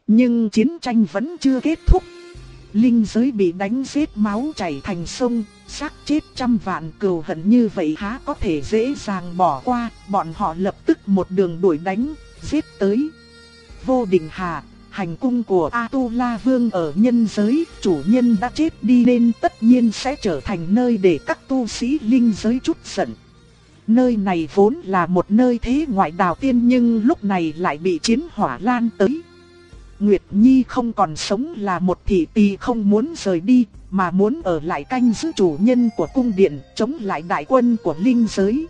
Nhưng chiến tranh vẫn chưa kết thúc. Linh giới bị đánh giết máu chảy thành sông, xác chết trăm vạn, cừu hận như vậy há có thể dễ dàng bỏ qua. Bọn họ lập tức một đường đuổi đánh, giết tới Vô Định Hà, hành cung của Atula Vương ở nhân giới. Chủ nhân đã chết đi nên tất nhiên sẽ trở thành nơi để các tu sĩ linh giới trút giận. Nơi này vốn là một nơi thế ngoại đào tiên, nhưng lúc này lại bị chiến hỏa lan tới. Nguyệt Nhi không còn sống là một thị tỳ không muốn rời đi, mà muốn ở lại canh giữ chủ nhân của cung điện, chống lại đại quân của linh giới.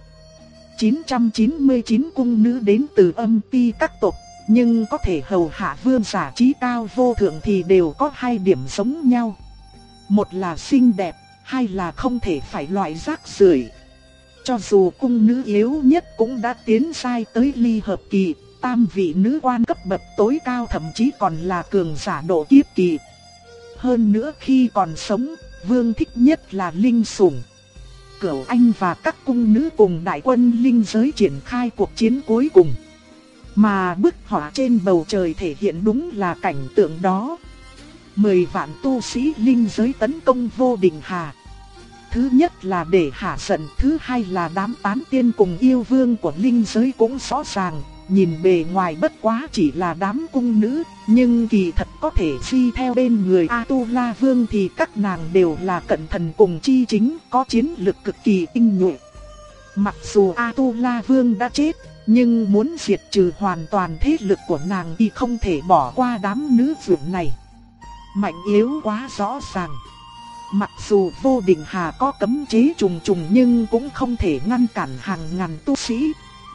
999 cung nữ đến từ âm ti các tộc, nhưng có thể hầu hạ vương giả trí cao vô thượng thì đều có hai điểm giống nhau. Một là xinh đẹp, hai là không thể phải loại rác rưởi. Cho dù cung nữ yếu nhất cũng đã tiến giai tới ly hợp kỳ, tam vị nữ quan cấp bậc tối cao, thậm chí còn là cường giả độ kiếp kỳ. Hơn nữa khi còn sống, vương thích nhất là linh sủng. Cửu Anh và các cung nữ cùng đại quân linh giới triển khai cuộc chiến cuối cùng. Mà bức họa trên bầu trời thể hiện đúng là cảnh tượng đó. 10 vạn tu sĩ linh giới tấn công Vô Định Hà. Thứ nhất là để hạ giận, thứ hai là đám tán tiên cùng yêu vương của linh giới cũng rõ ràng. Nhìn bề ngoài bất quá chỉ là đám cung nữ, nhưng kỳ thật có thể phi theo bên người Atula Vương thì các nàng đều là cận thần cùng chi chính, có chiến lực cực kỳ tinh nhuệ. Mặc dù Atula Vương đã chết, nhưng muốn diệt trừ hoàn toàn thế lực của nàng thì không thể bỏ qua đám nữ vương này. Mạnh yếu quá rõ ràng. Mặc dù Vô Định Hà có cấm chế trùng trùng nhưng cũng không thể ngăn cản hàng ngàn tu sĩ.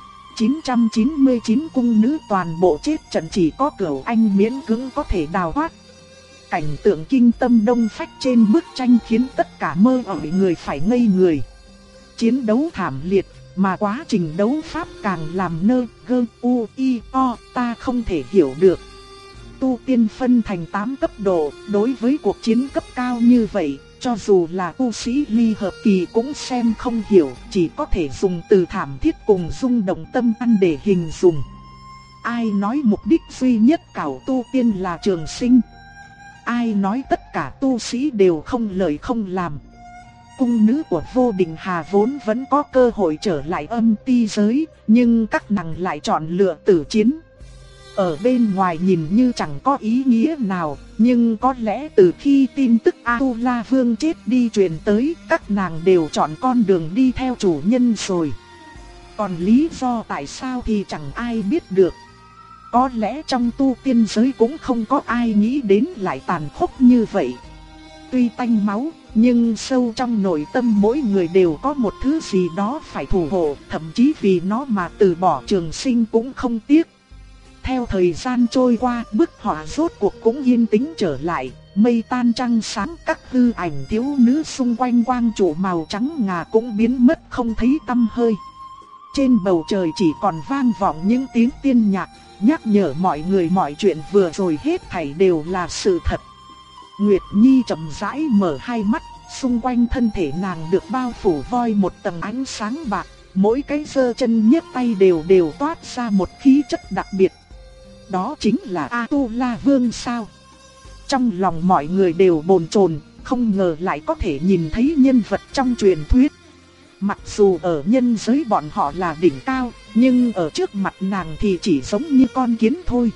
999 cung nữ toàn bộ chết trận, chỉ có Cửu Anh miễn cưỡng có thể đào thoát. Cảnh tượng kinh tâm động phách trên bức tranh khiến tất cả mơ ỏi người phải ngây người. Chiến đấu thảm liệt, mà quá trình đấu pháp càng làm ta không thể hiểu được. Tu tiên phân thành 8 cấp độ, đối với cuộc chiến cấp cao như vậy, cho dù là tu sĩ ly hợp kỳ cũng xem không hiểu, chỉ có thể dùng từ thảm thiết cùng rung động tâm can để hình dung. Ai nói mục đích duy nhất của tu tiên là trường sinh? Ai nói tất cả tu sĩ đều không lời không làm? Cung nữ của Vô Định Hà vốn vẫn có cơ hội trở lại âm ti giới, nhưng các nàng lại chọn lựa tử chiến. Ở bên ngoài nhìn như chẳng có ý nghĩa nào, nhưng có lẽ từ khi tin tức Atula Vương chết đi truyền tới, các nàng đều chọn con đường đi theo chủ nhân rồi. Còn lý do tại sao thì chẳng ai biết được. Có lẽ trong tu tiên giới cũng không có ai nghĩ đến lại tàn khốc như vậy. Tuy tanh máu, nhưng sâu trong nội tâm mỗi người đều có một thứ gì đó phải thủ hộ, thậm chí vì nó mà từ bỏ trường sinh cũng không tiếc. Theo thời gian trôi qua, bức họa rốt cuộc cũng yên tĩnh trở lại, mây tan trăng sáng, các hư ảnh thiếu nữ xung quanh quang trụ màu trắng ngà cũng biến mất không thấy tăm hơi. Trên bầu trời chỉ còn vang vọng những tiếng tiên nhạc, nhắc nhở mọi người mọi chuyện vừa rồi hết thảy đều là sự thật. Nguyệt Nhi chậm rãi mở hai mắt, xung quanh thân thể nàng được bao phủ voi một tầng ánh sáng bạc, mỗi cái giơ chân nhấc tay đều toát ra một khí chất đặc biệt. Đó chính là Atula Vương sao? Trong lòng mọi người đều bồn chồn, không ngờ lại có thể nhìn thấy nhân vật trong truyền thuyết. Mặc dù ở nhân giới bọn họ là đỉnh cao, nhưng ở trước mặt nàng thì chỉ giống như con kiến thôi.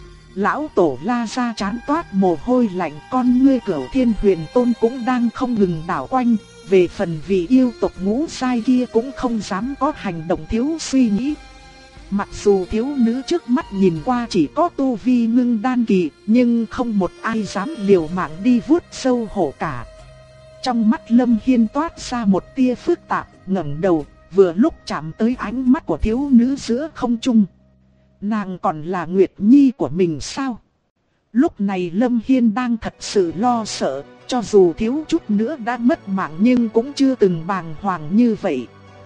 Lão tổ La ra chán toát mồ hôi lạnh, con ngươi Cửu Thiên Huyền Tôn cũng đang không ngừng đảo quanh. Về phần vị yêu tộc ngũ sai kia cũng không dám có hành động thiếu suy nghĩ. Mặc dù thiếu nữ trước mắt nhìn qua chỉ có tu vi ngưng đan kỳ, nhưng không một ai dám liều mạng đi vuốt sâu hổ cả. Trong mắt Lâm Hiên toát ra một tia phức tạp, ngẩng đầu, vừa lúc chạm tới ánh mắt của thiếu nữ giữa không trung. Nàng còn là Nguyệt Nhi của mình sao? Lúc này Lâm Hiên đang thật sự lo sợ, cho dù thiếu chút nữa đã mất mạng nhưng cũng chưa từng bàng hoàng như vậy.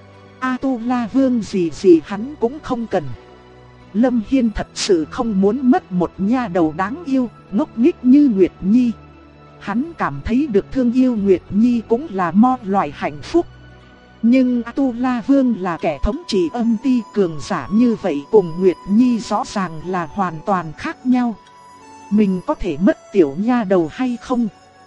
Atula Vương gì hắn cũng không cần. Lâm Hiên thật sự không muốn mất một nha đầu đáng yêu, ngốc nghếch như Nguyệt Nhi. Hắn cảm thấy được thương yêu Nguyệt Nhi cũng là một loại hạnh phúc. Nhưng Atula Vương là kẻ thống trị âm ti, cường giả như vậy cùng Nguyệt Nhi rõ ràng là hoàn toàn khác nhau. mình có thể mất tiểu nha đầu hay không?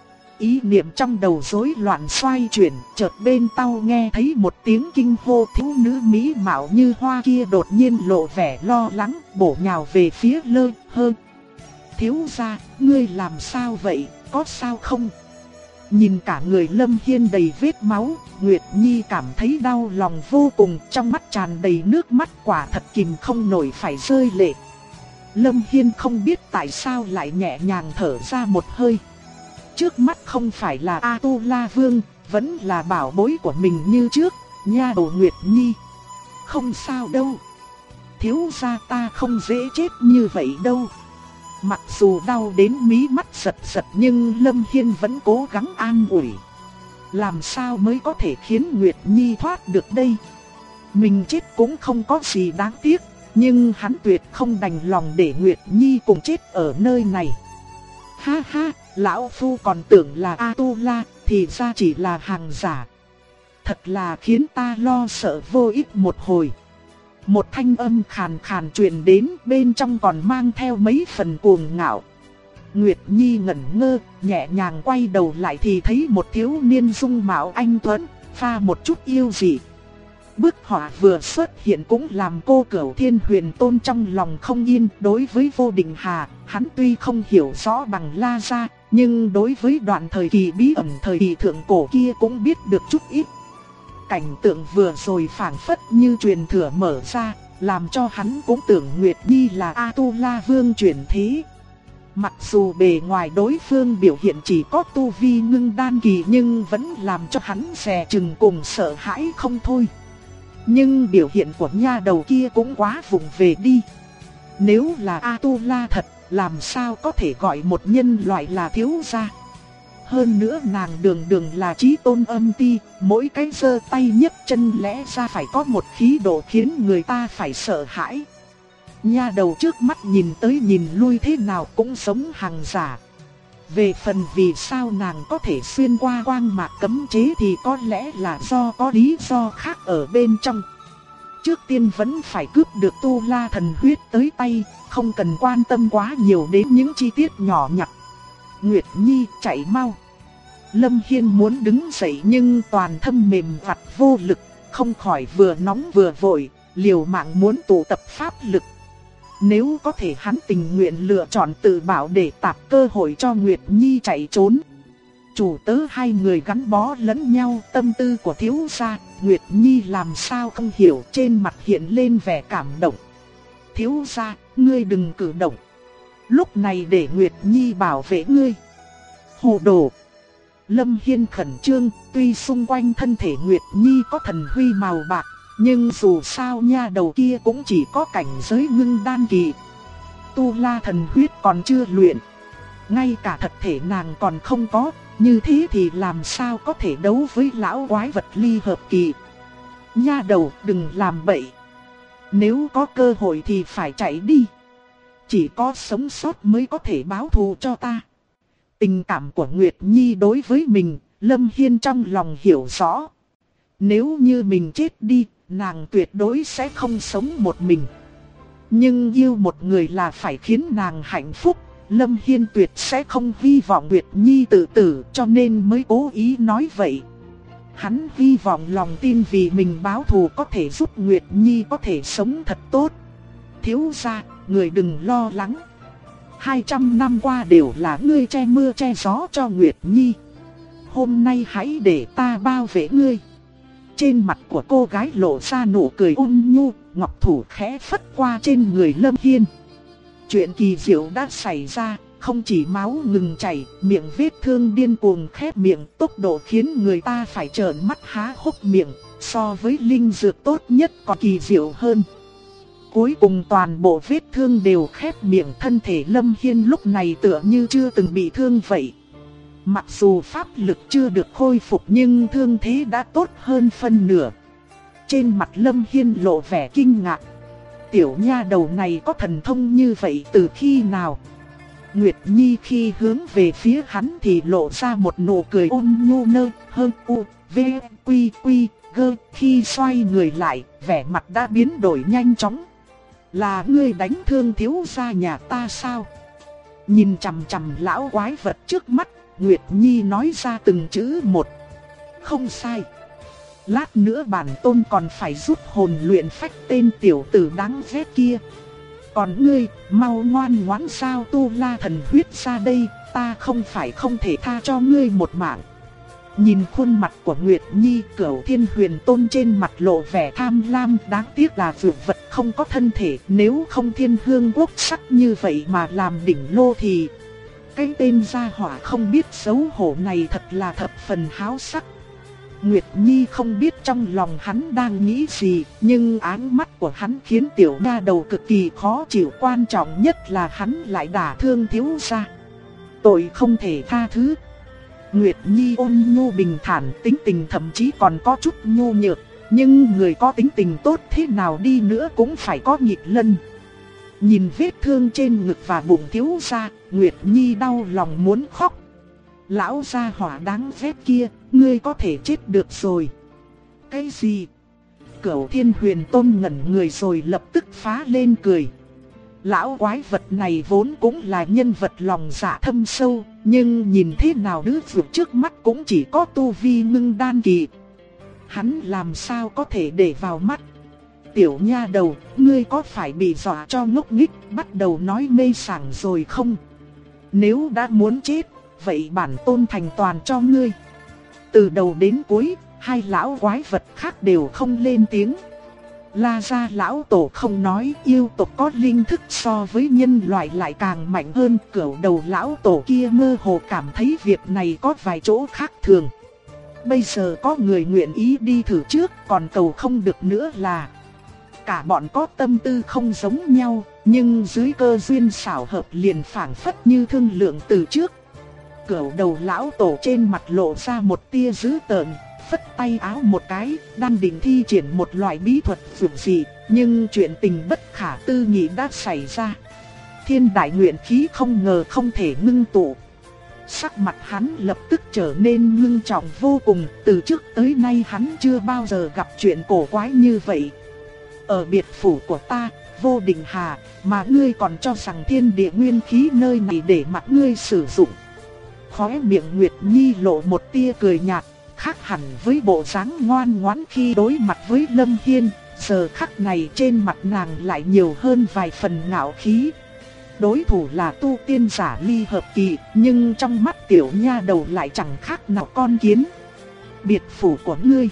Ý niệm trong đầu rối loạn xoay chuyển, chợt bên tai nghe thấy một tiếng kinh hô, thiếu nữ mỹ mạo như hoa kia đột nhiên lộ vẻ lo lắng, bổ nhào về phía Lơ Hơ. Thiếu gia, ngươi làm sao vậy, có sao không? Nhìn cả người Lâm Hiên đầy vết máu, Nguyệt Nhi cảm thấy đau lòng vô cùng, trong mắt tràn đầy nước mắt, quả thật kìm không nổi phải rơi lệ. Lâm Hiên không biết tại sao lại nhẹ nhàng thở ra một hơi. Trước mắt không phải là A-tu-la Vương, vẫn là bảo bối của mình như trước, nha đầu Nguyệt Nhi. Không sao đâu. Thiếu gia ta không dễ chết như vậy đâu. Mặc dù đau đến mí mắt giật giật nhưng Lâm Hiên vẫn cố gắng an ủi. Làm sao mới có thể khiến Nguyệt Nhi thoát được đây? Mình chết cũng không có gì đáng tiếc, nhưng hắn tuyệt không đành lòng để Nguyệt Nhi cùng chết ở nơi này. Ha ha, lão phu còn tưởng là A-tu-la, thì ra chỉ là hàng giả. Thật là khiến ta lo sợ vô ích một hồi. Một thanh âm khàn khàn truyền đến, bên trong còn mang theo mấy phần cuồng ngạo. Nguyệt Nhi ngẩn ngơ, nhẹ nhàng quay đầu lại thì thấy một thiếu niên dung mạo anh tuấn, pha một chút yêu dị. Bức họa vừa xuất hiện cũng làm cô Cửu Thiên Huyền Tôn trong lòng không yên. Đối với Vô Định Hà, hắn tuy không hiểu rõ bằng La Gia, nhưng đối với đoạn thời kỳ bí ẩn thời kỳ thượng cổ kia cũng biết được chút ít. Cảnh tượng vừa rồi phảng phất như truyền thừa mở ra, làm cho hắn cũng tưởng Nguyệt Nhi là A-tu-la Vương chuyển thế. Mặc dù bề ngoài đối phương biểu hiện chỉ có tu vi ngưng đan kỳ nhưng vẫn làm cho hắn dè chừng cùng sợ hãi không thôi. Nhưng biểu hiện của nha đầu kia cũng quá vụng về đi. Nếu là A-tu-la thật, làm sao có thể gọi một nhân loại là thiếu gia? Hơn nữa nàng đường đường là chí tôn âm ti, mỗi cái giơ tay nhấc chân lẽ ra phải có một khí độ khiến người ta phải sợ hãi. Nha đầu trước mắt nhìn tới nhìn lui thế nào cũng giống hàng giả. Về phần vì sao nàng có thể xuyên qua quang mạc cấm chế thì có lẽ là do có lý do khác ở bên trong. Trước tiên vẫn phải cướp được Tu La thần huyết tới tay, không cần quan tâm quá nhiều đến những chi tiết nhỏ nhặt. Nguyệt Nhi chạy mau. Lâm Hiên muốn đứng dậy nhưng toàn thân mềm vặt vô lực, không khỏi vừa nóng vừa vội, liều mạng muốn tụ tập pháp lực. Nếu có thể hắn tình nguyện lựa chọn tự bảo để tạp cơ hội cho Nguyệt Nhi chạy trốn. Chủ tớ hai người gắn bó lẫn nhau, tâm tư của thiếu gia, Nguyệt Nhi làm sao không hiểu, trên mặt hiện lên vẻ cảm động. Thiếu gia, ngươi đừng cử động. Lúc này để Nguyệt Nhi bảo vệ ngươi. Hồ đồ. Lâm Hiên khẩn trương, tuy xung quanh thân thể Nguyệt Nhi có thần huy màu bạc, nhưng dù sao nha đầu kia cũng chỉ có cảnh giới ngưng đan kỳ. Tu La thần huyết còn chưa luyện, ngay cả thật thể nàng còn không có, như thế thì làm sao có thể đấu với lão quái vật ly hợp kỳ. Nha đầu đừng làm bậy. Nếu có cơ hội thì phải chạy đi. Chỉ có sống sót mới có thể báo thù cho ta. Tình cảm của Nguyệt Nhi đối với mình, Lâm Hiên trong lòng hiểu rõ. Nếu như mình chết đi, nàng tuyệt đối sẽ không sống một mình. Nhưng yêu một người là phải khiến nàng hạnh phúc. Lâm Hiên tuyệt sẽ không hy vọng Nguyệt Nhi tự tử, cho nên mới cố ý nói vậy. Hắn hy vọng lòng tin vì mình báo thù có thể giúp Nguyệt Nhi có thể sống thật tốt. Thiếu gia, người đừng lo lắng. 200 năm qua đều là ngươi che mưa che gió cho Nguyệt Nhi. Hôm nay hãy để ta bao vệ ngươi. Trên mặt của cô gái lộ ra nụ cười ôn nhu, ngọc thủ khẽ phất qua trên người Lâm Hiên. Chuyện kỳ diệu đã xảy ra, không chỉ máu ngừng chảy, miệng vết thương điên cuồng khép miệng, tốc độ khiến người ta phải trợn mắt há hốc miệng, so với linh dược tốt nhất còn kỳ diệu hơn. Cuối cùng toàn bộ vết thương đều khép miệng, thân thể Lâm Hiên lúc này tựa như chưa từng bị thương vậy. Mặc dù pháp lực chưa được khôi phục nhưng thương thế đã tốt hơn phân nửa. Trên mặt Lâm Hiên lộ vẻ kinh ngạc. Tiểu nha đầu này có thần thông như vậy từ khi nào? Nguyệt Nhi khi hướng về phía hắn thì lộ ra một nụ cười ôn nhu nơ hơn u, v, quy quy, gơ. Khi xoay người lại, vẻ mặt đã biến đổi nhanh chóng. Là ngươi đánh thương thiếu gia nhà ta sao? Nhìn chằm chằm lão quái vật trước mắt, Nguyệt Nhi nói ra từng chữ một. Không sai. Lát nữa bản tôn còn phải rút hồn luyện phách tên tiểu tử đáng ghét kia. Còn ngươi, mau ngoan ngoãn sao tu la thần huyết ra đây, ta không phải không thể tha cho ngươi một mạng. Nhìn khuôn mặt của Nguyệt Nhi, Cửu Thiên Huyền Tôn trên mặt lộ vẻ tham lam, đáng tiếc là dược vật không có thân thể, nếu không thiên hương quốc sắc như vậy mà làm đỉnh lô thì cái tên gia hỏa không biết xấu hổ này thật là thập phần háo sắc. Nguyệt Nhi không biết trong lòng hắn đang nghĩ gì, nhưng áng mắt của hắn khiến tiểu nha đầu cực kỳ khó chịu, quan trọng nhất là hắn lại đả thương thiếu gia. Tội không thể tha thứ. Nguyệt Nhi ôn nhu bình thản, tính tình thậm chí còn có chút nhu nhược, nhưng người có tính tình tốt thế nào đi nữa cũng phải có nghịch lân. Nhìn vết thương trên ngực và bụng thiếu gia, Nguyệt Nhi đau lòng muốn khóc. Lão gia hỏa đáng ghét kia, ngươi có thể chết được rồi. Cái gì? Cửu Thiên Huyền Tôn ngẩn người rồi lập tức phá lên cười. Lão quái vật này vốn cũng là nhân vật lòng dạ thâm sâu, nhưng nhìn thế nào nữ vượt trước mắt cũng chỉ có tu vi ngưng đan kỳ. Hắn làm sao có thể để vào mắt? Tiểu nha đầu, ngươi có phải bị dọa cho ngốc nghếch, bắt đầu nói mê sảng rồi không? Nếu đã muốn chết, vậy bản tôn thành toàn cho ngươi. Từ đầu đến cuối, hai lão quái vật khác đều không lên tiếng. La gia lão tổ không nói, yêu tộc có linh thức so với nhân loại lại càng mạnh hơn. Cửu đầu lão tổ kia mơ hồ cảm thấy việc này có vài chỗ khác thường. Bây giờ có người nguyện ý đi thử trước, còn cầu không được nữa là. Cả bọn có tâm tư không giống nhau, nhưng dưới cơ duyên xảo hợp liền phảng phất như thương lượng từ trước. Cửu đầu lão tổ trên mặt lộ ra một tia dữ tợn, phất tay áo một cái, đang định thi triển một loại bí thuật vượt dị, nhưng chuyện tình bất khả tư nghị đã xảy ra. Thiên đại nguyện khí không ngờ không thể ngưng tụ. Sắc mặt hắn lập tức trở nên ngưng trọng vô cùng, từ trước tới nay hắn chưa bao giờ gặp chuyện cổ quái như vậy. Ở biệt phủ của ta, Vô Định Hà, mà ngươi còn cho rằng thiên địa nguyên khí nơi này để mặc ngươi sử dụng. Khóe miệng Nguyệt Nhi lộ một tia cười nhạt, khác hẳn với bộ dáng ngoan ngoãn khi đối mặt với Lâm Hiên, giờ khắc này trên mặt nàng lại nhiều hơn vài phần ngạo khí. Đối thủ là tu tiên giả ly hợp kỳ, nhưng trong mắt tiểu nha đầu lại chẳng khác nào con kiến. Biệt phủ của ngươi.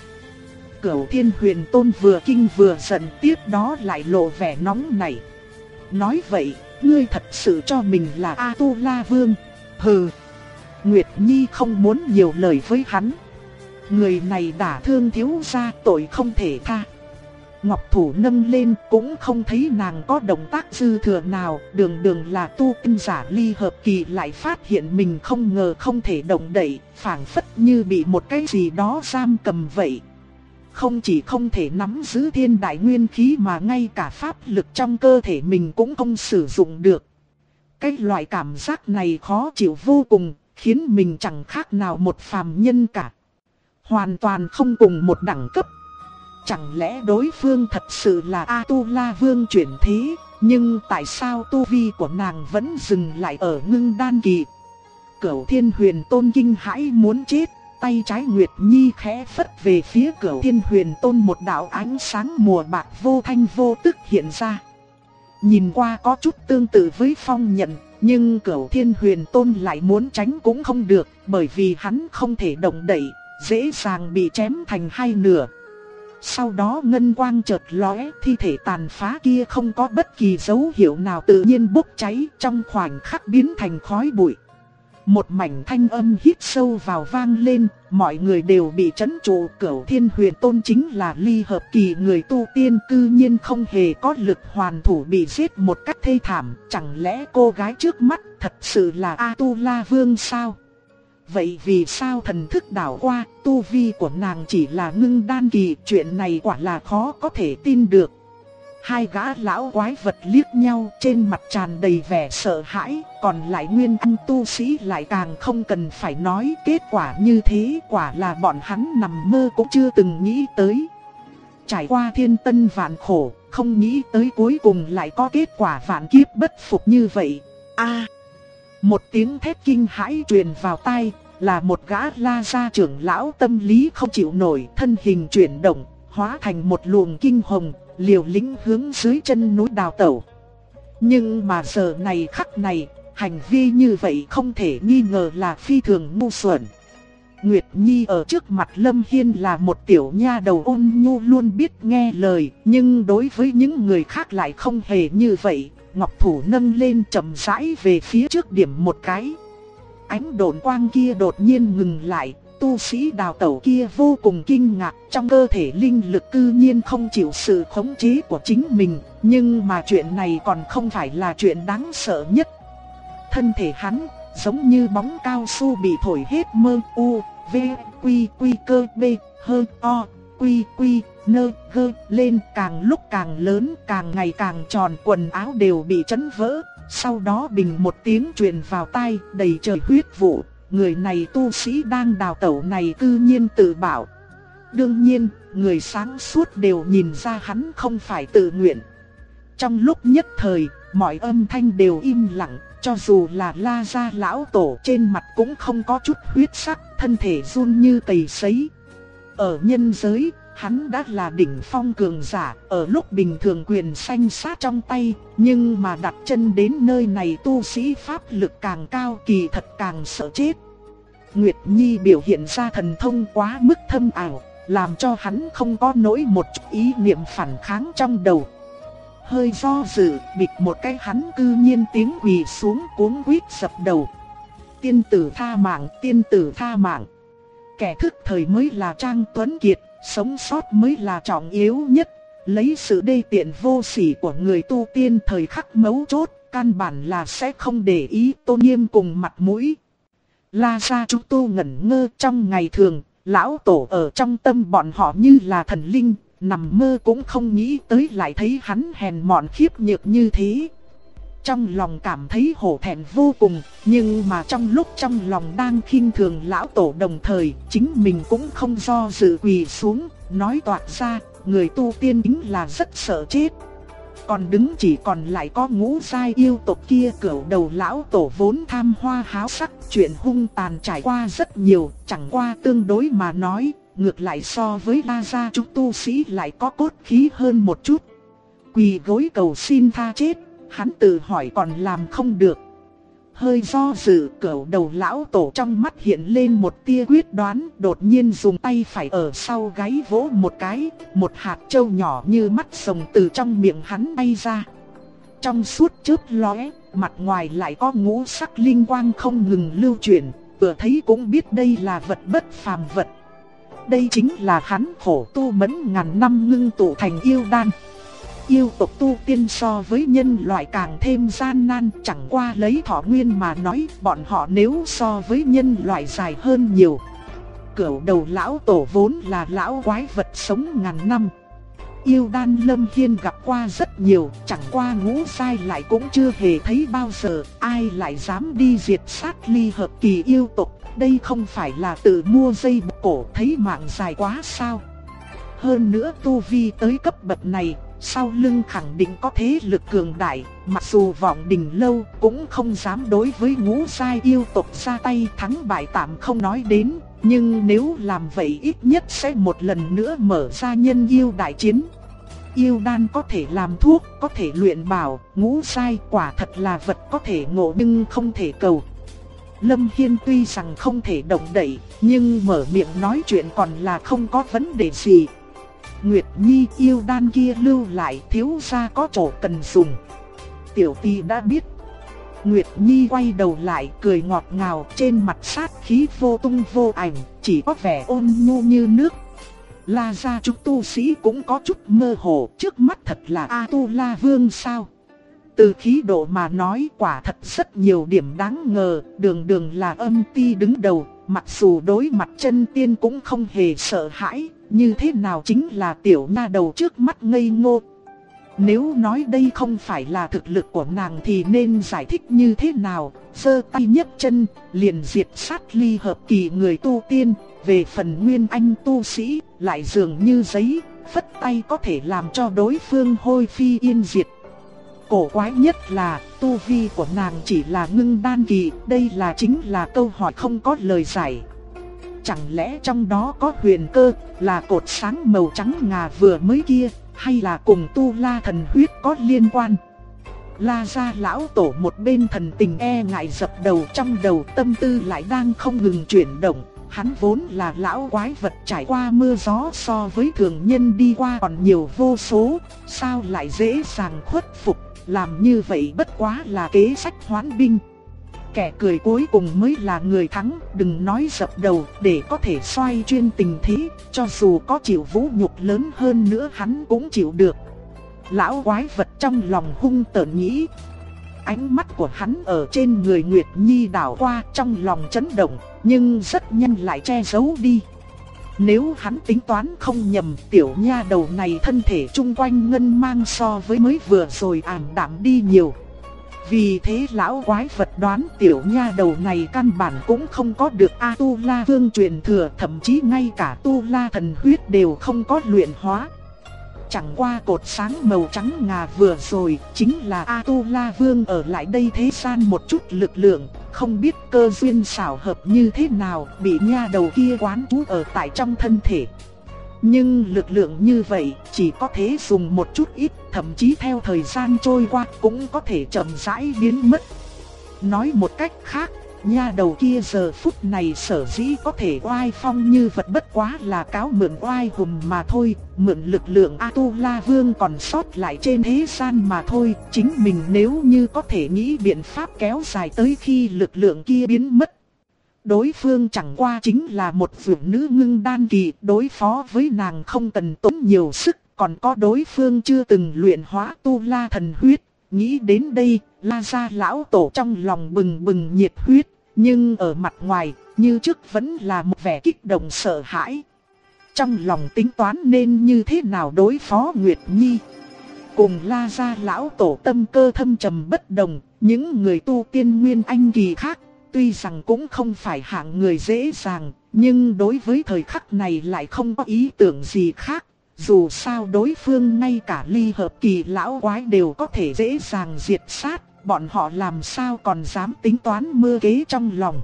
Cửu Thiên Huyền Tôn vừa kinh vừa giận, tiếp đó lại lộ vẻ nóng nảy. Nói vậy, ngươi thật sự cho mình là A Tu La Vương? Hừ. Nguyệt Nhi không muốn nhiều lời với hắn. Người này đả thương thiếu gia, tội không thể tha. Ngọc thủ nâng lên cũng không thấy nàng có động tác dư thừa nào, đường là tu tiên giả ly hợp kỳ lại phát hiện mình không ngờ không thể động đậy, phảng phất như bị một cái gì đó giam cầm vậy. Không chỉ không thể nắm giữ thiên đại nguyên khí mà ngay cả pháp lực trong cơ thể mình cũng không sử dụng được. Cái loại cảm giác này khó chịu vô cùng, khiến mình chẳng khác nào một phàm nhân cả. Hoàn toàn không cùng một đẳng cấp. Chẳng lẽ đối phương thật sự là A Tu La Vương chuyển thế, nhưng tại sao tu vi của nàng vẫn dừng lại ở ngưng đan kỳ? Cửu Thiên Huyền Tôn kinh hãi muốn chết, tay trái Nguyệt Nhi khẽ phất về phía Cửu Thiên Huyền Tôn, một đạo ánh sáng mùa bạc vô thanh vô tức hiện ra. Nhìn qua có chút tương tự với phong nhận, nhưng Cửu Thiên Huyền Tôn lại muốn tránh cũng không được, bởi vì hắn không thể động đậy, dễ dàng bị chém thành hai nửa. Sau đó ngân quang chợt lóe, thi thể tàn phá kia không có bất kỳ dấu hiệu nào tự nhiên bốc cháy, trong khoảnh khắc biến thành khói bụi. Một mảnh thanh âm hít sâu vào vang lên, mọi người đều bị trấn trụ. Cửu Thiên Huyền Tôn chính là ly hợp kỳ người tu tiên, cư nhiên không hề có lực hoàn thủ, bị giết một cách thê thảm. Chẳng lẽ cô gái trước mắt thật sự là A Tu La Vương sao? Vậy vì sao thần thức đảo qua, tu vi của nàng chỉ là ngưng đan kỳ? Chuyện này quả là khó có thể tin được. Hai gã lão quái vật liếc nhau, trên mặt tràn đầy vẻ sợ hãi, còn lại nguyên anh tu sĩ lại càng không cần phải nói. Kết quả như thế quả là bọn hắn nằm mơ cũng chưa từng nghĩ tới. Trải qua thiên tân vạn khổ, không nghĩ tới cuối cùng lại có kết quả vạn kiếp bất phục như vậy. Một tiếng thét kinh hãi truyền vào tai, là một gã La gia trưởng lão tâm lý không chịu nổi, thân hình chuyển động, hóa thành một luồng kinh hồng, liều lĩnh hướng dưới chân núi đào tẩu. Nhưng mà giờ này khắc này, hành vi như vậy không thể nghi ngờ là phi thường ngu xuẩn. Nguyệt Nhi ở trước mặt Lâm Hiên là một tiểu nha đầu ôn nhu luôn biết nghe lời, nhưng đối với những người khác lại không hề như vậy. Ngọc thủ nâng lên chậm rãi về phía trước điểm một cái. Ánh độn quang kia đột nhiên ngừng lại, tu sĩ đào tẩu kia vô cùng kinh ngạc, trong cơ thể linh lực cư nhiên không chịu sự khống chế của chính mình, nhưng mà chuyện này còn không phải là chuyện đáng sợ nhất. Thân thể hắn giống như bóng cao su bị thổi hết mơ u, v, quy quy cơ b, hơ o, quy quy nơ gơ lên, càng lúc càng lớn, càng ngày càng tròn, quần áo đều bị chấn vỡ. Sau đó bình một tiếng truyền vào tai, đầy trời huyết vụ. Người này tu sĩ đang đào tẩu này cư nhiên tự bảo. Đương nhiên, người sáng suốt đều nhìn ra hắn không phải tự nguyện. Trong lúc nhất thời, mọi âm thanh đều im lặng, cho dù là La gia lão tổ trên mặt cũng không có chút huyết sắc, thân thể run như cầy sấy. Ở nhân giới, hắn đã là đỉnh phong cường giả, ở lúc bình thường quyền xanh sát trong tay, nhưng mà đặt chân đến nơi này tu sĩ pháp lực càng cao, kỳ thật càng sợ chết. Nguyệt Nhi biểu hiện ra thần thông quá mức thâm ảo, làm cho hắn không có nổi một chút ý niệm phản kháng trong đầu. Hơi do dự, bịch một cái hắn cư nhiên tiếng quỳ xuống cuống quýt dập đầu. Tiên tử tha mạng, tiên tử tha mạng. Kẻ thức thời mới là Trang Tuấn Kiệt, sống sót mới là trọng yếu nhất. Lấy sự đê tiện vô sỉ của người tu tiên thời khắc mấu chốt, căn bản là sẽ không để ý tôn nghiêm cùng mặt mũi. La gia chúng tu ngẩn ngơ, trong ngày thường, lão tổ ở trong tâm bọn họ như là thần linh, nằm mơ cũng không nghĩ tới lại thấy hắn hèn mọn khiếp nhược như thế. Trong lòng cảm thấy hổ thẹn vô cùng, nhưng mà trong lúc trong lòng đang khinh thường lão tổ đồng thời, chính mình cũng không do dự quỳ xuống, nói toạc ra, người tu tiên chính là rất sợ chết. Còn đứng chỉ còn lại có ngũ giai yêu tộc kia, cửu đầu lão tổ vốn tham hoa háo sắc, chuyện hung tàn trải qua rất nhiều, chẳng qua tương đối mà nói, ngược lại so với La gia chúng tu sĩ lại có cốt khí hơn một chút. Quỳ gối cầu xin tha chết, hắn tự hỏi còn làm không được. Hơi do dự, cửu đầu lão tổ trong mắt hiện lên một tia quyết đoán, đột nhiên dùng tay phải ở sau gáy vỗ một cái, một hạt châu nhỏ như mắt rồng từ trong miệng hắn bay ra. Trong suốt chớp lóe, mặt ngoài lại có ngũ sắc linh quang không ngừng lưu chuyển, vừa thấy cũng biết đây là vật bất phàm vật. Đây chính là hắn khổ tu mẫn ngàn năm ngưng tụ thành yêu đan. Yêu tộc tu tiên so với nhân loại càng thêm gian nan, chẳng qua lấy thọ nguyên mà nói, bọn họ nếu so với nhân loại dài hơn nhiều. Cửu đầu lão tổ vốn là lão quái vật sống ngàn năm. Yêu đan Lâm Hiên gặp qua rất nhiều, chẳng qua ngũ giai lại cũng chưa hề thấy bao giờ, ai lại dám đi diệt sát ly hợp kỳ yêu tộc, đây không phải là tự mua dây buộc cổ thấy mạng dài quá sao. Hơn nữa tu vi tới cấp bậc này, sau lưng khẳng định có thế lực cường đại, mặc dù vọng đình lâu cũng không dám đối với ngũ giai yêu tộc ra tay, thắng bại tạm không nói đến, nhưng nếu làm vậy ít nhất sẽ một lần nữa mở ra nhân yêu đại chiến. Yêu đan có thể làm thuốc, có thể luyện bảo, ngũ giai quả thật là vật có thể ngộ nhưng không thể cầu. Lâm Hiên tuy rằng không thể động đậy, nhưng mở miệng nói chuyện còn là không có vấn đề gì. Nguyệt Nhi, yêu đan kia lưu lại, thiếu gia có chỗ cần dùng. Tiểu tỷ đã biết. Nguyệt Nhi quay đầu lại cười ngọt ngào, trên mặt sát khí vô tung vô ảnh, chỉ có vẻ ôn nhu như nước. La gia chúng tu sĩ cũng có chút mơ hồ, trước mắt thật là A Tu La Vương sao? Từ khí độ mà nói quả thật rất nhiều điểm đáng ngờ, đường đường là âm ti đứng đầu, mặc dù đối mặt chân tiên cũng không hề sợ hãi, như thế nào chính là tiểu nha đầu trước mắt ngây ngô. Nếu nói đây không phải là thực lực của nàng thì nên giải thích như thế nào, giơ tay nhấc chân, liền diệt sát ly hợp kỳ người tu tiên, về phần nguyên anh tu sĩ, lại dường như giấy, phất tay có thể làm cho đối phương hôi phi yên diệt. cổ quái nhất là tu vi của nàng chỉ là ngưng đan kỳ, đây chính là câu hỏi không có lời giải. Chẳng lẽ trong đó có huyền cơ, là cột sáng màu trắng ngà vừa mới kia, hay là cùng tu la thần huyết có liên quan? La gia lão tổ một bên thần tình e ngại dập đầu, trong đầu tâm tư lại đang không ngừng chuyển động. Hắn vốn là lão quái vật trải qua mưa gió, so với thường nhân đi qua còn nhiều vô số, sao lại dễ dàng khuất phục, làm như vậy bất quá là kế sách hoán binh. Kẻ cười cuối cùng mới là người thắng, đừng nói dập đầu, để có thể xoay chuyên tình thế, cho dù có chịu vũ nhục lớn hơn nữa hắn cũng chịu được. Lão quái vật trong lòng hung tợn nghĩ. Ánh mắt của hắn ở trên người Nguyệt Nhi đảo qua, trong lòng chấn động, nhưng rất nhanh lại che giấu đi. Nếu hắn tính toán không nhầm, tiểu nha đầu này thân thể chung quanh ngân mang so với mới vừa rồi ảm đạm đi nhiều. Vì thế lão quái vật đoán tiểu nha đầu này căn bản cũng không có được A Tu La Vương truyền thừa, thậm chí ngay cả Tu La thần huyết đều không có luyện hóa. Chẳng qua cột sáng màu trắng ngà vừa rồi chính là A Tu La Vương ở lại đây thế gian một chút lực lượng, không biết cơ duyên xảo hợp như thế nào bị nha đầu kia quán trú ở tại trong thân thể. Nhưng lực lượng như vậy chỉ có thể dùng một chút ít, thậm chí theo thời gian trôi qua cũng có thể chậm rãi biến mất. Nói một cách khác, nha đầu kia giờ phút này sở dĩ có thể oai phong như vật bất quá là cáo mượn oai hùng mà thôi, mượn lực lượng A Tu La Vương còn sót lại trên thế gian mà thôi. Chính mình nếu như có thể nghĩ biện pháp kéo dài tới khi lực lượng kia biến mất. Đối phương chẳng qua chính là một phụ nữ ngưng đan kỳ, đối phó với nàng không cần tốn nhiều sức, còn có đối phương chưa từng luyện hóa Tu La thần huyết. Nghĩ đến đây, La gia lão tổ trong lòng bừng bừng nhiệt huyết, nhưng ở mặt ngoài, như trước vẫn là một vẻ kích động sợ hãi. Trong lòng tính toán nên như thế nào đối phó Nguyệt Nhi. Cùng La gia lão tổ tâm cơ thâm trầm bất đồng, những người tu tiên nguyên anh kỳ khác, tuy rằng cũng không phải hạng người dễ dàng, nhưng đối với thời khắc này lại không có ý tưởng gì khác. Dù sao đối phương ngay cả ly hợp kỳ lão quái đều có thể dễ dàng diệt sát, bọn họ làm sao còn dám tính toán mưu kế trong lòng.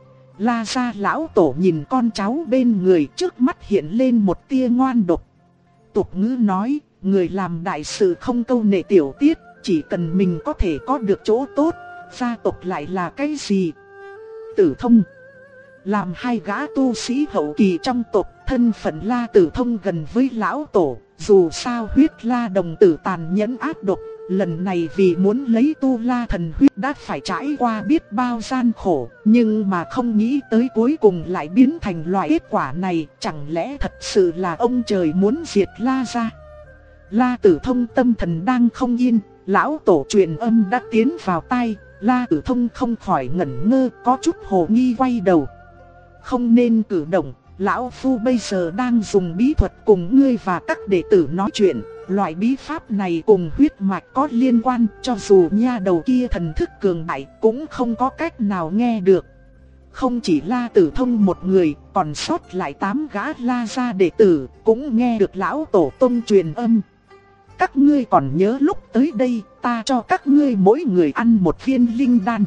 La gia lão tổ nhìn con cháu bên người, trước mắt hiện lên một tia ngoan độc. Tục ngữ nói, người làm đại sự không câu nệ tiểu tiết, chỉ cần mình có thể có được chỗ tốt, gia tộc lại là cái gì? Tử Thông làm hai gã tu sĩ hậu kỳ trong tộc, thân phận La Tử Thông gần với lão tổ, dù sao huyết La đồng tử tàn nhẫn ác độc, lần này vì muốn lấy Tu La thần huyết đã phải trải qua biết bao gian khổ, nhưng mà không nghĩ tới cuối cùng lại biến thành loại kết quả này, chẳng lẽ thật sự là ông trời muốn diệt La gia? La Tử Thông tâm thần đang không yên, lão tổ truyền âm đã tiến vào tai, La Tử Thông không khỏi ngẩn ngơ, có chút hồ nghi quay đầu. Không nên cử động, lão phu bây giờ đang dùng bí thuật cùng ngươi và các đệ tử nói chuyện. Loại bí pháp này cùng huyết mạch có liên quan, cho dù nha đầu kia thần thức cường đại cũng không có cách nào nghe được. Không chỉ La Tử Thông một người, còn sót lại 8 gã La gia đệ tử cũng nghe được lão tổ tông truyền âm. Các ngươi còn nhớ lúc tới đây, ta cho các ngươi mỗi người ăn một viên linh đan.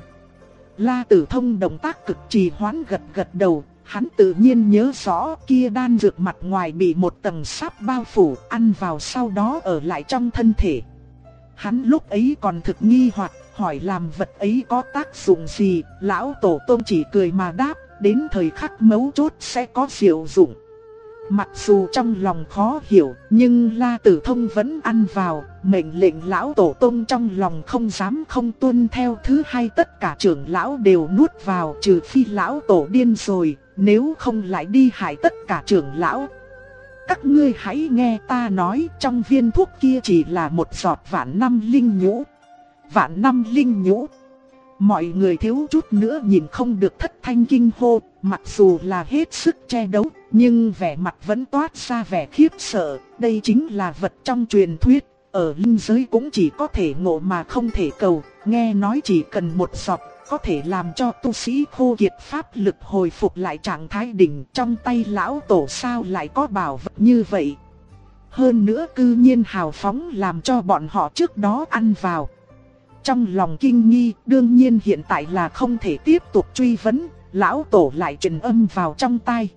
La Tử Thông động tác cực trì hoãn gật gật đầu, hắn tự nhiên nhớ rõ kia đan dược mặt ngoài bị một tầng sáp bao phủ, ăn vào sau đó ở lại trong thân thể. Hắn lúc ấy còn thực nghi hoặc, hỏi làm vật ấy có tác dụng gì, lão tổ tông chỉ cười mà đáp, đến thời khắc mấu chốt sẽ có diệu dụng. Mặc dù trong lòng khó hiểu, nhưng La Tử Thông vẫn ăn vào, mệnh lệnh lão tổ tông trong lòng không dám không tuân theo. Thứ hai, tất cả trưởng lão đều nuốt vào, trừ phi lão tổ điên rồi, nếu không lại đi hại tất cả trưởng lão. Các ngươi hãy nghe ta nói, trong viên thuốc kia chỉ là một giọt vạn năm linh nhũ. Vạn năm linh nhũ. Mọi người thiếu chút nữa nhìn không được thất thanh kinh hô, mặc dù là hết sức che đấu, nhưng vẻ mặt vẫn toát ra vẻ khiếp sợ. Đây chính là vật trong truyền thuyết, ở linh giới cũng chỉ có thể ngộ mà không thể cầu. Nghe nói chỉ cần một giọt có thể làm cho tu sĩ khô kiệt pháp lực hồi phục lại trạng thái đỉnh. Trong tay lão tổ sao lại có bảo vật như vậy? Hơn nữa cư nhiên hào phóng làm cho bọn họ trước đó ăn vào. trong lòng kinh nghi, đương nhiên hiện tại là không thể tiếp tục truy vấn, lão tổ lại truyền âm vào trong tai.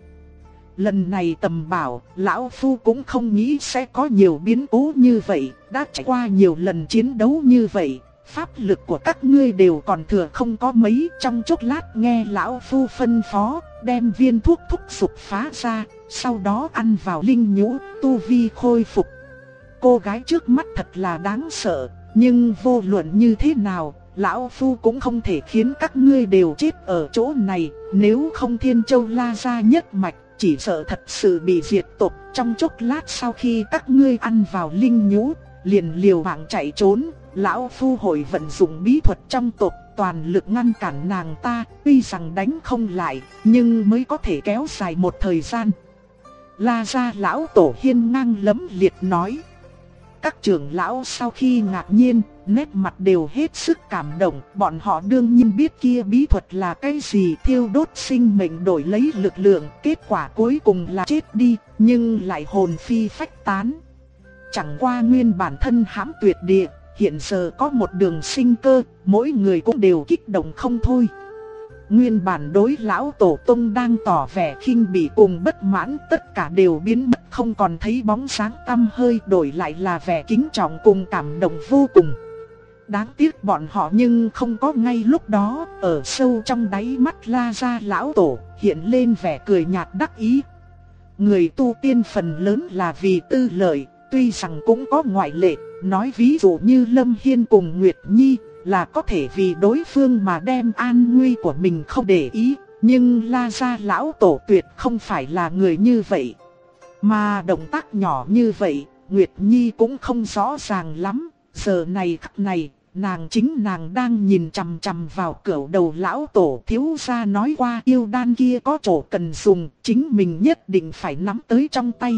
Lần này Tầm bảo, lão phu cũng không nghĩ sẽ có nhiều biến cố như vậy, đã trải qua nhiều lần chiến đấu như vậy, pháp lực của các ngươi đều còn thừa không có mấy. Trong chốc lát nghe lão phu phân phó, đem viên thuốc thúc dục phá ra, sau đó ăn vào linh nhũ, tu vi khôi phục. Cô gái trước mắt thật là đáng sợ, nhưng vô luận như thế nào, lão phu cũng không thể khiến các ngươi đều chết ở chỗ này, nếu không Thiên Châu La gia nhất mạch chỉ sợ thật sự bị diệt tộc. Trong chốc lát sau khi các ngươi ăn vào linh nhũ, liền liều mạng chạy trốn, lão phu hội vận dụng bí thuật trong tộc, toàn lực ngăn cản nàng ta, tuy rằng đánh không lại, nhưng mới có thể kéo dài một thời gian. La gia lão tổ hiên ngang lẫm liệt nói. Các trưởng lão sau khi ngạc nhiên, nét mặt đều hết sức cảm động, bọn họ đương nhiên biết kia bí thuật là cái gì, thiêu đốt sinh mệnh đổi lấy lực lượng, kết quả cuối cùng là chết đi, nhưng lại hồn phi phách tán. Chẳng qua nguyên bản thân hãm tuyệt địa, hiện giờ có một đường sinh cơ, mỗi người cũng đều kích động không thôi. Nguyên bản đối lão tổ tông đang tỏ vẻ khinh bỉ cùng bất mãn, tất cả đều biến mất không còn thấy bóng sáng tăm hơi, đổi lại là vẻ kính trọng cùng cảm động vô cùng. Đáng tiếc bọn họ nhưng không có ngay lúc đó, ở sâu trong đáy mắt La gia lão tổ hiện lên vẻ cười nhạt đắc ý. Người tu tiên phần lớn là vì tư lợi, tuy rằng cũng có ngoại lệ, nói ví dụ như Lâm Hiên cùng Nguyệt Nhi là có thể vì đối phương mà đem an nguy của mình không để ý, nhưng La gia lão tổ tuyệt không phải là người như vậy. Mà động tác nhỏ như vậy, Nguyệt Nhi cũng không rõ ràng lắm, giờ này khắc này, nàng đang nhìn chằm chằm vào cửu đầu lão tổ. Thiếu gia nói qua yêu đan kia có chỗ cần dùng, chính mình nhất định phải nắm tới trong tay.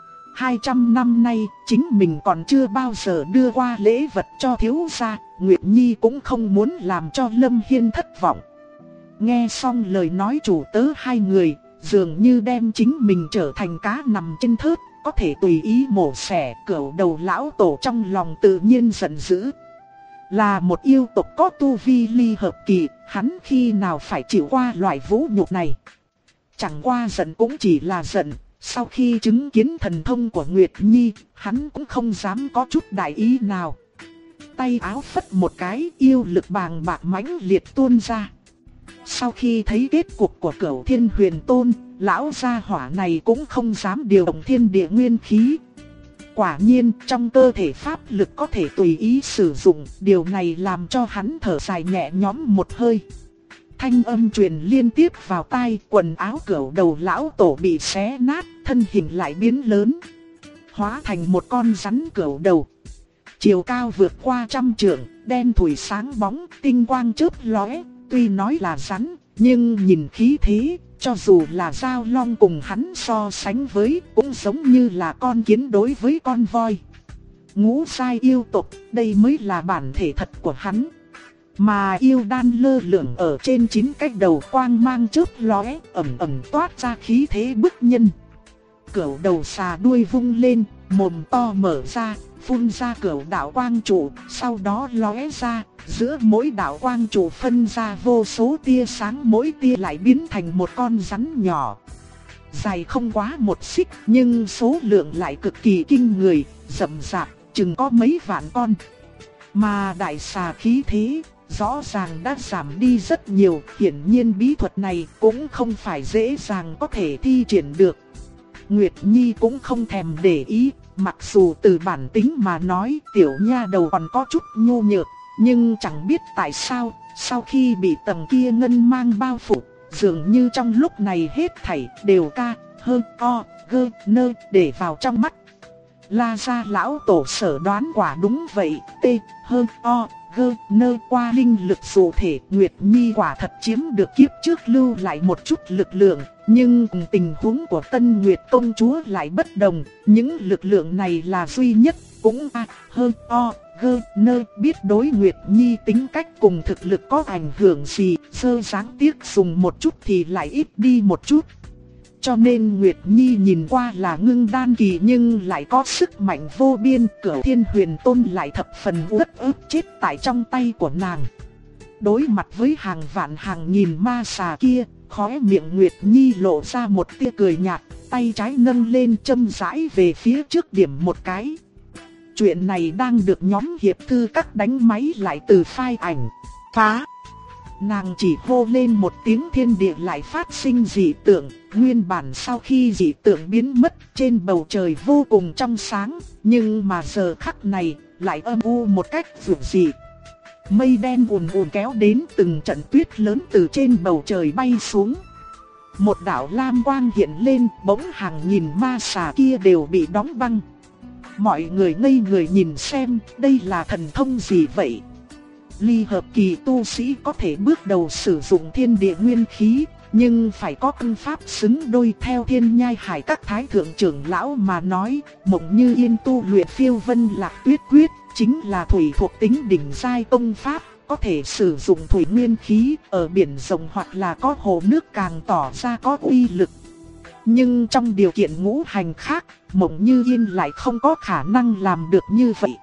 200 năm nay, chính mình còn chưa bao giờ đưa qua lễ vật cho thiếu gia, Nguyệt Nhi cũng không muốn làm cho Lâm Hiên thất vọng. Nghe xong lời nói chủ tớ hai người, dường như đem chính mình trở thành cá nằm trên thớt, có thể tùy ý mổ xẻ. Cửu đầu lão tổ trong lòng tự nhiên giận dữ. Là một yêu tộc có tu vi ly hợp kỳ, hắn khi nào phải chịu qua loại vũ nhục này. Chẳng qua giận cũng chỉ là giận, sau khi chứng kiến thần thông của Nguyệt Nhi, hắn cũng không dám có chút đại ý nào. Tay áo phất một cái, yêu lực bàng bạc mãnh liệt tuôn ra. Sau khi thấy kết cục của Cửu Thiên Huyền Tôn, lão gia hỏa này cũng không dám điều động thiên địa nguyên khí. Quả nhiên trong cơ thể pháp lực có thể tùy ý sử dụng, điều này làm cho hắn thở dài nhẹ nhõm một hơi. Thanh âm truyền liên tiếp vào tai, quần áo cửu đầu lão tổ bị xé nát, thân hình lại biến lớn, hóa thành một con rắn cửu đầu. Chiều cao vượt qua 100 trượng, đen thủi sáng bóng, tinh quang chớp lóe. Tuy nói là rắn, nhưng nhìn khí thế, cho dù là Giao Long cùng hắn so sánh với, cũng giống như là con kiến đối với con voi. Ngũ sai yêu tộc, đây mới là bản thể thật của hắn. Mà yêu đan lơ lửng ở trên 9 cái đầu, quang mang chớp lóe, ẩm ẩm toát ra khí thế bức nhân. Cửu đầu xà đuôi vung lên, mồm to mở ra, phun ra cửu đạo quang trụ, sau đó lóe ra, giữa mỗi đạo quang trụ phân ra vô số tia sáng, mỗi tia lại biến thành một con rắn nhỏ. Dài không quá 1 xích, nhưng số lượng lại cực kỳ kinh người, rậm rạp, chừng có mấy vạn con. Mà đại xà khí thế rõ ràng đã giảm đi rất nhiều, hiển nhiên bí thuật này cũng không phải dễ dàng có thể thi triển được. Nguyệt Nhi cũng không thèm để ý, mặc dù từ bản tính mà nói tiểu nha đầu còn có chút nhu nhược, nhưng chẳng biết tại sao, sau khi bị tầng kia ngân mang bao phủ, dường như trong lúc này hết thảy đều để vào trong mắt. La gia lão tổ sở đoán quả đúng vậy, qua linh lực dụ thể, Nguyệt Nhi quả thật chiếm được kiếp trước lưu lại một chút lực lượng, nhưng cùng tình huống của Tân Nguyệt công chúa lại bất đồng, những lực lượng này là duy nhất, cũng biết đối Nguyệt Nhi tính cách cùng thực lực có ảnh hưởng gì, sơ dáng tiếc dùng một chút thì lại ít đi một chút. cho nên Nguyệt Nhi nhìn qua là ngưng đan kỳ nhưng lại có sức mạnh vô biên. Cửu Thiên Huyền Tôn lại thập phần uất ức chết tại trong tay của nàng. Đối mặt với hàng vạn hàng nghìn ma xà kia, khóe miệng Nguyệt Nhi lộ ra một tia cười nhạt, tay trái nâng lên châm rãi về phía trước điểm một cái. Chuyện này đang được nhóm hiệp thư các đánh máy lại từ file ảnh. Phá! Nàng chỉ hô lên một tiếng, thiên địa lại phát sinh dị tượng. Nguyên bản sau khi dị tượng biến mất, trên bầu trời vô cùng trong sáng, nhưng mà giờ khắc này lại âm u một cách dữ dị. Mây đen ùn ùn kéo đến, từng trận tuyết lớn từ trên bầu trời bay xuống. Một đạo lam quang hiện lên, bỗng hàng nghìn ma xà kia đều bị đóng băng. Mọi người ngây người nhìn xem, đây là thần thông gì vậy? Ly hợp kỳ tu sĩ có thể bước đầu sử dụng thiên địa nguyên khí, nhưng phải có công pháp xứng đôi. Theo Thiên Nhai Hải các thái thượng trưởng lão mà nói, Mộng Như Yên tu luyện Phiêu Vân Lạc Tuyết Quyết chính là thủy thuộc tính đỉnh giai công pháp, có thể sử dụng thủy nguyên khí ở biển rộng hoặc là có hồ nước càng tỏ ra có uy lực. Nhưng trong điều kiện ngũ hành khác, Mộng Như Yên lại không có khả năng làm được như vậy.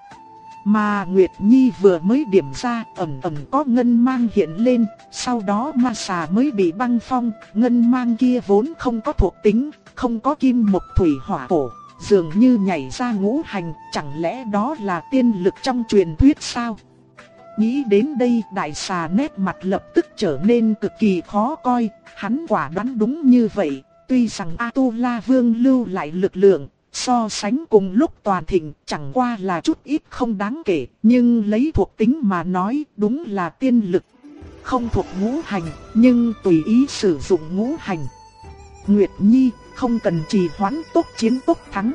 Mà Nguyệt Nhi vừa mới điểm ra, ẩn ẩn có ngân mang hiện lên, sau đó ma xà mới bị băng phong. Ngân mang kia vốn không có thuộc tính, không có kim mộc thủy hỏa thổ, dường như nhảy ra ngũ hành, chẳng lẽ đó là tiên lực trong truyền thuyết sao? Nghĩ đến đây, đại xà nét mặt lập tức trở nên cực kỳ khó coi. Hắn quả đoán đúng như vậy, tuy rằng A-tu-la Vương lưu lại lực lượng, so sánh cùng lúc toàn thịnh chẳng qua là chút ít không đáng kể, nhưng lấy thuộc tính mà nói đúng là tiên lực. Không thuộc ngũ hành, nhưng tùy ý sử dụng ngũ hành. Nguyệt Nhi không cần trì hoãn, tốc chiến tốc thắng.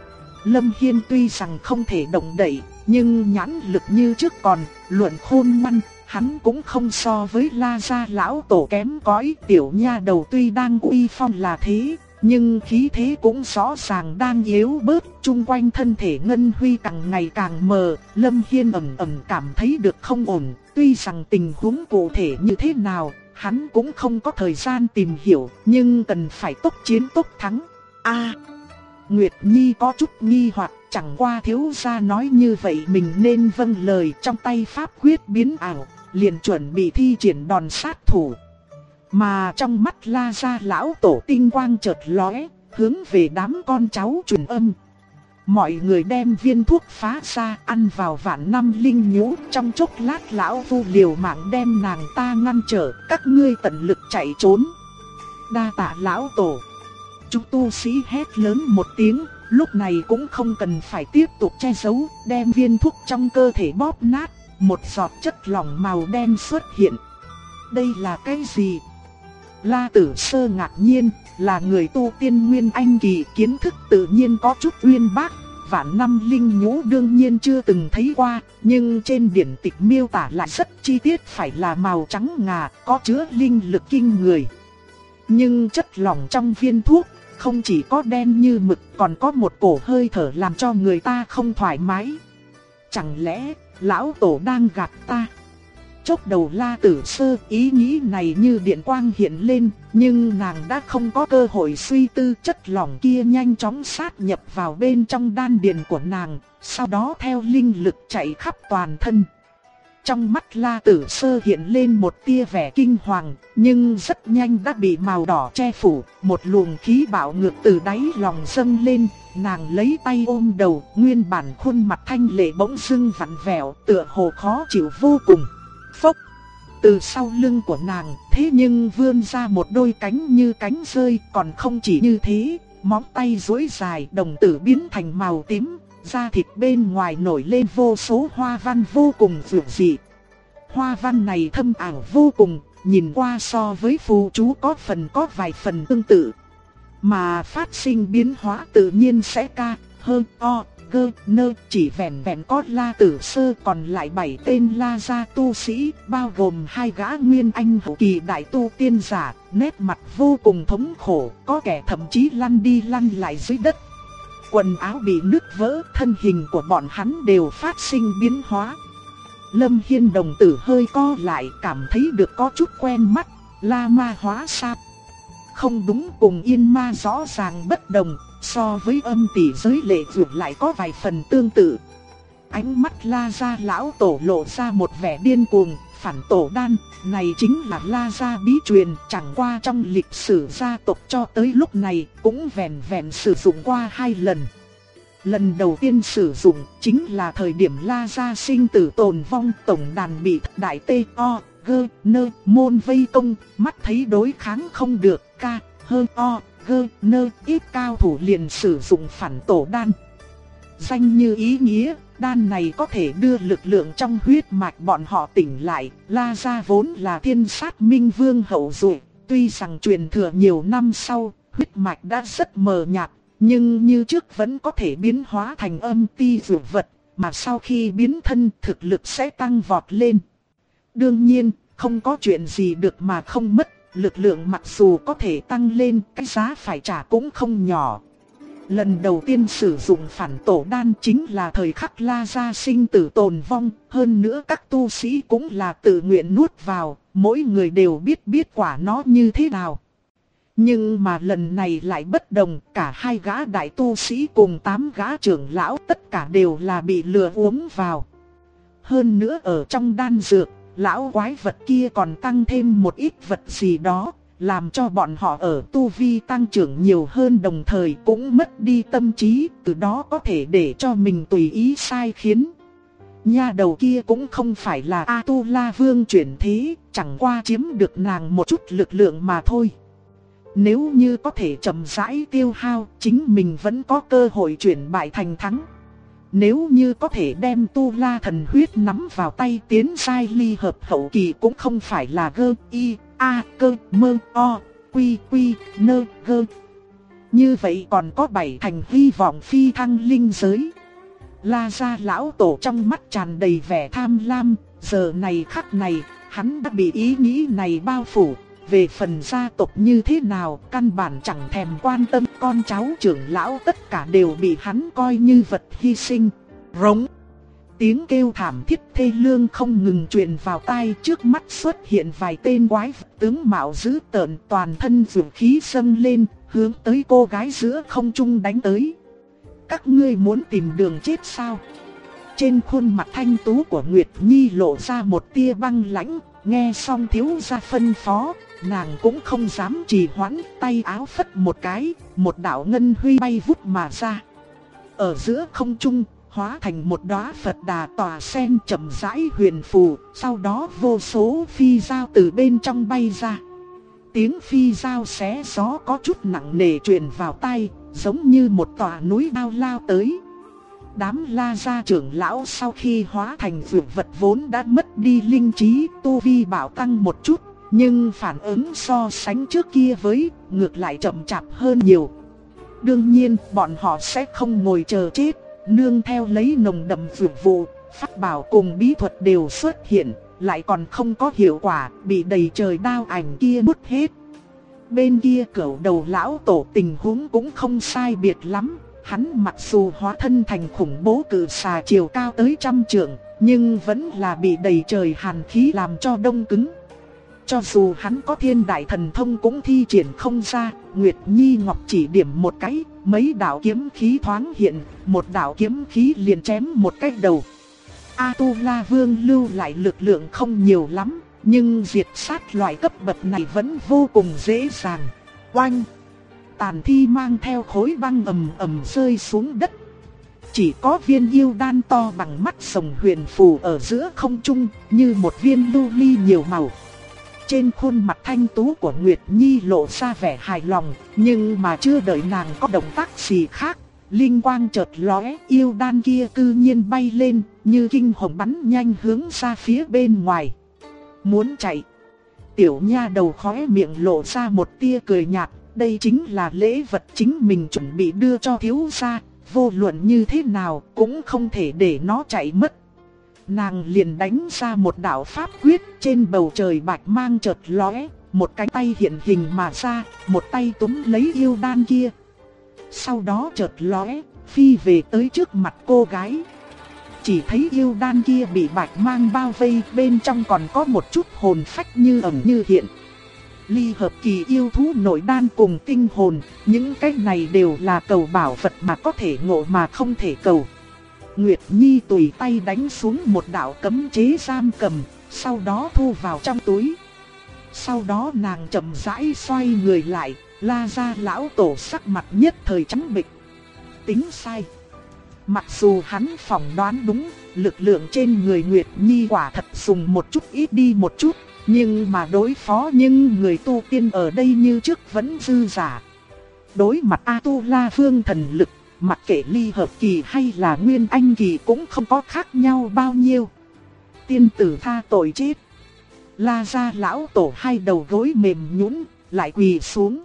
Lâm Hiên tuy rằng không thể động đậy, nhưng nhãn lực như trước còn, luận khôn ngoan, hắn cũng không so với La gia lão tổ kém cỏi. Tiểu nha đầu tuy đang uy phong là thế, nhưng khí thế cũng rõ ràng đang yếu bớt. Chung quanh thân thể Ngân Huy càng ngày càng mờ, Lâm Hiên ẩn ẩn cảm thấy được không ổn. Tuy rằng tình huống cụ thể như thế nào, hắn cũng không có thời gian tìm hiểu, nhưng cần phải tốc chiến tốc thắng. Nguyệt Nhi có chút nghi hoặc, chẳng qua thiếu gia nói như vậy mình nên vâng lời. Trong tay pháp quyết biến ảo, liền chuẩn bị thi triển đòn sát thủ. Mà trong mắt La gia lão tổ tinh quang chợt lóe, hướng về đám con cháu truyền âm. Mọi người đem viên thuốc phá ra, ăn vào vạn năm linh nhũ. Trong chốc lát lão phu liều mạng đem nàng ta ngăn trở, các ngươi tận lực chạy trốn. Đa tạ lão tổ. Chúng tu sĩ hét lớn một tiếng, lúc này cũng không cần phải tiếp tục che giấu, đem viên thuốc trong cơ thể bóp nát. Một giọt chất lỏng màu đen xuất hiện. Đây là cái gì? La Tử Sơ ngạc nhiên, là người tu tiên nguyên anh kỳ, kiến thức tự nhiên có chút uyên bác. Vạn năm linh nhũ đương nhiên chưa từng thấy qua, nhưng trên điển tịch miêu tả lại rất chi tiết, phải là màu trắng ngà, có chứa linh lực kinh người. Nhưng chất lỏng trong viên thuốc không chỉ có đen như mực, còn có một cổ hơi thở làm cho người ta không thoải mái. Chẳng lẽ lão tổ đang gạt ta? Chốc đầu La Tử Sơ, ý nghĩ này như điện quang hiện lên, nhưng nàng đã không có cơ hội suy tư. Chất lỏng kia nhanh chóng sát nhập vào bên trong đan điền của nàng, sau đó theo linh lực chạy khắp toàn thân. Trong mắt La Tử Sơ hiện lên một tia vẻ kinh hoàng, nhưng rất nhanh đã bị màu đỏ che phủ. Một luồng khí bạo ngược từ đáy lòng dâng lên, nàng lấy tay ôm đầu, nguyên bản khuôn mặt thanh lệ bỗng dưng vặn vẹo, tựa hồ khó chịu vô cùng. Phốc! Từ sau lưng của nàng, thế nhưng vươn ra một đôi cánh như cánh rơi. Còn không chỉ như thế, móng tay duỗi dài, đồng tử biến thành màu tím, da thịt bên ngoài nổi lên vô số hoa văn vô cùng dữ dị. Hoa văn này thâm ảo vô cùng, nhìn qua so với phù chú có vài phần tương tự. Mà phát sinh biến hóa tự nhiên sẽ ca, hơn, o, gơ, nơ. Chỉ vẹn vẹn có La Tử Sơ, còn lại 7 tên La gia tu sĩ, bao gồm 2 gã nguyên anh hậu kỳ đại tu tiên giả, nét mặt vô cùng thống khổ, có kẻ thậm chí lăn đi lăn lại dưới đất. Quần áo bị nứt vỡ, thân hình của bọn hắn đều phát sinh biến hóa. Lâm Hiên đồng tử hơi co lại, cảm thấy được có chút quen mắt. La Ma Hóa Sáp. không đúng, cùng Yên Ma rõ ràng bất đồng, so với âm tỷ giới lệ dược lại có vài phần tương tự. Ánh mắt La Gia lão tổ lộ ra một vẻ điên cuồng, phản tổ đan, này chính là La Gia bí truyền, chẳng qua trong lịch sử gia tộc cho tới lúc này cũng vẹn vẹn sử dụng qua 2 lần. Lần đầu tiên sử dụng chính là thời điểm La Gia sinh tử tồn vong, tổng đàn bị đại T.O.G. Nơ môn vây công, mắt thấy đối kháng không được, K.H.O.G. Nơ ít cao thủ liền sử dụng phản tổ đan. Danh như ý nghĩa, đan này có thể đưa lực lượng trong huyết mạch bọn họ tỉnh lại. La Gia vốn là thiên sát minh vương hậu duệ, tuy rằng truyền thừa nhiều năm sau, huyết mạch đã rất mờ nhạt, nhưng như trước vẫn có thể biến hóa thành âm ti dược vật, mà sau khi biến thân thực lực sẽ tăng vọt lên. Đương nhiên, không có chuyện gì được mà không mất, lực lượng mặc dù có thể tăng lên, cái giá phải trả cũng không nhỏ. Lần đầu tiên sử dụng phản tổ đan chính là thời khắc La Gia sinh tử tồn vong, hơn nữa các tu sĩ cũng là tự nguyện nuốt vào, mỗi người đều biết quả nó như thế nào. Nhưng mà lần này lại bất đồng, cả 2 gã đại tu sĩ cùng 8 gã trưởng lão tất cả đều là bị lừa uống vào. Hơn nữa ở trong đan dược, lão quái vật kia còn tăng thêm một ít vật gì đó, làm cho bọn họ ở tu vi tăng trưởng nhiều hơn, đồng thời cũng mất đi tâm trí, từ đó có thể để cho mình tùy ý sai khiến. Nha đầu kia cũng không phải là A-tu-la vương chuyển thế, chẳng qua chiếm được nàng một chút lực lượng mà thôi. Nếu như có thể chậm rãi tiêu hao, chính mình vẫn có cơ hội chuyển bại thành thắng. Nếu như có thể đem tu la thần huyết nắm vào tay, tiến giai ly hợp hậu kỳ cũng không phải là G.I.A.Cơ.Mơ.O.Quy.Quy.Nơ.Gơ. Như vậy còn có 7 thành hy vọng phi thăng linh giới. La Gia lão tổ trong mắt tràn đầy vẻ tham lam, giờ này khắc này, hắn đã bị ý nghĩ này bao phủ. Về phần gia tộc như thế nào, căn bản chẳng thèm quan tâm, con cháu trưởng lão tất cả đều bị hắn coi như vật hy sinh. Rống. Tiếng kêu thảm thiết thê lương không ngừng truyền vào tai, trước mắt xuất hiện vài tên quái vật tướng mạo dữ tợn, toàn thân dũng khí dâng lên, hướng tới cô gái giữa không trung đánh tới. Các ngươi muốn tìm đường chết sao? Trên khuôn mặt thanh tú của Nguyệt Nhi lộ ra một tia băng lãnh, nghe xong thiếu gia phân phó, nàng cũng không dám trì hoãn, tay áo phất một cái, một đạo ngân huy bay vút mà ra. Ở giữa không trung, hóa thành một đóa Phật Đà tỏa sen chậm rãi huyền phù, sau đó vô số phi dao từ bên trong bay ra. Tiếng phi dao xé gió có chút nặng nề truyền vào tai, giống như một tòa núi bao lao tới. Đám La Gia trưởng lão sau khi hóa thành dược vật vốn đã mất đi linh trí, tu vi bảo tăng một chút, nhưng phản ứng so sánh trước kia với ngược lại chậm chạp hơn nhiều. Đương nhiên bọn họ sẽ không ngồi chờ chết, nương theo lấy nồng đậm dược vụ, pháp bảo cùng bí thuật đều xuất hiện, lại còn không có hiệu quả, bị đầy trời đao ảnh kia nuốt hết. Bên kia cửu đầu lão tổ tình huống cũng không sai biệt lắm. Hắn mặc dù hóa thân thành khủng bố cự xà chiều cao tới 100 trượng, nhưng vẫn là bị đầy trời hàn khí làm cho đông cứng. Cho dù hắn có thiên đại thần thông cũng thi triển không ra, Nguyệt Nhi Ngọc chỉ điểm một cái, mấy đạo kiếm khí thoáng hiện, một đạo kiếm khí liền chém một cái đầu. A-tu-la vương lưu lại lực lượng không nhiều lắm, nhưng diệt sát loại cấp bậc này vẫn vô cùng dễ dàng. Oanh! Tàn thi mang theo khối băng ầm ầm rơi xuống đất. Chỉ có viên yêu đan to bằng mắt rồng huyền phù ở giữa không trung, như một viên lưu ly nhiều màu. Trên khuôn mặt thanh tú của Nguyệt Nhi lộ ra vẻ hài lòng, nhưng mà chưa đợi nàng có động tác gì khác, linh quang chợt lóe, yêu đan kia cư nhiên bay lên, như kinh hồng bắn nhanh hướng ra phía bên ngoài. Muốn chạy. Tiểu nha đầu khóe miệng lộ ra một tia cười nhạt. Đây chính là lễ vật chính mình chuẩn bị đưa cho thiếu gia, vô luận như thế nào cũng không thể để nó chạy mất. Nàng liền đánh ra một đạo pháp quyết, trên bầu trời bạch mang chợt lóe, một cái tay hiện hình mà ra, một tay túm lấy yêu đan kia. Sau đó chợt lóe, phi về tới trước mặt cô gái. Chỉ thấy yêu đan kia bị bạch mang bao vây, bên trong còn có một chút hồn phách như ẩn như hiện. ly hợp kỳ yêu thú nội đan cùng tinh hồn, những cái này đều là cầu bảo vật mà có thể ngộ mà không thể cầu. Nguyệt Nhi tùy tay đánh xuống một đạo cấm chế giam cầm, sau đó thu vào trong túi. Sau đó nàng chậm rãi xoay người lại, La Gia lão tổ sắc mặt nhất thời trắng bệch. Tính sai. Mặc dù hắn phỏng đoán đúng, lực lượng trên người Nguyệt Nhi quả thật dùng một chút ít đi một chút, nhưng mà đối phó những người tu tiên ở đây như trước vẫn dư giả. Đối mặt A-tu-la vương thần lực, mặc kệ ly hợp kỳ hay là nguyên anh kỳ cũng không có khác nhau bao nhiêu. Tiên tử tha tội chết. La Gia lão tổ hai đầu gối mềm nhũn, lại quỳ xuống.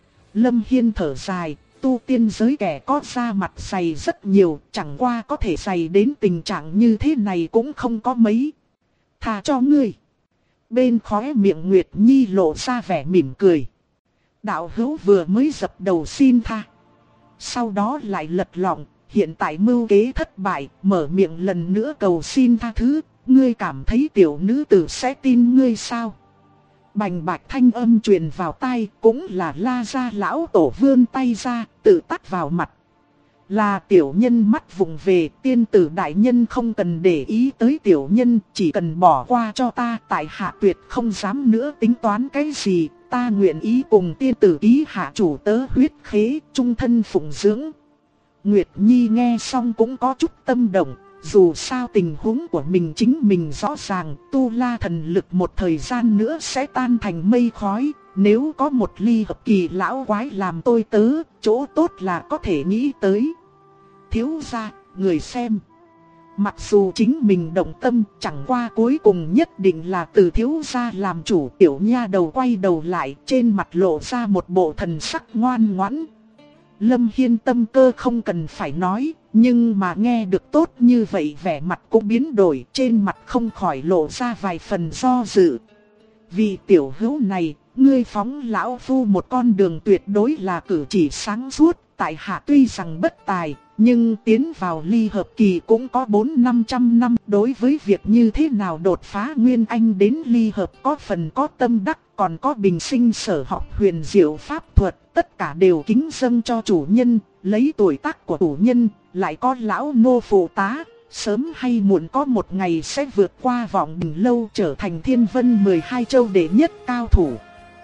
Lâm Hiên thở dài, tu tiên giới kẻ có da mặt dày rất nhiều, chẳng qua có thể dày đến tình trạng như thế này cũng không có mấy. Tha cho ngươi. Bên khóe miệng Nguyệt Nhi lộ ra vẻ mỉm cười. Đạo hữu vừa mới dập đầu xin tha. Sau đó lại lật lọng, hiện tại mưu kế thất bại, mở miệng lần nữa cầu xin tha thứ. Ngươi cảm thấy tiểu nữ tử sẽ tin ngươi sao? Bành bạch thanh âm truyền vào tai, cũng là La Gia lão tổ vươn tay ra, tự tát vào mặt. Là tiểu nhân mắt vùng về, tiên tử đại nhân không cần để ý tới tiểu nhân, chỉ cần bỏ qua cho ta, tại hạ tuyệt không dám nữa tính toán cái gì, ta nguyện ý cùng tiên tử ký hạ chủ tớ huyết khế, chung thân phụng dưỡng. Nguyệt Nhi nghe xong cũng có chút tâm động. Dù sao tình huống của mình chính mình rõ ràng, tu la thần lực một thời gian nữa sẽ tan thành mây khói. Nếu có một ly hợp kỳ lão quái làm tôi tớ, chỗ tốt là có thể nghĩ tới. Thiếu gia, người xem. Mặc dù chính mình động tâm, chẳng qua cuối cùng nhất định là từ thiếu gia làm chủ. Tiểu nha đầu quay đầu lại, trên mặt lộ ra một bộ thần sắc ngoan ngoãn. Lâm Hiên tâm cơ không cần phải nói, nhưng mà nghe được tốt như vậy vẻ mặt cũng biến đổi, trên mặt không khỏi lộ ra vài phần do dự. Vì tiểu hữu này, ngươi phóng lão phu một con đường tuyệt đối là cử chỉ sáng suốt, tại hạ tuy rằng bất tài, nhưng tiến vào ly hợp kỳ cũng có 400-500 năm. Đối với việc như thế nào đột phá nguyên anh đến ly hợp có phần có tâm đắc, còn có bình sinh sở học huyền diệu pháp thuật, tất cả đều kính dâng cho chủ nhân, lấy tuổi tác của chủ nhân, lại có lão nô phụ tá, sớm hay muộn có một ngày sẽ vượt qua vọng đỉnh lâu trở thành thiên vân 12 châu đệ nhất cao thủ.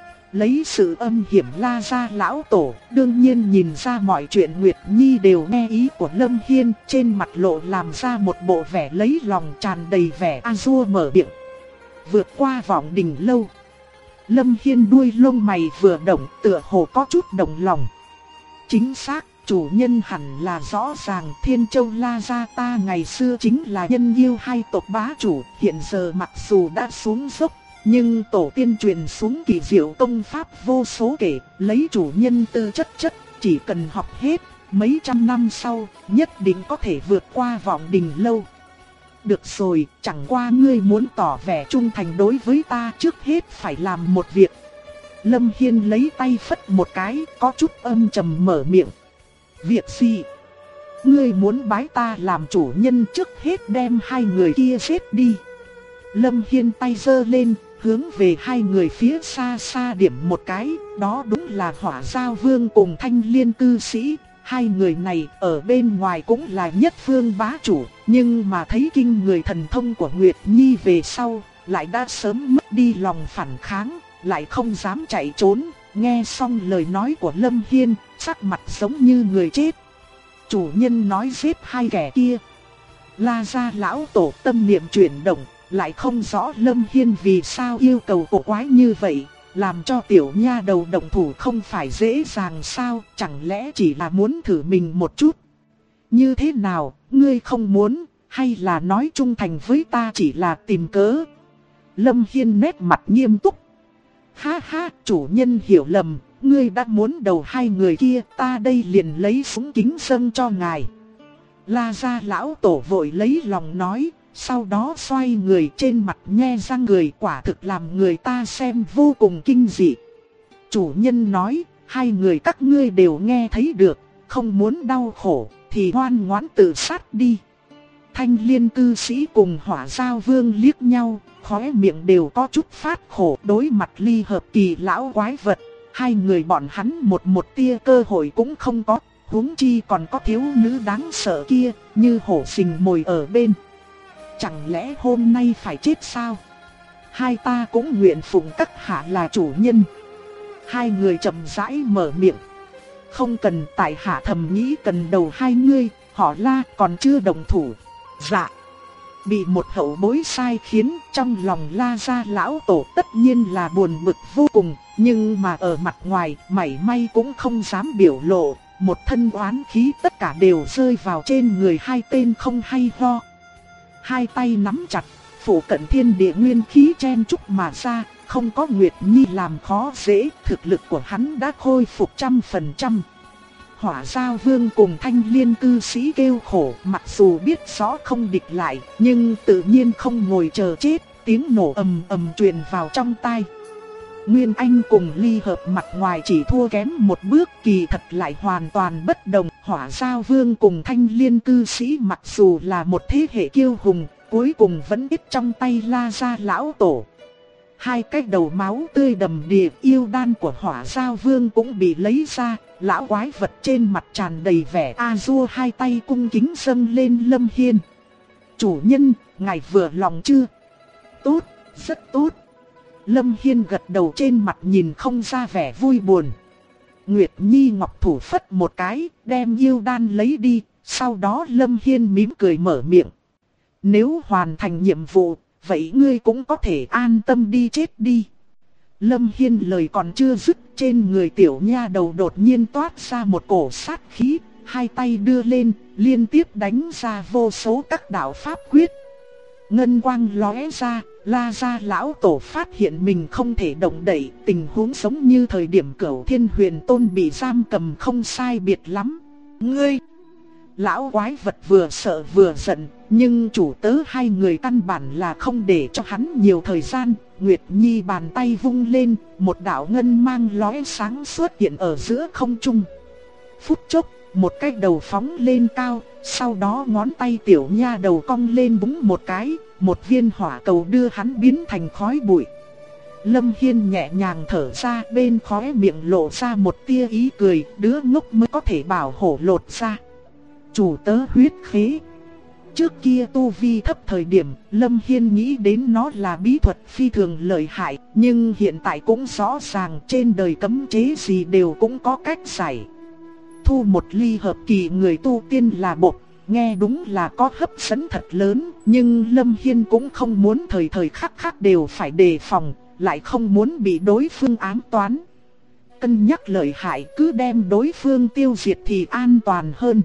Lấy sự âm hiểm La Gia lão tổ, đương nhiên nhìn ra mọi chuyện Nguyệt Nhi đều nghe ý của Lâm Hiên, trên mặt lộ làm ra một bộ vẻ lấy lòng tràn đầy vẻ a-dua mở miệng. Vượt qua vọng đỉnh lâu. Lâm Hiên đuôi lông mày vừa động, tựa hồ có chút động lòng. Chính xác, chủ nhân hẳn là rõ ràng, Thiên Châu La Gia ta ngày xưa chính là nhân yêu hai tộc bá chủ, hiện giờ mặc dù đã xuống dốc, nhưng tổ tiên truyền xuống kỳ diệu công pháp vô số kể, lấy chủ nhân tư chất, chỉ cần học hết, mấy trăm năm sau, nhất định có thể vượt qua vọng đỉnh lâu. Được rồi, chẳng qua ngươi muốn tỏ vẻ trung thành đối với ta, trước hết phải làm một việc. Lâm Hiên lấy tay phất một cái, có chút âm trầm mở miệng. Việc gì? Ngươi muốn bái ta làm chủ nhân, trước hết đem hai người kia giết đi. Lâm Hiên tay giơ lên, hướng về hai người phía xa xa điểm một cái, đó đúng là Hỏa Giao Vương cùng Thanh Liên cư sĩ. Hai người này ở bên ngoài cũng là nhất phương bá chủ, nhưng mà thấy kinh người thần thông của Nguyệt Nhi về sau, lại đã sớm mất đi lòng phản kháng, lại không dám chạy trốn. Nghe xong lời nói của Lâm Hiên, sắc mặt giống như người chết. Chủ nhân nói giết hai kẻ kia. La Gia lão tổ tâm niệm chuyển động, lại không rõ Lâm Hiên vì sao yêu cầu cổ quái như vậy. Làm cho tiểu nha đầu động thủ không phải dễ dàng sao, chẳng lẽ chỉ là muốn thử mình một chút. Như thế nào, ngươi không muốn, hay là nói trung thành với ta chỉ là tìm cớ? Lâm Hiên nét mặt nghiêm túc. Ha ha, chủ nhân hiểu lầm, ngươi đã muốn đầu hai người kia, ta đây liền lấy súng kính dâng cho ngài. La Gia lão tổ vội lấy lòng nói. Sau đó xoay người, trên mặt nhe răng cười, quả thực làm người ta xem vô cùng kinh dị. Chủ nhân nói, hai người các ngươi đều nghe thấy được, không muốn đau khổ thì ngoan ngoãn tự sát đi. Thanh Liên cư sĩ cùng Hỏa Giao Vương liếc nhau, khóe miệng đều có chút phát khổ. Đối mặt ly hợp kỳ lão quái vật, hai người bọn hắn một tia cơ hội cũng không có, huống chi còn có thiếu nữ đáng sợ kia, như hổ sình mồi ở bên. Chẳng lẽ hôm nay phải chết sao? Hai ta cũng nguyện phụng các hạ là chủ nhân. Hai người chậm rãi mở miệng. Không cần, tại hạ thầm nghĩ cần đầu hai ngươi, họ La còn chưa đồng thủ. Dạ. Bị một hậu bối sai khiến, trong lòng La gia lão tổ tất nhiên là buồn bực vô cùng, nhưng mà ở mặt ngoài mảy may cũng không dám biểu lộ, một thân oán khí tất cả đều rơi vào trên người hai tên không hay ho. Hai tay nắm chặt, phủ cận thiên địa nguyên khí chen chúc mà ra, không có Nguyệt Nhi làm khó dễ, thực lực của hắn đã khôi phục 100%. Hỏa Giao Vương cùng Thanh Liên cư sĩ kêu khổ, mặc dù biết rõ không địch lại, nhưng tự nhiên không ngồi chờ chết, tiếng nổ ầm ầm truyền vào trong tai. Nguyên Anh cùng ly hợp mặt ngoài chỉ thua kém một bước, kỳ thật lại hoàn toàn bất đồng. Hỏa Giao Vương cùng Thanh Liên cư sĩ mặc dù là một thế hệ kiêu hùng, cuối cùng vẫn ít trong tay La gia lão tổ. Hai cái đầu máu tươi đầm đìa, yêu đan của Hỏa Giao Vương cũng bị lấy ra, lão quái vật trên mặt tràn đầy vẻ a-dua, hai tay cung kính dâng lên Lâm Hiên. Chủ nhân, ngài vừa lòng chưa? Tốt, rất tốt. Lâm Hiên gật đầu, trên mặt nhìn không ra vẻ vui buồn. Nguyệt Nhi ngọc thủ phất một cái, đem yêu đan lấy đi, sau đó Lâm Hiên mỉm cười mở miệng. Nếu hoàn thành nhiệm vụ, vậy ngươi cũng có thể an tâm đi chết đi. Lâm Hiên lời còn chưa dứt, trên người tiểu nha đầu đột nhiên toát ra một cổ sát khí, hai tay đưa lên, liên tiếp đánh ra vô số các đạo pháp quyết. Ngân quang lóe ra, La gia lão tổ phát hiện mình không thể động đậy, tình huống giống như thời điểm Cửu Thiên Huyền Tôn bị giam cầm không sai biệt lắm. Ngươi! Lão quái vật vừa sợ vừa giận, nhưng chủ tớ hai người căn bản là không để cho hắn nhiều thời gian. Nguyệt Nhi bàn tay vung lên, một đạo ngân mang lóe sáng xuất hiện ở giữa không trung. Phút chốc, một cái đầu phóng lên cao, sau đó ngón tay tiểu nha đầu cong lên búng một cái, một viên hỏa cầu đưa hắn biến thành khói bụi. Lâm Hiên nhẹ nhàng thở ra, bên khóe miệng lộ ra một tia ý cười, đứa ngốc mới có thể bảo hổ lột ra. Chủ tớ huyết khế. Trước kia tu vi thấp thời điểm, Lâm Hiên nghĩ đến nó là bí thuật phi thường lợi hại, nhưng hiện tại cũng rõ ràng trên đời cấm chế gì đều cũng có cách giải. Thu một ly hợp kỳ người tu tiên là bột, nghe đúng là có hấp dẫn thật lớn, nhưng Lâm Hiên cũng không muốn thời thời khắc khắc đều phải đề phòng, lại không muốn bị đối phương ám toán. Cân nhắc lợi hại, cứ đem đối phương tiêu diệt thì an toàn hơn.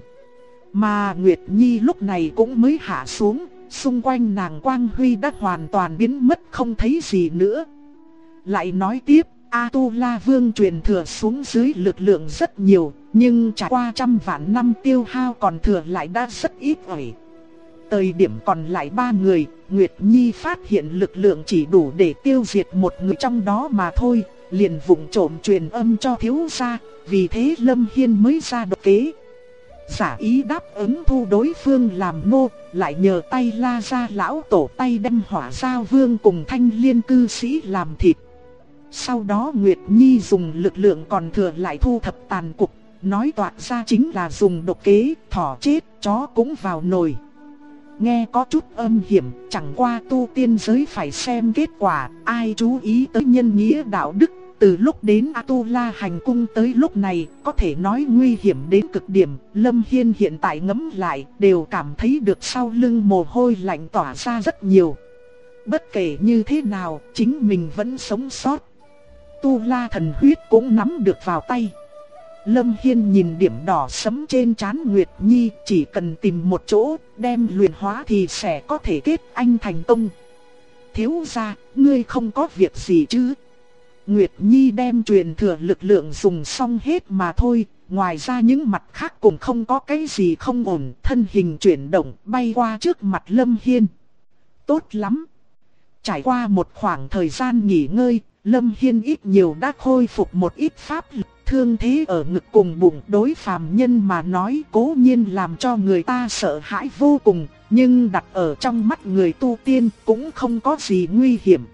Mà Nguyệt Nhi lúc này cũng mới hạ xuống, xung quanh nàng quang huy đã hoàn toàn biến mất không thấy gì nữa. Lại nói tiếp, A-tu-la vương truyền thừa xuống dưới lực lượng rất nhiều, nhưng trải qua trăm vạn năm tiêu hao còn thừa lại đã rất ít ỏi. Thời điểm còn lại ba người, Nguyệt Nhi phát hiện lực lượng chỉ đủ để tiêu diệt một người trong đó mà thôi, liền vụng trộm truyền âm cho thiếu gia, vì thế Lâm Hiên mới ra độc kế. Giả ý đáp ứng thu đối phương làm nô, lại nhờ tay La gia lão tổ tay đem Hỏa Giao Vương cùng Thanh Liên cư sĩ làm thịt. Sau đó Nguyệt Nhi dùng lực lượng còn thừa lại thu thập tàn cục, nói toạc ra chính là dùng độc kế, thỏ chết, chó cũng vào nồi. Nghe có chút âm hiểm, chẳng qua tu tiên giới phải xem kết quả, ai chú ý tới nhân nghĩa đạo đức. Từ lúc đến A-tu-la hành cung tới lúc này, có thể nói nguy hiểm đến cực điểm. Lâm Hiên hiện tại ngẫm lại, đều cảm thấy được sau lưng mồ hôi lạnh tỏa ra rất nhiều. Bất kể như thế nào, chính mình vẫn sống sót. Tu-la thần huyết cũng nắm được vào tay. Lâm Hiên nhìn điểm đỏ sẫm trên trán Nguyệt Nhi, chỉ cần tìm một chỗ, đem luyện hóa thì sẽ có thể kết anh thành công. Thiếu gia, ngươi không có việc gì chứ? Nguyệt Nhi đem truyền thừa lực lượng dùng xong hết mà thôi, ngoài ra những mặt khác cũng không có cái gì không ổn, thân hình chuyển động bay qua trước mặt Lâm Hiên. Tốt lắm. Trải qua một khoảng thời gian nghỉ ngơi, Lâm Hiên ít nhiều đã khôi phục một ít pháp lực, thương thế ở ngực cùng bụng đối phàm nhân mà nói cố nhiên làm cho người ta sợ hãi vô cùng, nhưng đặt ở trong mắt người tu tiên cũng không có gì nguy hiểm.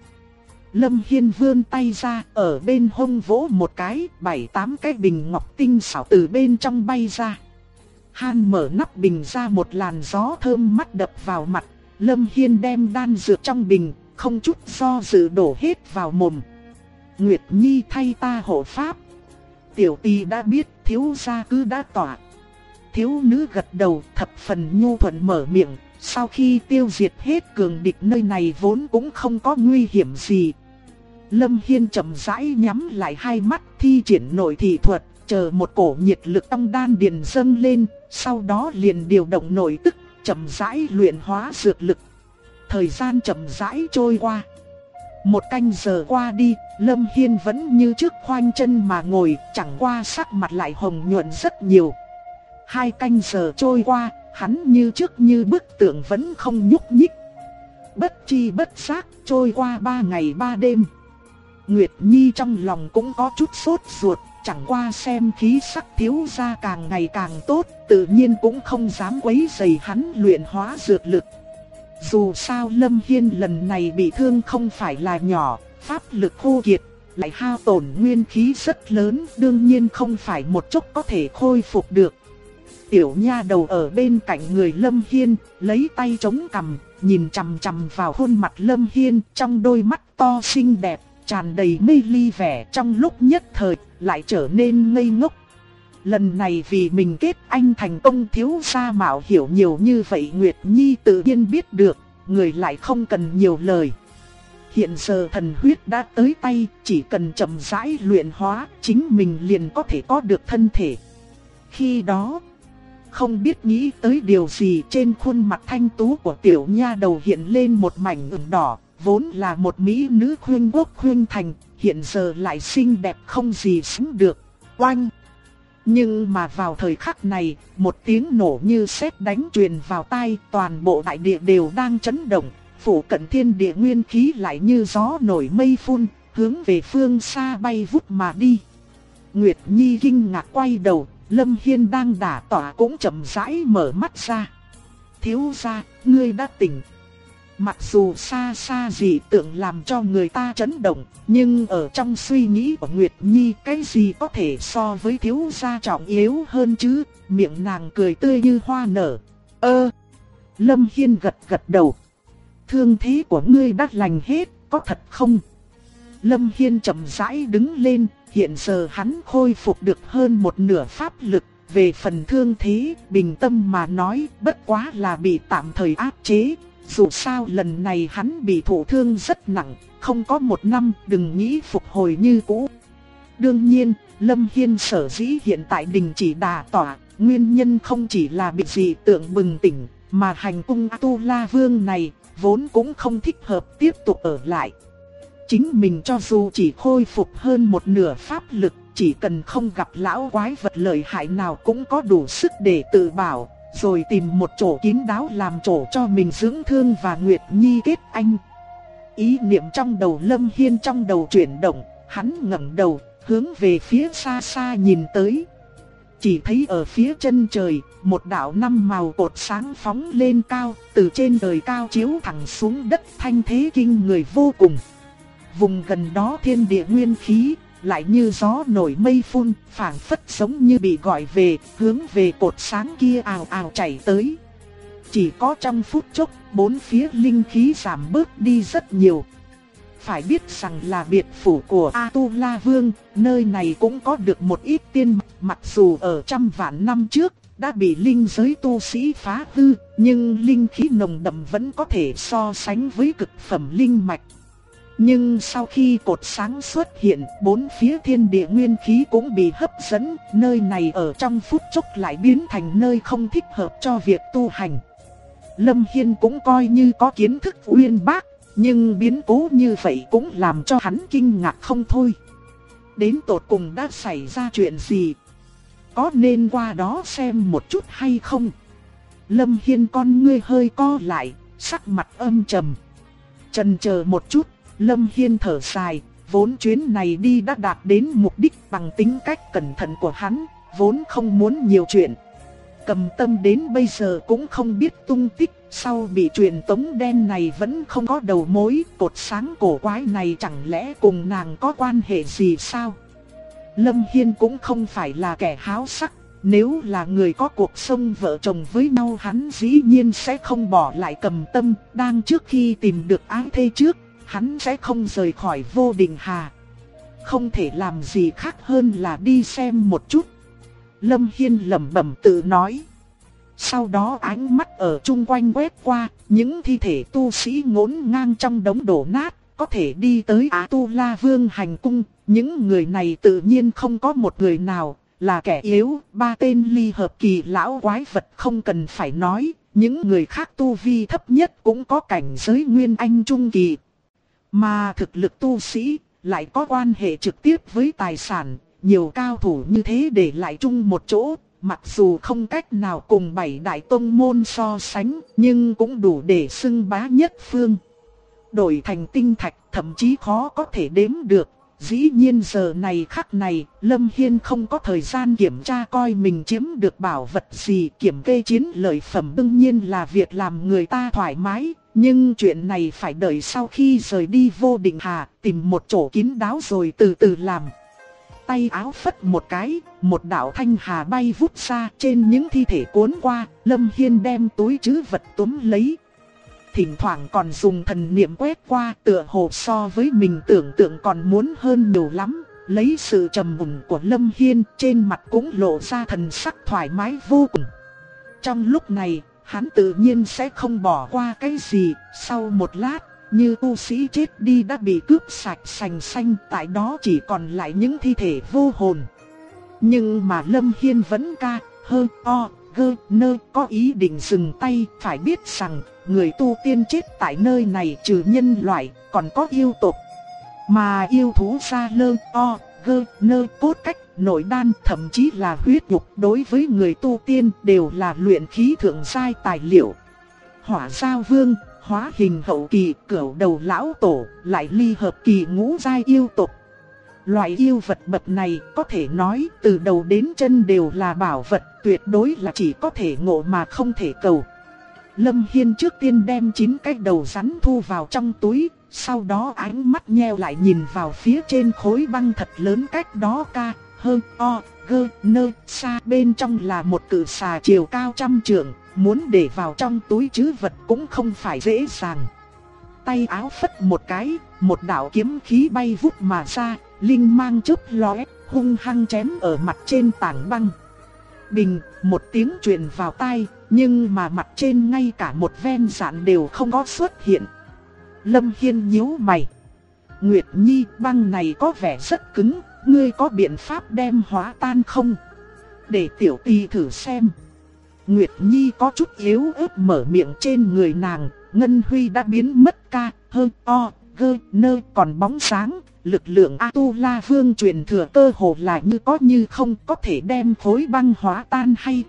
Lâm Hiên vươn tay ra, ở bên hông vỗ một cái, 7-8 cái bình ngọc tinh xảo từ bên trong bay ra. Han mở nắp bình ra, một làn gió thơm mắt đập vào mặt. Lâm Hiên đem đan dược trong bình, không chút do dự đổ hết vào mồm. Nguyệt Nhi thay ta hộ pháp. Tiểu tỳ đã biết, thiếu gia cứ đã tỏa. Thiếu nữ gật đầu, thập phần nhu thuận mở miệng. Sau khi tiêu diệt hết cường địch, nơi này vốn cũng không có nguy hiểm gì. Lâm Hiên chậm rãi nhắm lại hai mắt, thi triển nội thị thuật, chờ một cổ nhiệt lực trong đan điền dâng lên, sau đó liền điều động nội tức, chậm rãi luyện hóa dược lực. Thời gian chậm rãi trôi qua. 1 canh giờ qua đi, Lâm Hiên vẫn như trước khoanh chân mà ngồi, chẳng qua sắc mặt lại hồng nhuận rất nhiều. 2 canh giờ trôi qua, hắn như trước như bức tượng vẫn không nhúc nhích. Bất chi bất giác, trôi qua 3 ngày 3 đêm. Nguyệt Nhi trong lòng cũng có chút sốt ruột, chẳng qua xem khí sắc thiếu gia càng ngày càng tốt, tự nhiên cũng không dám quấy rầy hắn luyện hóa dược lực. Dù sao Lâm Hiên lần này bị thương không phải là nhỏ, pháp lực khô kiệt, lại hao tổn nguyên khí rất lớn, đương nhiên không phải một chốc có thể khôi phục được. Tiểu nha đầu ở bên cạnh người Lâm Hiên, lấy tay chống cằm, nhìn chằm chằm vào khuôn mặt Lâm Hiên, trong đôi mắt to xinh đẹp, tràn đầy mê ly vẻ, trong lúc nhất thời lại trở nên ngây ngốc. Lần này vì mình kết anh thành công, thiếu gia mạo hiểu nhiều như vậy, Nguyệt Nhi tự nhiên biết được, người lại không cần nhiều lời. Hiện giờ thần huyết đã tới tay, chỉ cần chậm rãi luyện hóa, chính mình liền có thể có được thân thể. Khi đó, không biết nghĩ tới điều gì, trên khuôn mặt thanh tú của tiểu nha đầu hiện lên một mảnh ửng đỏ, vốn là một mỹ nữ khuynh quốc khuynh thành, hiện giờ lại xinh đẹp không gì sánh được. Oanh! Nhưng mà vào thời khắc này, một tiếng nổ như sét đánh truyền vào tai, toàn bộ đại địa đều đang chấn động, phủ cận thiên địa nguyên khí lại như gió nổi mây phun, hướng về phương xa bay vút mà đi. Nguyệt Nhi kinh ngạc quay đầu, Lâm Hiên đang đả tọa cũng chậm rãi mở mắt ra. Thiếu gia, ngươi đã tỉnh. Mặc dù xa xa dị tượng làm cho người ta chấn động, nhưng ở trong suy nghĩ của Nguyệt Nhi, cái gì có thể so với thiếu gia trọng yếu hơn chứ? Miệng nàng cười tươi như hoa nở. Lâm Hiên gật gật đầu. Thương thế của ngươi đã lành hết, có thật không? Lâm Hiên chậm rãi đứng lên, hiện giờ hắn khôi phục được hơn một nửa pháp lực. Về phần thương thế, bình tâm mà nói, bất quá là bị tạm thời áp chế. Dù sao lần này hắn bị thụ thương rất nặng, không có 1 năm, đừng nghĩ phục hồi như cũ. Đương nhiên, Lâm Hiên sở dĩ hiện tại đình chỉ đả tọa, nguyên nhân không chỉ là bị dị tượng bừng tỉnh, mà hành cung A-tu-la Vương này vốn cũng không thích hợp tiếp tục ở lại. Chính mình cho dù chỉ khôi phục hơn một nửa pháp lực, chỉ cần không gặp lão quái vật lợi hại nào cũng có đủ sức để tự bảo, rồi tìm một chỗ kín đáo làm chỗ cho mình dưỡng thương và Nguyệt Nhi kết anh. Ý niệm trong đầu Lâm Hiên trong đầu chuyển động, hắn ngẩng đầu, hướng về phía xa xa nhìn tới. Chỉ thấy ở phía chân trời, một đạo 5 màu cột sáng phóng lên cao, từ trên trời cao chiếu thẳng xuống đất, thanh thế kinh người vô cùng. Vùng gần đó thiên địa nguyên khí lại như gió nổi mây phun, phảng phất giống như bị gọi về, hướng về cột sáng kia ào ào chảy tới. Chỉ có trong phút chốc, 4 phía linh khí giảm bớt đi rất nhiều. Phải biết rằng là biệt phủ của A-tu-la Vương, nơi này cũng có được một ít tiên mạch, mặc dù ở trăm vạn năm trước đã bị linh giới tu sĩ phá hư, nhưng linh khí nồng đậm vẫn có thể so sánh với cực phẩm linh mạch. Nhưng sau khi cột sáng xuất hiện, 4 phía thiên địa nguyên khí cũng bị hấp dẫn, nơi này ở trong phút chốc lại biến thành nơi không thích hợp cho việc tu hành. Lâm Hiên cũng coi như có kiến thức uyên bác, nhưng biến cố như vậy cũng làm cho hắn kinh ngạc không thôi. Đến tột cùng đã xảy ra chuyện gì? Có nên qua đó xem một chút hay không? Lâm Hiên con ngươi hơi co lại, sắc mặt âm trầm. Chần chờ một chút, Lâm Hiên thở dài, vốn chuyến này đi đã đạt đến mục đích, bằng tính cách cẩn thận của hắn, vốn không muốn nhiều chuyện. Cầm Tâm đến bây giờ cũng không biết tung tích, sau bị truyền tống đen này vẫn không có đầu mối, cột sáng cổ quái này chẳng lẽ cùng nàng có quan hệ gì sao? Lâm Hiên cũng không phải là kẻ háo sắc, nếu là người có cuộc sống vợ chồng với nhau hắn dĩ nhiên sẽ không bỏ lại Cầm Tâm, đang trước khi tìm được ái thê trước, hắn sẽ không rời khỏi Vô Định Hà. Không thể làm gì khác hơn là đi xem một chút. Lâm Hiên lẩm bẩm tự nói. Sau đó ánh mắt ở chung quanh quét qua, những thi thể tu sĩ ngổn ngang trong đống đổ nát, có thể đi tới Á Tu La Vương hành cung. Những người này tự nhiên không có một người nào là kẻ yếu, ba tên ly hợp kỳ lão quái vật không cần phải nói, những người khác tu vi thấp nhất cũng có cảnh giới nguyên anh trung kỳ. Mà thực lực tu sĩ lại có quan hệ trực tiếp với tài sản, nhiều cao thủ như thế để lại chung một chỗ, mặc dù không cách nào cùng 7 đại tông môn so sánh, nhưng cũng đủ để xưng bá nhất phương. Đổi thành tinh thạch thậm chí khó có thể đếm được. Dĩ nhiên giờ này khắc này, Lâm Hiên không có thời gian kiểm tra coi mình chiếm được bảo vật gì. Kiểm kê chiến lợi phẩm đương nhiên là việc làm người ta thoải mái, nhưng chuyện này phải đợi sau khi rời đi Vô Định Hà, tìm một chỗ kín đáo rồi từ từ làm. Tay áo phất một cái, một đạo thanh hà bay vút ra, trên những thi thể cuốn qua, Lâm Hiên đem túi trữ vật túm lấy. Thỉnh thoảng còn dùng thần niệm quét qua, tựa hồ so với mình tưởng tượng còn muốn hơn nhiều lắm. Lấy sự trầm mùn của Lâm Hiên, trên mặt cũng lộ ra thần sắc thoải mái vô cùng. Trong lúc này, hắn tự nhiên sẽ không bỏ qua cái gì. Sau một lát, như tu sĩ chết đi đã bị cướp sạch sành xanh, tại đó chỉ còn lại những thi thể vô hồn. Nhưng mà Lâm Hiên vẫn có ý định dừng tay. Phải biết rằng, người tu tiên chết tại nơi này trừ nhân loại, còn có yêu tộc. Mà yêu thú ra cốt cách, nội đan, thậm chí là huyết nhục đối với người tu tiên đều là luyện khí thượng giai tài liệu. Hỏa Giao Vương, hóa hình hậu kỳ, cửu đầu lão tổ, lại ly hợp kỳ ngũ giai yêu tộc. Loại yêu vật bậc này có thể nói từ đầu đến chân đều là bảo vật, tuyệt đối là chỉ có thể ngộ mà không thể cầu. Lâm Hiên trước tiên đem 9 cái đầu rắn thu vào trong túi, sau đó ánh mắt nheo lại nhìn vào phía trên khối băng thật lớn cách đó xa, bên trong là một cự xà chiều cao 100 trượng, muốn để vào trong túi trữ vật cũng không phải dễ dàng. Tay áo phất một cái, một đạo kiếm khí bay vút mà ra, linh mang chớp lóe, hung hăng chém ở mặt trên tảng băng. Bình, một tiếng truyền vào tai, nhưng mà mặt trên ngay cả một ven dạn đều không có xuất hiện. Lâm Hiên nhíu mày. Nguyệt Nhi, băng này có vẻ rất cứng, ngươi có biện pháp đem hóa tan không? Để tiểu tì thử xem. Nguyệt Nhi có chút yếu ớt mở miệng, trên người nàng, ngân huy đã biến mất còn bóng sáng. Lực lượng A Tu La Vương truyền thừa cơ hồ là như có như không, có thể đem khối băng hóa tan hay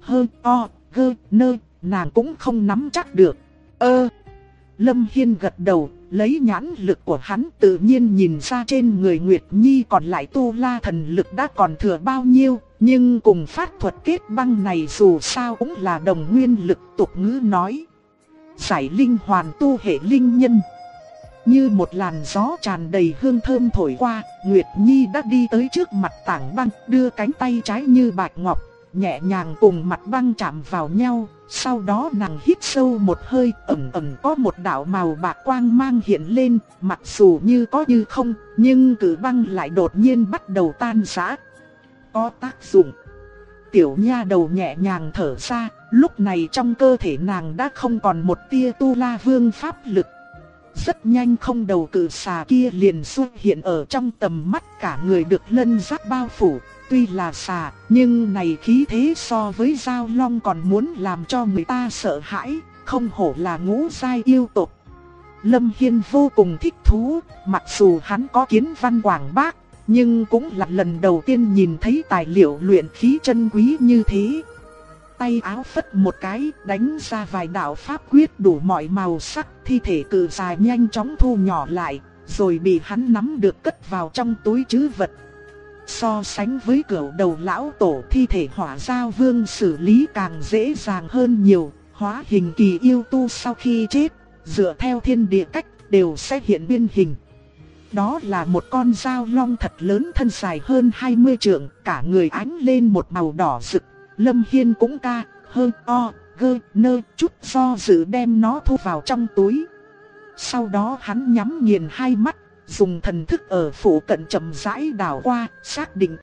nàng cũng không nắm chắc được. Lâm Hiên gật đầu, lấy nhãn lực của hắn tự nhiên nhìn ra trên người Nguyệt Nhi còn lại Tu La thần lực đã còn thừa bao nhiêu, nhưng cùng pháp thuật kết băng này dù sao cũng là đồng nguyên lực, tục ngữ nói. Giải linh hoàn tu hệ linh nhân. Như một làn gió tràn đầy hương thơm thổi qua, Nguyệt Nhi đã đi tới trước mặt tảng băng, đưa cánh tay trái như bạch ngọc, nhẹ nhàng cùng mặt băng chạm vào nhau. Sau đó nàng hít sâu một hơi, ẩn có một đạo màu bạc quang mang hiện lên, mặc dù như có như không, nhưng cự băng lại đột nhiên bắt đầu tan rã. Có tác dụng. Tiểu nha đầu nhẹ nhàng thở ra, lúc này trong cơ thể nàng đã không còn một tia Tu La Vương pháp lực. Rất nhanh không đầu cự xà kia liền xuất hiện ở trong tầm mắt, cả người được lân giáp bao phủ. Tuy là xà, nhưng này khí thế so với Giao Long còn muốn làm cho người ta sợ hãi, không hổ là ngũ giai yêu tộc. Lâm Hiên vô cùng thích thú, mặc dù hắn có kiến văn quảng bác, nhưng cũng là lần đầu tiên nhìn thấy tài liệu luyện khí chân quý như thế. Tay áo phất một cái, đánh ra vài đạo pháp quyết đủ mọi màu sắc, thi thể cự xà nhanh chóng thu nhỏ lại, rồi bị hắn nắm được cất vào trong túi trữ vật. so sánh với cửu đầu lão tổ thi thể hỏa giao vương xử lý càng dễ dàng hơn nhiều. Hóa hình kỳ yêu tu sau khi chết, dựa theo thiên địa cách đều sẽ hiện nguyên hình. Đó là một con dao long thật lớn, thân dài hơn 20 trượng, cả người ánh lên một màu đỏ rực. Lâm Hiên cũng ca, hơn o, gơ, nơ, chút do dự đem nó thu vào trong túi. Sau đó hắn nhắm nghiền hai mắt, dùng thần thức ở phủ cận chậm rãi đảo qua, xác định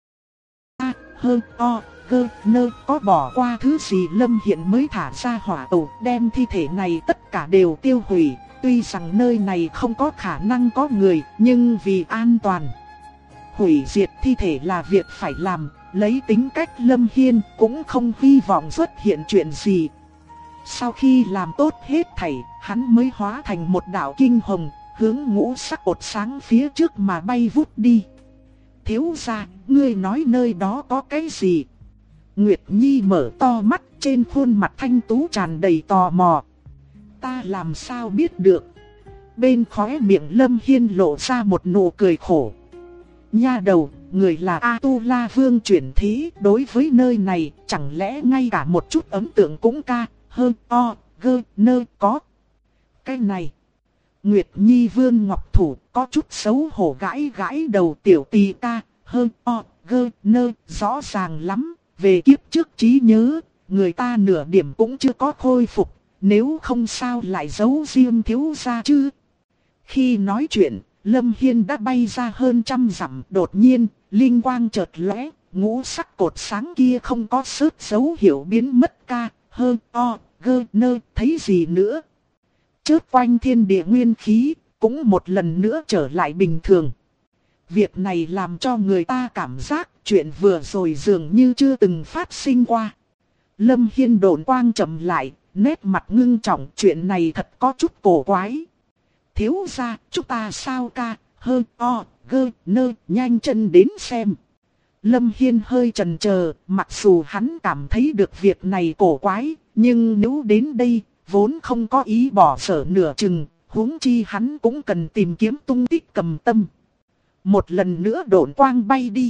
a, hơn o, gơ, nơ có bỏ qua thứ gì. Lâm Hiên mới thả ra hỏa tẩu, đem thi thể này tất cả đều tiêu hủy. Tuy rằng nơi này không có khả năng có người, nhưng vì an toàn, hủy diệt thi thể là việc phải làm. Lấy tính cách Lâm Hiên cũng không hy vọng xuất hiện chuyện gì. Sau khi làm tốt hết thảy, hắn mới hóa thành một đạo kinh hồng, hướng ngũ sắc cột sáng phía trước mà bay vút đi. Thiếu gia, ngươi nói nơi đó có cái gì? Nguyệt Nhi mở to mắt, trên khuôn mặt thanh tú tràn đầy tò mò. Ta làm sao biết được? Bên khóe miệng Lâm Hiên lộ ra một nụ cười khổ. Nha đầu, người là A-tu-la vương chuyển thế, đối với nơi này chẳng lẽ ngay cả một chút ấn tượng cũng ca, hơn o, gơ, nơ có. Cái này, Nguyệt Nhi vương ngọc thủ có chút xấu hổ gãi gãi đầu. Tiểu tỳ ca, hơn o, gơ, nơ rõ ràng lắm. Về kiếp trước trí nhớ, người ta nửa điểm cũng chưa có khôi phục. Nếu không sao lại giấu riêng thiếu gia chứ. Khi nói chuyện, Lâm Hiên đã bay ra hơn 100 dặm. Đột nhiên, linh quang chợt lóe, ngũ sắc cột sáng kia không có sớt dấu hiệu biến mất ca, hơn o, gơ, nơ, thấy gì nữa. Chớp quanh thiên địa nguyên khí, cũng một lần nữa trở lại bình thường. Việc này làm cho người ta cảm giác chuyện vừa rồi dường như chưa từng phát sinh qua. Lâm Hiên độn quang chậm lại, nét mặt ngưng trọng, chuyện này thật có chút cổ quái. Thiếu gia, chúng ta sao ca, hơn o, gơ, nơ, nhanh chân đến xem. Lâm Hiên hơi chần chờ, mặc dù hắn cảm thấy được việc này cổ quái, nhưng nếu đến đây, vốn không có ý bỏ sở nửa chừng, huống chi hắn cũng cần tìm kiếm tung tích Cầm Tâm. Một lần nữa độn quang bay đi.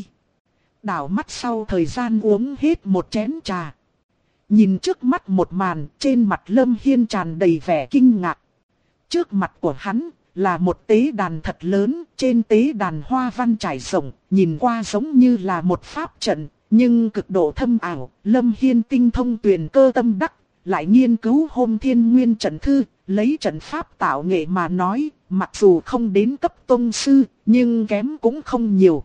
Đảo mắt sau thời gian uống hết một chén trà. Nhìn trước mắt một màn, trên mặt Lâm Hiên tràn đầy vẻ kinh ngạc. Trước mặt của hắn là một tế đàn thật lớn, trên tế đàn hoa văn trải rộng, nhìn qua giống như là một pháp trận, nhưng cực độ thâm ảo. Lâm Hiên tinh thông tuyền cơ tâm đắc, lại nghiên cứu Hôm Thiên Nguyên trận thư, lấy trận pháp tạo nghệ mà nói, mặc dù không đến cấp tông sư, nhưng kém cũng không nhiều.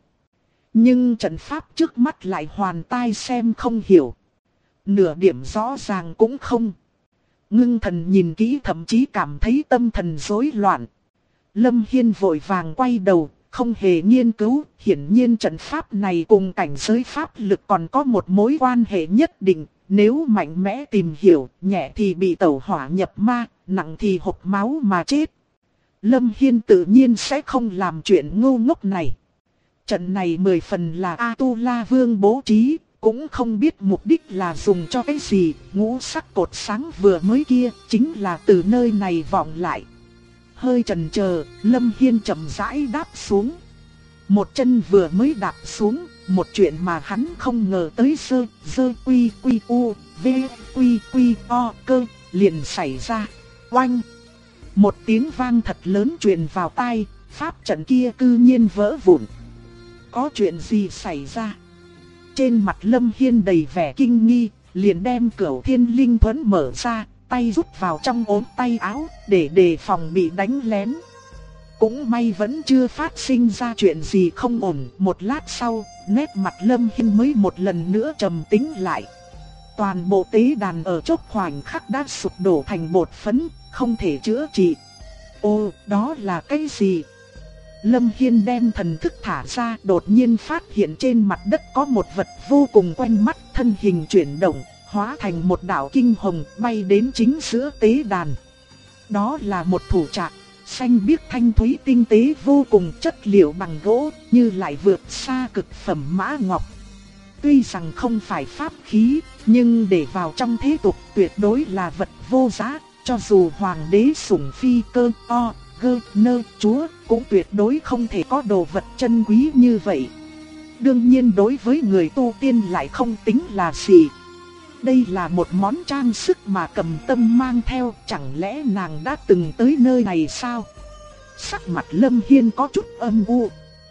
Nhưng trận pháp trước mắt lại hoàn tai xem không hiểu. Nửa điểm rõ ràng cũng không. Ngưng thần nhìn kỹ thậm chí cảm thấy tâm thần rối loạn. Lâm Hiên vội vàng quay đầu, không hề nghiên cứu. Hiển nhiên trận pháp này cùng cảnh giới pháp lực còn có một mối quan hệ nhất định. Nếu mạnh mẽ tìm hiểu, nhẹ thì bị tẩu hỏa nhập ma, nặng thì hộc máu mà chết. Lâm Hiên tự nhiên sẽ không làm chuyện ngu ngốc này. Trận này 10 phần là A-tu-la vương bố trí, cũng không biết mục đích là dùng cho cái gì. Ngũ sắc cột sáng vừa mới kia chính là từ nơi này vọng lại. Hơi chần chờ, Lâm Hiên chậm rãi đáp xuống. Một chân vừa mới đạp xuống, một chuyện mà hắn không ngờ tới dơ quy quy u, v quy quy o cơ, liền xảy ra. Oanh! Một tiếng vang thật lớn truyền vào tai, pháp trận kia cư nhiên vỡ vụn. Có chuyện gì xảy ra? Trên mặt Lâm Hiên đầy vẻ kinh nghi, liền đem Cửu Thiên Linh Thuẫn mở ra, tay rút vào trong ốm tay áo, để đề phòng bị đánh lén. Cũng may vẫn chưa phát sinh ra chuyện gì không ổn. Một lát sau, nét mặt Lâm Hiên mới một lần nữa trầm tĩnh lại. Toàn bộ tế đàn ở chốc khoảnh khắc đã sụp đổ thành bột phấn, không thể chữa trị. Ô, đó là cái gì? Lâm Hiên đem thần thức thả ra, đột nhiên phát hiện trên mặt đất có một vật vô cùng quen mắt, thân hình chuyển động, hóa thành một đạo kinh hồng bay đến chính giữa tế đàn. Đó là một thủ trạc, xanh biếc thanh thúy tinh tế vô cùng, chất liệu bằng gỗ, như lại vượt xa cực phẩm mã ngọc. Tuy rằng không phải pháp khí, nhưng để vào trong thế tục tuyệt đối là vật vô giá, cho dù hoàng đế sủng phi cơ o, gơ, nơ, chúa, cũng tuyệt đối không thể có đồ vật chân quý như vậy. đương nhiên đối với người tu tiên lại không tính là gì. Đây là một món trang sức mà Cầm Tâm mang theo, chẳng lẽ nàng đã từng tới nơi này sao? Sắc mặt Lâm Hiên có chút âm u,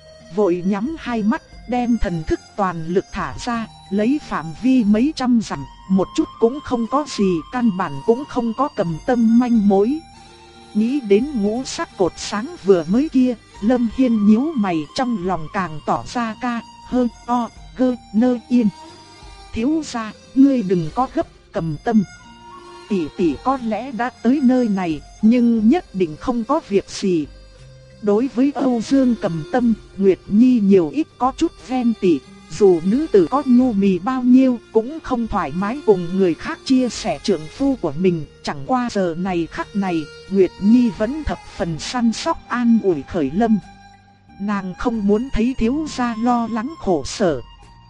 vội nhắm hai mắt, đem thần thức toàn lực thả ra, lấy phạm vi mấy trăm dặm, một chút cũng không có gì, căn bản cũng không có Cầm Tâm manh mối. Nghĩ đến ngũ sắc cột sáng vừa mới kia, Lâm Hiên nhíu mày, trong lòng càng tỏ ra ca, hơn, o, gơ, nơ yên. Thiếu gia, ngươi đừng có gấp, Cầm Tâm tỷ tỷ có lẽ đã tới nơi này, nhưng nhất định không có việc gì. Đối với Âu Dương Cầm Tâm, Nguyệt Nhi nhiều ít có chút ghen tị, dù nữ tử có nhu mì bao nhiêu cũng không thoải mái cùng người khác chia sẻ trượng phu của mình. Chẳng qua giờ này khắc này, Nguyệt Nhi vẫn thập phần săn sóc an ủi Khởi Lâm. Nàng không muốn thấy thiếu gia lo lắng khổ sở.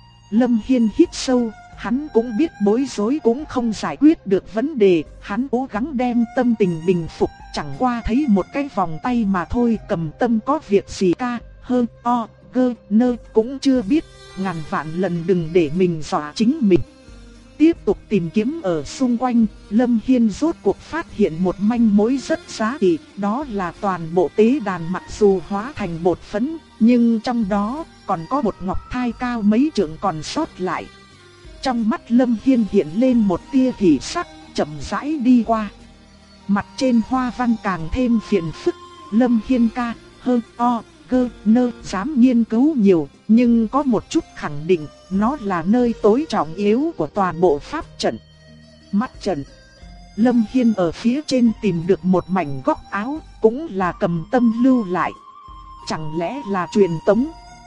Lâm Hiên hít sâu, hắn cũng biết bối rối cũng không giải quyết được vấn đề, hắn cố gắng đem tâm tình bình phục, chẳng qua thấy một cái vòng tay mà thôi. Cầm Tâm có việc gì ca, hơn, o, gơ, nơ cũng chưa biết, ngàn vạn lần đừng để mình dọa chính mình. Tiếp tục tìm kiếm ở xung quanh, Lâm Hiên rốt cuộc phát hiện một manh mối rất giá trị, đó là toàn bộ tế đàn mặc dù hóa thành bột phấn, nhưng trong đó còn có một ngọc thai cao mấy trượng còn sót lại. Trong mắt Lâm Hiên hiện lên một tia hỉ sắc, chậm rãi đi qua. Mặt trên hoa văn càng thêm phiền phức, Lâm Hiên ca, hơn, o, gơ, nơ dám nghiên cứu nhiều, nhưng có một chút khẳng định, nó là nơi tối trọng yếu của toàn bộ pháp trận. Mắt trận. Lâm Hiên ở phía trên tìm được một mảnh góc áo, cũng là Cầm Tâm lưu lại. Chẳng lẽ là truyền tống?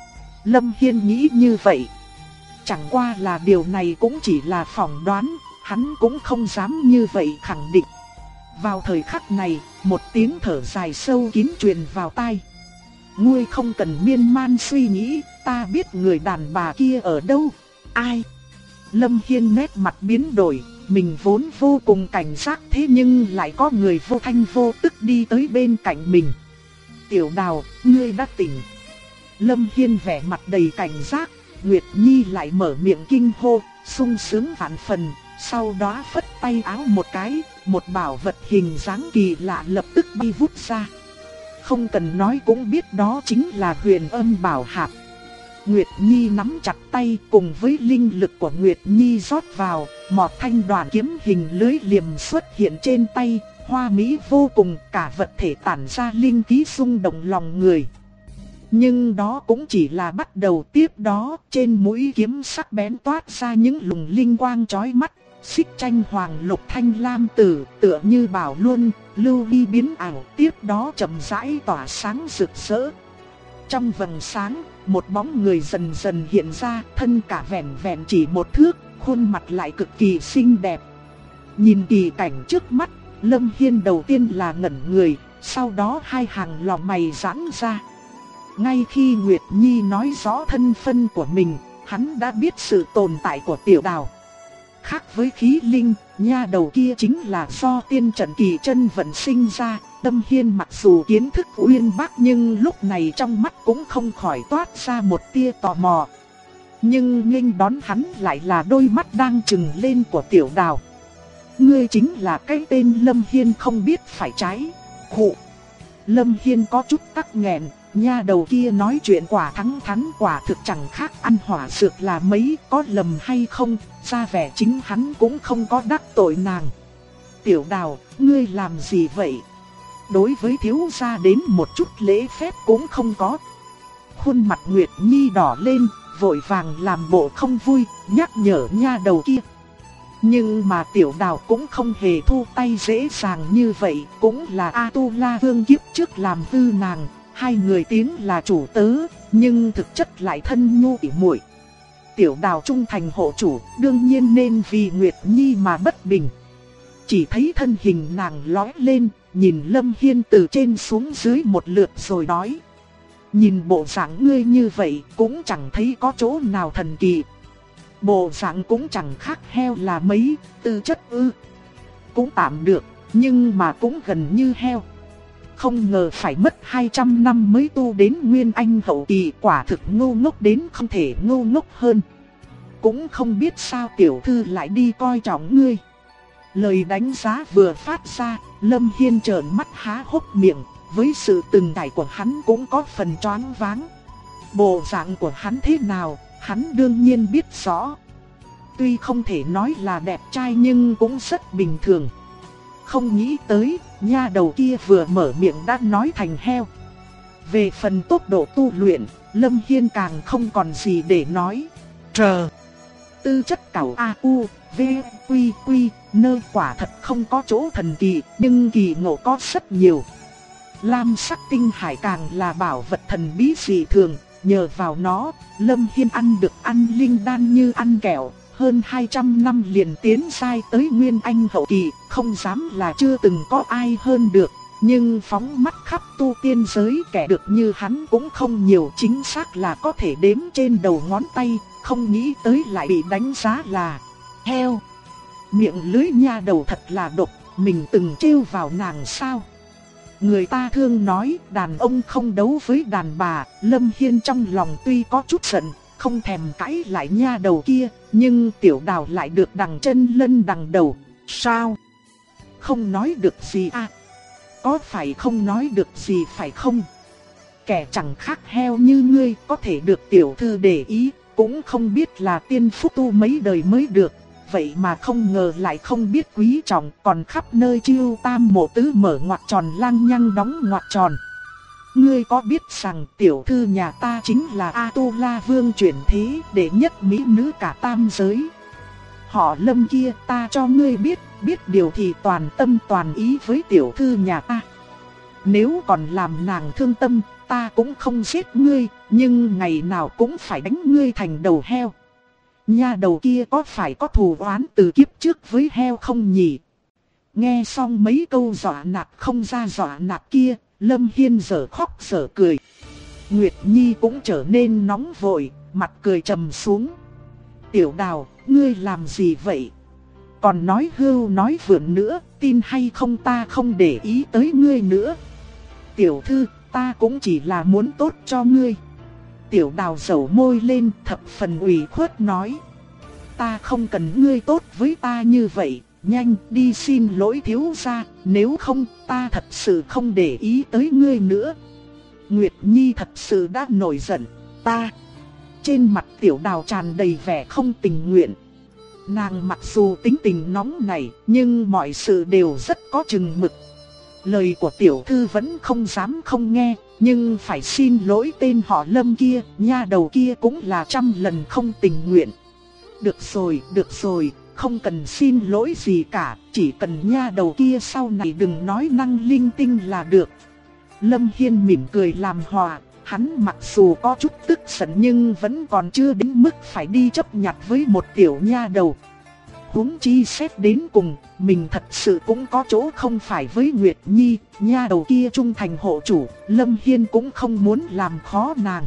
Lâm Hiên nghĩ như vậy. Chẳng qua là điều này cũng chỉ là phỏng đoán, hắn cũng không dám như vậy khẳng định. Vào thời khắc này, một tiếng thở dài sâu kín truyền vào tai. Ngươi không cần miên man suy nghĩ, ta biết người đàn bà kia ở đâu. Ai? Lâm Hiên nét mặt biến đổi, mình vốn vô cùng cảnh giác, thế nhưng lại có người vô thanh vô tức đi tới bên cạnh mình. Tiểu Đào, ngươi đã tỉnh. Lâm Hiên vẻ mặt đầy cảnh giác. Nguyệt Nhi lại mở miệng kinh hô, sung sướng vạn phần, sau đó phất tay áo một cái, một bảo vật hình dáng kỳ lạ lập tức bay vút ra. Không cần nói cũng biết đó chính là Huyền Âm Bảo Hạp. Nguyệt Nhi nắm chặt tay, cùng với linh lực của Nguyệt Nhi rót vào, một thanh đoàn kiếm hình lưới liềm xuất hiện trên tay, hoa mỹ vô cùng, cả vật thể tản ra linh khí xung động lòng người. Nhưng đó cũng chỉ là bắt đầu, tiếp đó trên mũi kiếm sắc bén toát ra những luồng linh quang chói mắt, xích tranh hoàng lục thanh lam tử, tựa như bảo luân, lưu ly biến ảo, tiếp đó chậm rãi tỏa sáng rực rỡ. Trong vầng sáng, một bóng người dần dần hiện ra, thân cả vẻn vẹn chỉ một thước, khuôn mặt lại cực kỳ xinh đẹp. Nhìn kỳ cảnh trước mắt, Lâm Hiên đầu tiên là ngẩn người, sau đó hai hàng lông mày giãn ra. Ngay khi Nguyệt Nhi nói rõ thân phận của mình, hắn đã biết sự tồn tại của Tiểu Đào. Khác với khí linh, nha đầu kia chính là do tiên trận kỳ chân vận sinh ra. Lâm Hiên mặc dù kiến thức uyên bác nhưng lúc này trong mắt cũng không khỏi toát ra một tia tò mò. Nhưng nghênh đón hắn lại là đôi mắt đang trừng lên của Tiểu Đào. Ngươi chính là cái tên Lâm Hiên không biết phải trái. Khụ. Lâm Hiên có chút tắc nghẹn. Nha đầu kia nói chuyện quả thắng thắn, quả thực chẳng khác ăn hỏa dược là mấy, có lầm hay không, ra vẻ chính hắn cũng không có đắc tội nàng. Tiểu Đào, ngươi làm gì vậy? Đối với thiếu gia đến một chút lễ phép cũng không có. Khuôn mặt Nguyệt Nhi đỏ lên, vội vàng làm bộ không vui, nhắc nhở nha đầu kia. Nhưng mà Tiểu Đào cũng không hề thu tay dễ dàng như vậy, cũng là A-tu-la vương kiếp trước làm hư nàng. Hai người tiếng là chủ tớ, nhưng thực chất lại thân nhu tỉ muội. Tiểu Đào trung thành hộ chủ, đương nhiên nên vì Nguyệt Nhi mà bất bình. Chỉ thấy thân hình nàng lóe lên, nhìn Lâm Hiên từ trên xuống dưới một lượt rồi nói. Nhìn bộ dạng ngươi như vậy cũng chẳng thấy có chỗ nào thần kỳ. Bộ dạng cũng chẳng khác heo là mấy, tư chất cũng tạm được, nhưng mà cũng gần như heo. không ngờ phải mất 200 năm mới tu đến Nguyên Anh hậu kỳ, quả thực ngu ngốc đến không thể ngu ngốc hơn. Cũng không biết sao tiểu thư lại đi coi trọng ngươi. Lời đánh giá vừa phát ra, Lâm Hiên trợn mắt há hốc miệng, với sự từng trải của hắn cũng có phần choáng váng. Bộ dạng của hắn thế nào, hắn đương nhiên biết rõ. Tuy không thể nói là đẹp trai nhưng cũng rất bình thường. Không nghĩ tới, nha đầu kia vừa mở miệng đã nói thành heo. Về phần tốc độ tu luyện, Lâm Hiên càng không còn gì để nói. Tư chất cảo A.U. V. Quy Quy, nơi quả thật không có chỗ thần kỳ, nhưng kỳ ngộ có rất nhiều. Lam sắc tinh hải càng là bảo vật thần bí dị thường, nhờ vào nó, Lâm Hiên ăn được ăn linh đan như ăn kẹo, hơn 200 năm liền tiến giai tới Nguyên Anh hậu kỳ, không dám là chưa từng có ai hơn được. Nhưng phóng mắt khắp tu tiên giới, kẻ được như hắn cũng không nhiều, chính xác là có thể đếm trên đầu ngón tay, không nghĩ tới lại bị đánh giá là heo. Miệng lưỡi nha đầu thật là độc, mình từng trêu vào nàng sao? Người ta thường nói đàn ông không đấu với đàn bà, Lâm Hiên trong lòng tuy có chút giận, không thèm cãi lại nha đầu kia, nhưng tiểu đào lại được đằng chân lân đằng đầu. Sao? Không nói được gì à? Có phải không nói được gì phải không? Kẻ chẳng khác heo như ngươi có thể được tiểu thư để ý, cũng không biết là tiên phúc tu mấy đời mới được. Vậy mà không ngờ lại không biết quý trọng, còn khắp nơi chiêu tam mộ tứ mở ngoặc tròn lang nhăng đóng ngoặc tròn. Ngươi có biết rằng tiểu thư nhà ta chính là A-tu-la vương chuyển thế đệ nhất mỹ nữ cả tam giới. Họ Lâm kia ta cho ngươi biết điều thì toàn tâm toàn ý với tiểu thư nhà ta. Nếu còn làm nàng thương tâm, ta cũng không giết ngươi, nhưng ngày nào cũng phải đánh ngươi thành đầu heo. Nha đầu kia có phải có thù oán từ kiếp trước với heo không nhỉ? Nghe xong mấy câu dọa nạt không ra dọa nạt kia, Lâm Hiên dở khóc dở cười. Nguyệt Nhi cũng trở nên nóng vội, mặt cười trầm xuống. Tiểu Đào, ngươi làm gì vậy? Còn nói hưu nói vượn nữa, tin hay không ta không để ý tới ngươi nữa. Tiểu thư, ta cũng chỉ là muốn tốt cho ngươi. Tiểu Đào dầu môi lên thập phần ủy khuất nói. Ta không cần ngươi tốt với ta như vậy, nhanh đi xin lỗi thiếu gia, nếu không ta thật sự không để ý tới ngươi nữa. Nguyệt Nhi thật sự đã nổi giận, ta. Trên mặt Tiểu Đào tràn đầy vẻ không tình nguyện. Nàng mặc dù tính tình nóng nảy, nhưng mọi sự đều rất có chừng mực. Lời của tiểu thư vẫn không dám không nghe, nhưng phải xin lỗi tên họ Lâm kia, nha đầu kia cũng là trăm lần không tình nguyện. Được rồi, không cần xin lỗi gì cả, chỉ cần nha đầu kia sau này đừng nói năng linh tinh là được. Lâm Hiên mỉm cười làm hòa, hắn mặc dù có chút tức giận nhưng vẫn còn chưa đến mức phải đi chấp nhặt với một tiểu nha đầu. Huống chi xét đến cùng, mình thật sự cũng có chỗ không phải với Nguyệt Nhi, nha đầu kia trung thành hộ chủ, Lâm Hiên cũng không muốn làm khó nàng.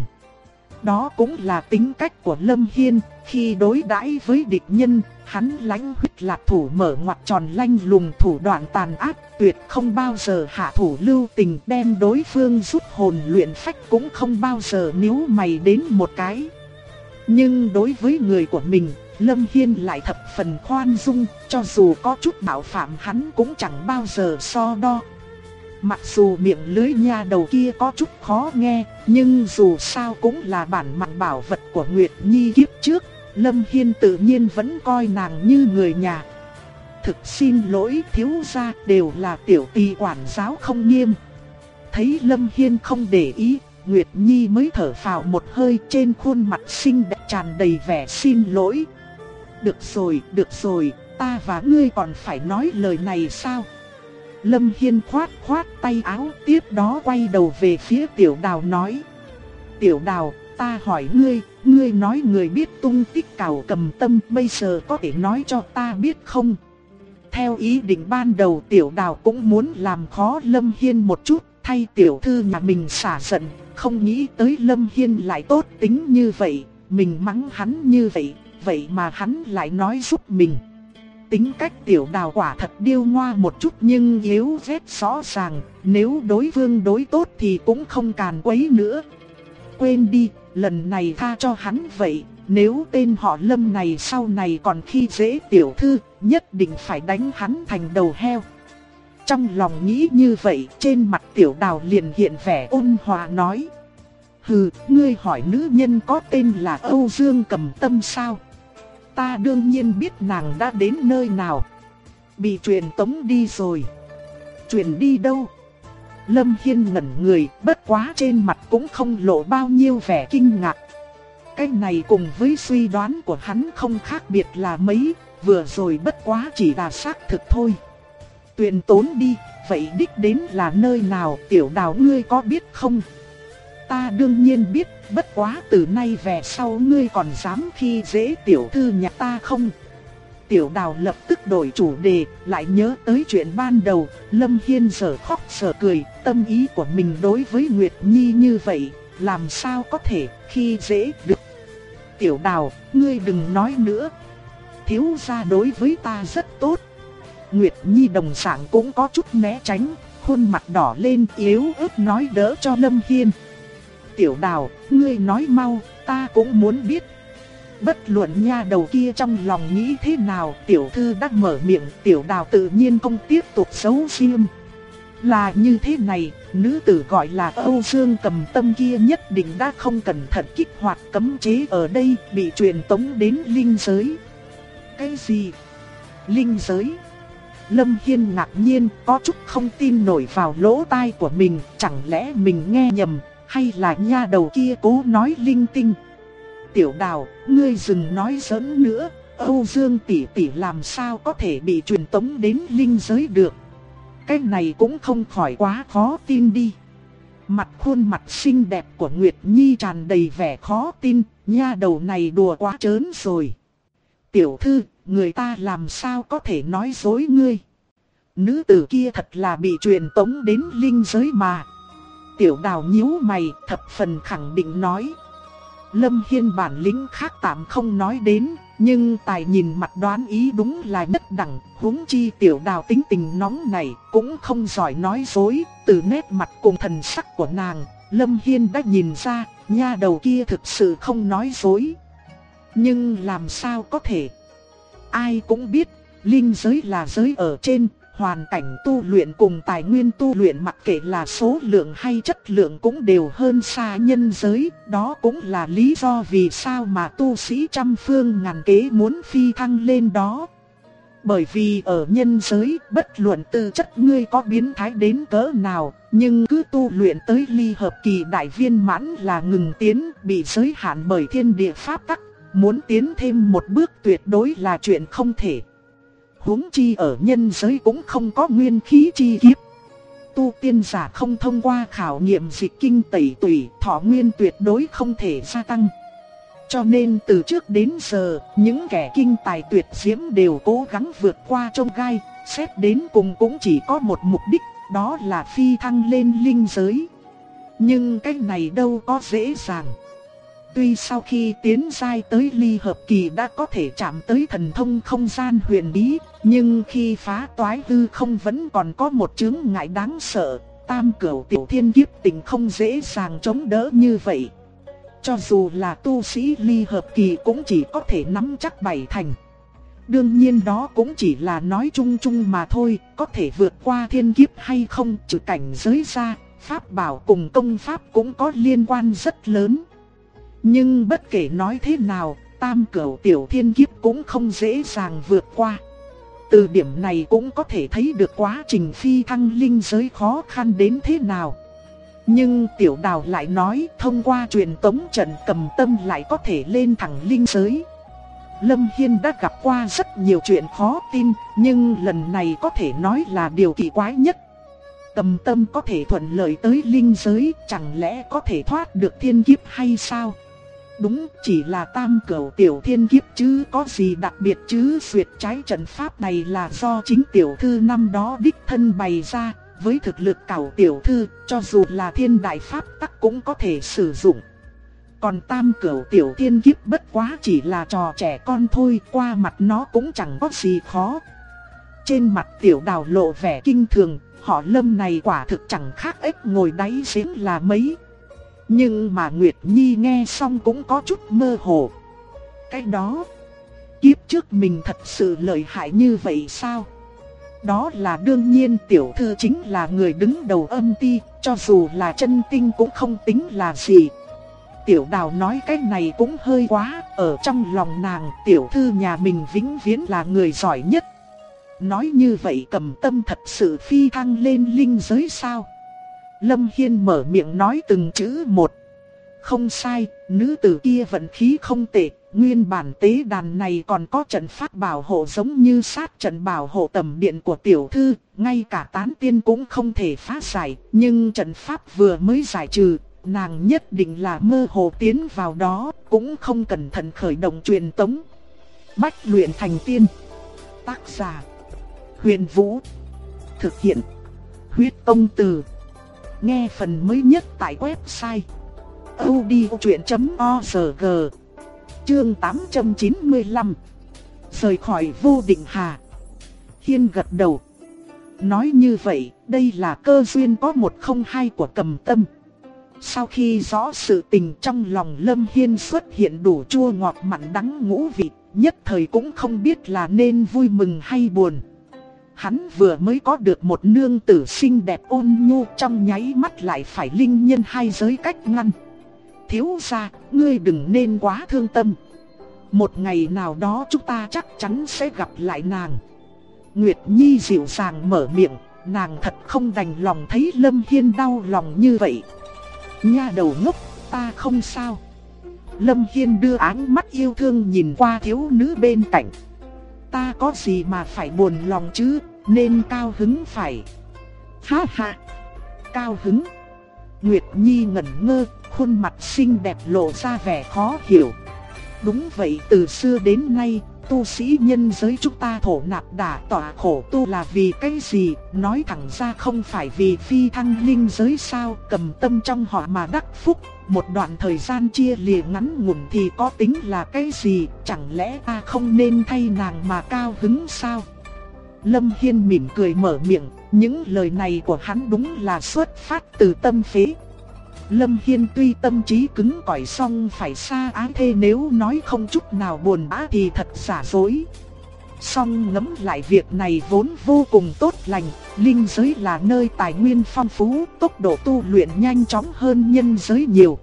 Đó cũng là tính cách của Lâm Hiên, khi đối đãi với địch nhân, hắn lãnh huyết lạc thủ mở ngoặc tròn lanh lùng thủ đoạn tàn ác, tuyệt không bao giờ hạ thủ lưu tình, đem đối phương rút hồn luyện phách cũng không bao giờ níu mày đến một cái. Nhưng đối với người của mình, Lâm Hiên lại thập phần khoan dung, cho dù có chút mạo phạm hắn cũng chẳng bao giờ so đo. Mặc dù miệng lưỡi nha đầu kia có chút khó nghe, nhưng dù sao cũng là bản mạng bảo vật của Nguyệt Nhi kiếp trước, Lâm Hiên tự nhiên vẫn coi nàng như người nhà. Thực xin lỗi thiếu gia, đều là tiểu tỳ quản giáo không nghiêm. Thấy Lâm Hiên không để ý, Nguyệt Nhi mới thở phào một hơi, trên khuôn mặt xinh đẹp tràn đầy vẻ xin lỗi. Được rồi, ta và ngươi còn phải nói lời này sao? Lâm Hiên khoát tay áo, tiếp đó quay đầu về phía Tiểu Đào nói. Tiểu Đào, ta hỏi ngươi nói người biết tung tích Cảo Cầm Tâm, bây giờ có thể nói cho ta biết không? Theo ý định ban đầu Tiểu Đào cũng muốn làm khó Lâm Hiên một chút, thay tiểu thư nhà mình xả giận, không nghĩ tới Lâm Hiên lại tốt tính như vậy, mình mắng hắn như vậy, vậy mà hắn lại nói giúp mình. Tính cách Tiểu Đào quả thật điêu ngoa một chút nhưng yếu vết rõ ràng, nếu đối phương đối tốt thì cũng không càn quấy nữa. Quên đi, lần này tha cho hắn vậy, nếu tên họ Lâm này sau này còn khi dễ tiểu thư, nhất định phải đánh hắn thành đầu heo. Trong lòng nghĩ như vậy, trên mặt Tiểu Đào liền hiện vẻ ôn hòa nói: hừ, ngươi hỏi nữ nhân có tên là Âu Dương Cầm Tâm sao? Ta đương nhiên biết nàng đã đến nơi nào. Bị truyền tống đi rồi. Truyền đi đâu? Lâm Hiên ngẩn người, bất quá trên mặt cũng không lộ bao nhiêu vẻ kinh ngạc. Cái này cùng với suy đoán của hắn không khác biệt là mấy, vừa rồi bất quá chỉ là xác thực thôi. Truyền tống đi, vậy đích đến là nơi nào, Tiểu Đào ngươi có biết không? Ta đương nhiên biết, bất quá từ nay về sau ngươi còn dám khi dễ tiểu thư nhà ta không? Tiểu Đào lập tức đổi chủ đề, lại nhớ tới chuyện ban đầu, Lâm Hiên giờ khóc giờ cười, tâm ý của mình đối với Nguyệt Nhi như vậy, làm sao có thể khi dễ được? Tiểu Đào, ngươi đừng nói nữa. Thiếu gia đối với ta rất tốt. Nguyệt Nhi đồng dạng cũng có chút né tránh, khuôn mặt đỏ lên yếu ớt nói đỡ cho Lâm Hiên. Tiểu Đào, ngươi nói mau, ta cũng muốn biết. Bất luận nha đầu kia trong lòng nghĩ thế nào, tiểu thư đã mở miệng, Tiểu Đào tự nhiên không tiếp tục giấu riêng. Là như thế này, nữ tử gọi là Âu Dương Cầm Tâm kia nhất định đã không cẩn thận kích hoạt cấm chế ở đây, bị truyền tống đến linh giới. Cái gì? Linh giới? Lâm Hiên ngạc nhiên, có chút không tin nổi vào lỗ tai của mình, chẳng lẽ mình nghe nhầm, hay là nha đầu kia cố nói linh tinh. Tiểu Đào, ngươi đừng nói giỡn nữa, Âu Dương tỷ tỷ làm sao có thể bị truyền tống đến linh giới được. Cái này cũng không khỏi quá khó tin đi. Khuôn mặt xinh đẹp của Nguyệt Nhi tràn đầy vẻ khó tin, nha đầu này đùa quá trớn rồi. Tiểu thư, người ta làm sao có thể nói dối ngươi. Nữ tử kia thật là bị truyền tống đến linh giới mà. Tiểu Đào nhíu mày, thập phần khẳng định nói. Lâm Hiên bản lĩnh khác tạm không nói đến, nhưng tài nhìn mặt đoán ý đúng là nhất đẳng. Huống chi Tiểu Đào tính tình nóng này cũng không giỏi nói dối. Từ nét mặt cùng thần sắc của nàng, Lâm Hiên đã nhìn ra, nha đầu kia thực sự không nói dối. Nhưng làm sao có thể? Ai cũng biết, linh giới là giới ở trên, hoàn cảnh tu luyện cùng tài nguyên tu luyện mặc kệ là số lượng hay chất lượng cũng đều hơn xa nhân giới. Đó cũng là lý do vì sao mà tu sĩ trăm phương ngàn kế muốn phi thăng lên đó. Bởi vì ở nhân giới, bất luận tư chất ngươi có biến thái đến cỡ nào, nhưng cứ tu luyện tới ly hợp kỳ đại viên mãn là ngừng tiến, bị giới hạn bởi thiên địa pháp tắc. Muốn tiến thêm một bước tuyệt đối là chuyện không thể. Huống chi ở nhân giới cũng không có nguyên khí chi kiếp. Tu tiên giả không thông qua khảo nghiệm dịch kinh tẩy tủy, thọ nguyên tuyệt đối không thể gia tăng. Cho nên từ trước đến giờ, những kẻ kinh tài tuyệt diễm đều cố gắng vượt qua chông gai, xét đến cùng cũng chỉ có một mục đích, đó là phi thăng lên linh giới. Nhưng cái này đâu có dễ dàng. Tuy sau khi tiến giai tới ly hợp kỳ đã có thể chạm tới thần thông không gian huyền bí, nhưng khi phá toái hư không vẫn còn có một chướng ngại đáng sợ. Tam cửu tiểu thiên kiếp tình không dễ dàng chống đỡ như vậy. Cho dù là tu sĩ ly hợp kỳ cũng chỉ có thể nắm chắc bảy thành. Đương nhiên đó cũng chỉ là nói chung chung mà thôi, có thể vượt qua thiên kiếp hay không trừ cảnh giới ra, pháp bảo cùng công pháp cũng có liên quan rất lớn. Nhưng bất kể nói thế nào, tam cửu tiểu thiên kiếp cũng không dễ dàng vượt qua. Từ điểm này cũng có thể thấy được quá trình phi thăng linh giới khó khăn đến thế nào. Nhưng Tiểu Đào lại nói thông qua truyền tống trận Cầm Tâm lại có thể lên thẳng linh giới. Lâm Hiên đã gặp qua rất nhiều chuyện khó tin, nhưng lần này có thể nói là điều kỳ quái nhất. Cầm Tâm có thể thuận lợi tới linh giới, chẳng lẽ có thể thoát được thiên kiếp hay sao? Đúng, chỉ là tam cửu tiểu thiên kiếp chứ có gì đặc biệt chứ. Duyệt trái trận pháp này là do chính tiểu thư năm đó đích thân bày ra. Với thực lực cảo tiểu thư, cho dù là thiên đại pháp tắc cũng có thể sử dụng. Còn Tam Cửu tiểu thiên kiếp bất quá chỉ là trò trẻ con thôi, qua mặt nó cũng chẳng có gì khó. Trên mặt Tiểu Đào lộ vẻ kinh thường, họ Lâm này quả thực chẳng khác ếch ngồi đáy giếng là mấy. Nhưng mà Nguyệt Nhi nghe xong cũng có chút mơ hồ. Cái đó, kiếp trước mình thật sự lợi hại như vậy sao? Đó là đương nhiên, tiểu thư chính là người đứng đầu âm ti, cho dù là chân tinh cũng không tính là gì. Tiểu Đào nói cái này cũng hơi quá, ở trong lòng nàng tiểu thư nhà mình vĩnh viễn là người giỏi nhất. Nói như vậy Cầm Tâm thật sự phi thăng lên linh giới sao? Lâm Hiên mở miệng nói từng chữ một. Không sai, nữ tử kia vận khí không tệ, nguyên bản tế đàn này còn có trận pháp bảo hộ giống như sát trận bảo hộ tầm điện của tiểu thư, ngay cả tán tiên cũng không thể phá giải, nhưng trận pháp vừa mới giải trừ, nàng nhất định là mơ hồ tiến vào đó, cũng không cẩn thận khởi động truyền tống. Bách luyện thành tiên. Tác giả: Huyền Vũ. Thực hiện: Huyết Công Từ. Nghe phần mới nhất tại website audiochuyện.org. Chương 895. Rời khỏi vô định hà. Hiên gật đầu. Nói như vậy, đây là cơ duyên có một không hai của Cầm Tâm. Sau khi rõ sự tình trong lòng Lâm Hiên xuất hiện đủ chua ngọt mặn đắng ngũ vị, nhất thời cũng không biết là nên vui mừng hay buồn. Hắn vừa mới có được một nương tử xinh đẹp ôn nhu, trong nháy mắt lại phải linh nhân hai giới cách ngăn. Thiếu gia, ngươi đừng nên quá thương tâm. Một ngày nào đó chúng ta chắc chắn sẽ gặp lại nàng. Nguyệt Nhi dịu dàng mở miệng, nàng thật không đành lòng thấy Lâm Hiên đau lòng như vậy. Nha đầu ngốc, ta không sao. Lâm Hiên đưa ánh mắt yêu thương nhìn qua thiếu nữ bên cạnh. Ta có gì mà phải buồn lòng chứ, nên cao hứng phải. Ha ha, cao hứng. Nguyệt Nhi ngẩn ngơ, khuôn mặt xinh đẹp lộ ra vẻ khó hiểu. Đúng vậy, từ xưa đến nay, tu sĩ nhân giới chúng ta thổ nạp đả tọa khổ tu là vì cái gì? Nói thẳng ra không phải vì phi thăng linh giới sao? Cầm Tâm trong họ mà đắc phúc, một đoạn thời gian chia lìa ngắn ngủn thì có tính là cái gì? Chẳng lẽ ta không nên thay nàng mà cao hứng sao? Lâm Hiên mỉm cười mở miệng, những lời này của hắn đúng là xuất phát từ tâm phế. Lâm Hiên tuy tâm trí cứng cỏi song phải xa ái thê, nếu nói không chút nào buồn bã thì thật giả dối. Song ngẫm lại việc này vốn vô cùng tốt lành, linh giới là nơi tài nguyên phong phú, tốc độ tu luyện nhanh chóng hơn nhân giới nhiều.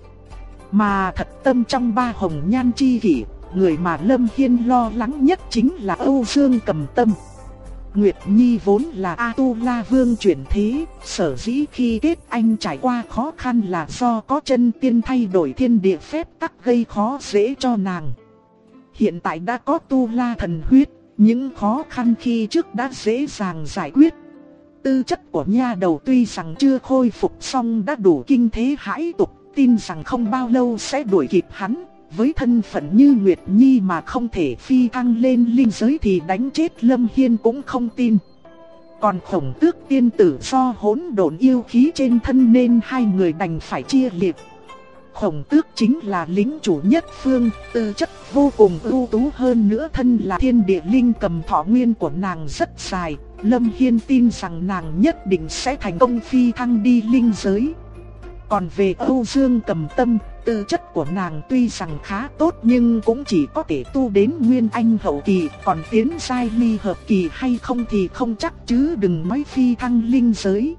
Mà thật tâm trong ba hồng nhan chi kỷ, người mà Lâm Hiên lo lắng nhất chính là Âu Dương Cầm Tâm. Nguyệt Nhi vốn là A-tu-la vương chuyển thế, sở dĩ khi kết anh trải qua khó khăn là do có chân tiên thay đổi thiên địa phép tắc gây khó dễ cho nàng. Hiện tại đã có tu-la thần huyết, những khó khăn khi trước đã dễ dàng giải quyết. Tư chất của nha đầu tuy rằng chưa khôi phục song đã đủ kinh thế hãi tục, tin rằng không bao lâu sẽ đuổi kịp hắn. Với thân phận như Nguyệt Nhi mà không thể phi thăng lên linh giới thì đánh chết Lâm Hiên cũng không tin. Còn Khổng Tước tiên tử do hỗn độn yêu khí trên thân nên hai người đành phải chia liệt. Khổng Tước chính là lính chủ nhất phương, tư chất vô cùng ưu tú, hơn nữa thân là thiên địa linh cầm, thọ nguyên của nàng rất dài. Lâm Hiên tin rằng nàng nhất định sẽ thành công phi thăng đi linh giới. Còn về Âu Dương Cầm Tâm, tư chất của nàng tuy rằng khá tốt nhưng cũng chỉ có thể tu đến Nguyên Anh hậu kỳ, còn tiến giai ly hợp kỳ hay không thì không chắc, chứ đừng nói phi thăng linh giới.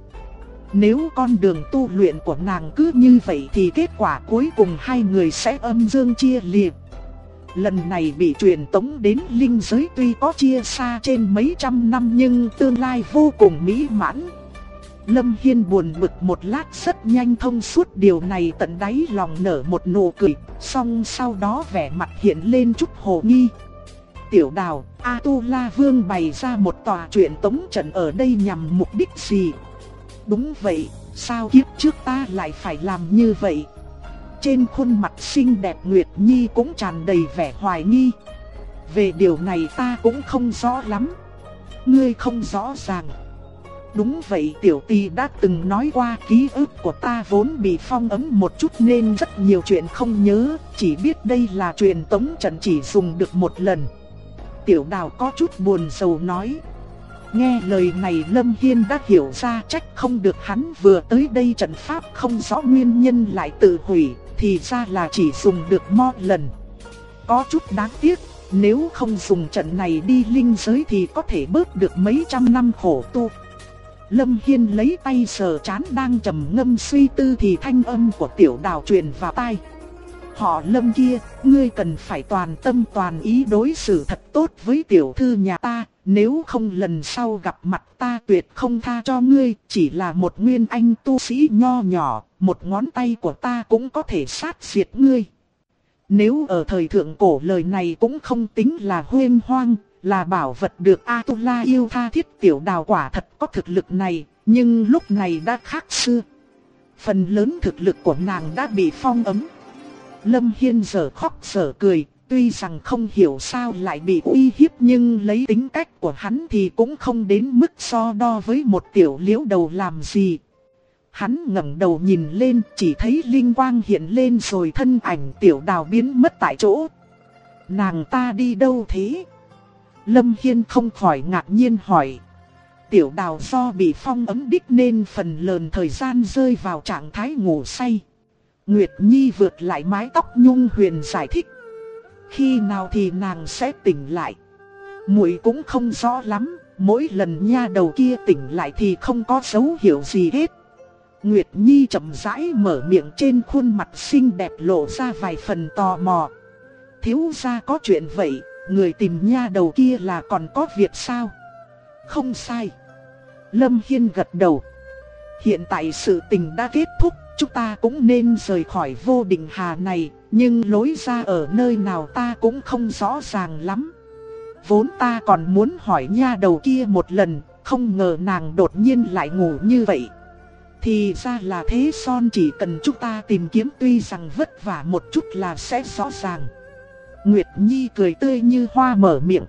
Nếu con đường tu luyện của nàng cứ như vậy thì kết quả cuối cùng hai người sẽ âm dương chia liệt. Lần này bị truyền tống đến linh giới tuy có chia xa trên mấy trăm năm nhưng tương lai vô cùng mỹ mãn. Lâm Hiên buồn bực một lát, rất nhanh thông suốt điều này, tận đáy lòng nở một nụ cười, song sau đó vẻ mặt hiện lên chút hồ nghi. Tiểu Đào, A-tu-la vương bày ra một tòa truyền tống trận ở đây nhằm mục đích gì? Đúng vậy, sao kiếp trước ta lại phải làm như vậy? Trên khuôn mặt xinh đẹp Nguyệt Nhi cũng tràn đầy vẻ hoài nghi. Về điều này ta cũng không rõ lắm. Ngươi không rõ ràng. Đúng vậy, tiểu tỳ đã từng nói qua, ký ức của ta vốn bị phong ấn một chút nên rất nhiều chuyện không nhớ, chỉ biết đây là truyền tống trận chỉ dùng được một lần. Tiểu Đào có chút buồn rầu nói. Nghe lời này Lâm Hiên đã hiểu ra, trách không được hắn vừa tới đây trận pháp không rõ nguyên nhân lại tự hủy, thì ra là chỉ dùng được một lần. Có chút đáng tiếc, nếu không dùng trận này đi linh giới thì có thể bớt được mấy trăm năm khổ tu. Lâm Hiên lấy tay sờ trán đang trầm ngâm suy tư thì thanh âm của Tiểu Đào truyền vào tai. Họ Lâm kia, ngươi cần phải toàn tâm toàn ý đối xử thật tốt với tiểu thư nhà ta, nếu không lần sau gặp mặt ta tuyệt không tha cho ngươi, chỉ là một nguyên anh tu sĩ nho nhỏ, một ngón tay của ta cũng có thể sát diệt ngươi. Nếu ở thời thượng cổ lời này cũng không tính là huênh hoang, là bảo vật được Atula yêu tha thiết. Tiểu Đào quả thật có thực lực này, nhưng lúc này đã khác xưa. Phần lớn thực lực của nàng đã bị phong ấn. Lâm Hiên giờ khóc giờ cười, tuy rằng không hiểu sao lại bị uy hiếp nhưng lấy tính cách của hắn thì cũng không đến mức so đo với một tiểu liễu đầu làm gì. Hắn ngẩng đầu nhìn lên, chỉ thấy linh quang hiện lên rồi thân ảnh Tiểu Đào biến mất tại chỗ. Nàng ta đi đâu thế? Lâm Hiên không khỏi ngạc nhiên hỏi. Tiểu Đào do bị phong ấn đích nên phần lớn thời gian rơi vào trạng thái ngủ say. Nguyệt Nhi vượt lại mái tóc nhung huyền giải thích. Khi nào thì nàng sẽ tỉnh lại? Muội cũng không rõ lắm, mỗi lần nha đầu kia tỉnh lại thì không có dấu hiệu gì hết. Nguyệt Nhi chậm rãi mở miệng, trên khuôn mặt xinh đẹp lộ ra vài phần tò mò. Thiếu gia có chuyện vậy, người tìm nha đầu kia là còn có việc sao? Không sai. Lâm Hiên gật đầu. Hiện tại sự tình đã kết thúc, chúng ta cũng nên rời khỏi Vô Định Hà này, nhưng lối ra ở nơi nào ta cũng không rõ ràng lắm. Vốn ta còn muốn hỏi nha đầu kia một lần, không ngờ nàng đột nhiên lại ngủ như vậy. Thì ra là thế. Son chỉ cần chúng ta tìm kiếm, tuy rằng vất vả một chút là sẽ rõ ràng. Nguyệt Nhi cười tươi như hoa mở miệng.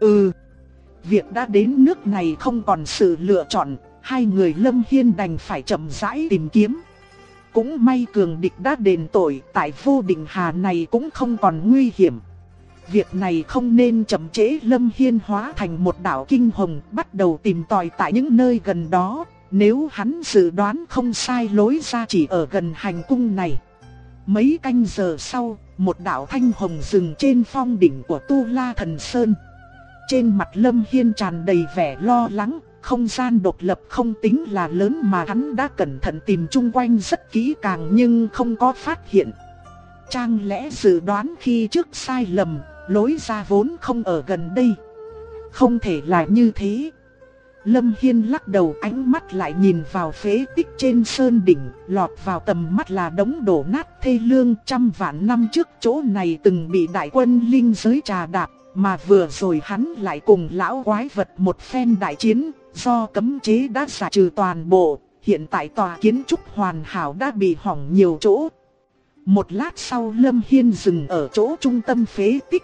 Việc đã đến nước này không còn sự lựa chọn, hai người Lâm Hiên đành phải chậm rãi tìm kiếm. Cũng may cường địch đã đền tội, tại Vô Định Hà này cũng không còn nguy hiểm. Việc này không nên chậm trễ. Lâm Hiên hóa thành một đạo kinh hồng, bắt đầu tìm tòi tại những nơi gần đó. Nếu hắn dự đoán không sai, lối ra chỉ ở gần hành cung này. Mấy canh giờ sau, một đạo thanh hồng dừng trên phong đỉnh của Tu La Thần Sơn. Trên mặt Lâm Hiên tràn đầy vẻ lo lắng. Không gian độc lập không tính là lớn mà hắn đã cẩn thận tìm chung quanh rất kỹ càng nhưng không có phát hiện. Chẳng lẽ dự đoán khi trước sai lầm, lối ra vốn không ở gần đây? Không thể là như thế. Lâm Hiên lắc đầu, ánh mắt lại nhìn vào phế tích trên sơn đỉnh, lọt vào tầm mắt là đống đổ nát thê lương. Trăm vạn năm trước chỗ này từng bị đại quân linh giới trà đạp, mà vừa rồi hắn lại cùng lão quái vật một phen đại chiến, do cấm chế đã giải trừ toàn bộ, hiện tại tòa kiến trúc hoàn hảo đã bị hỏng nhiều chỗ. Một lát sau Lâm Hiên dừng ở chỗ trung tâm phế tích.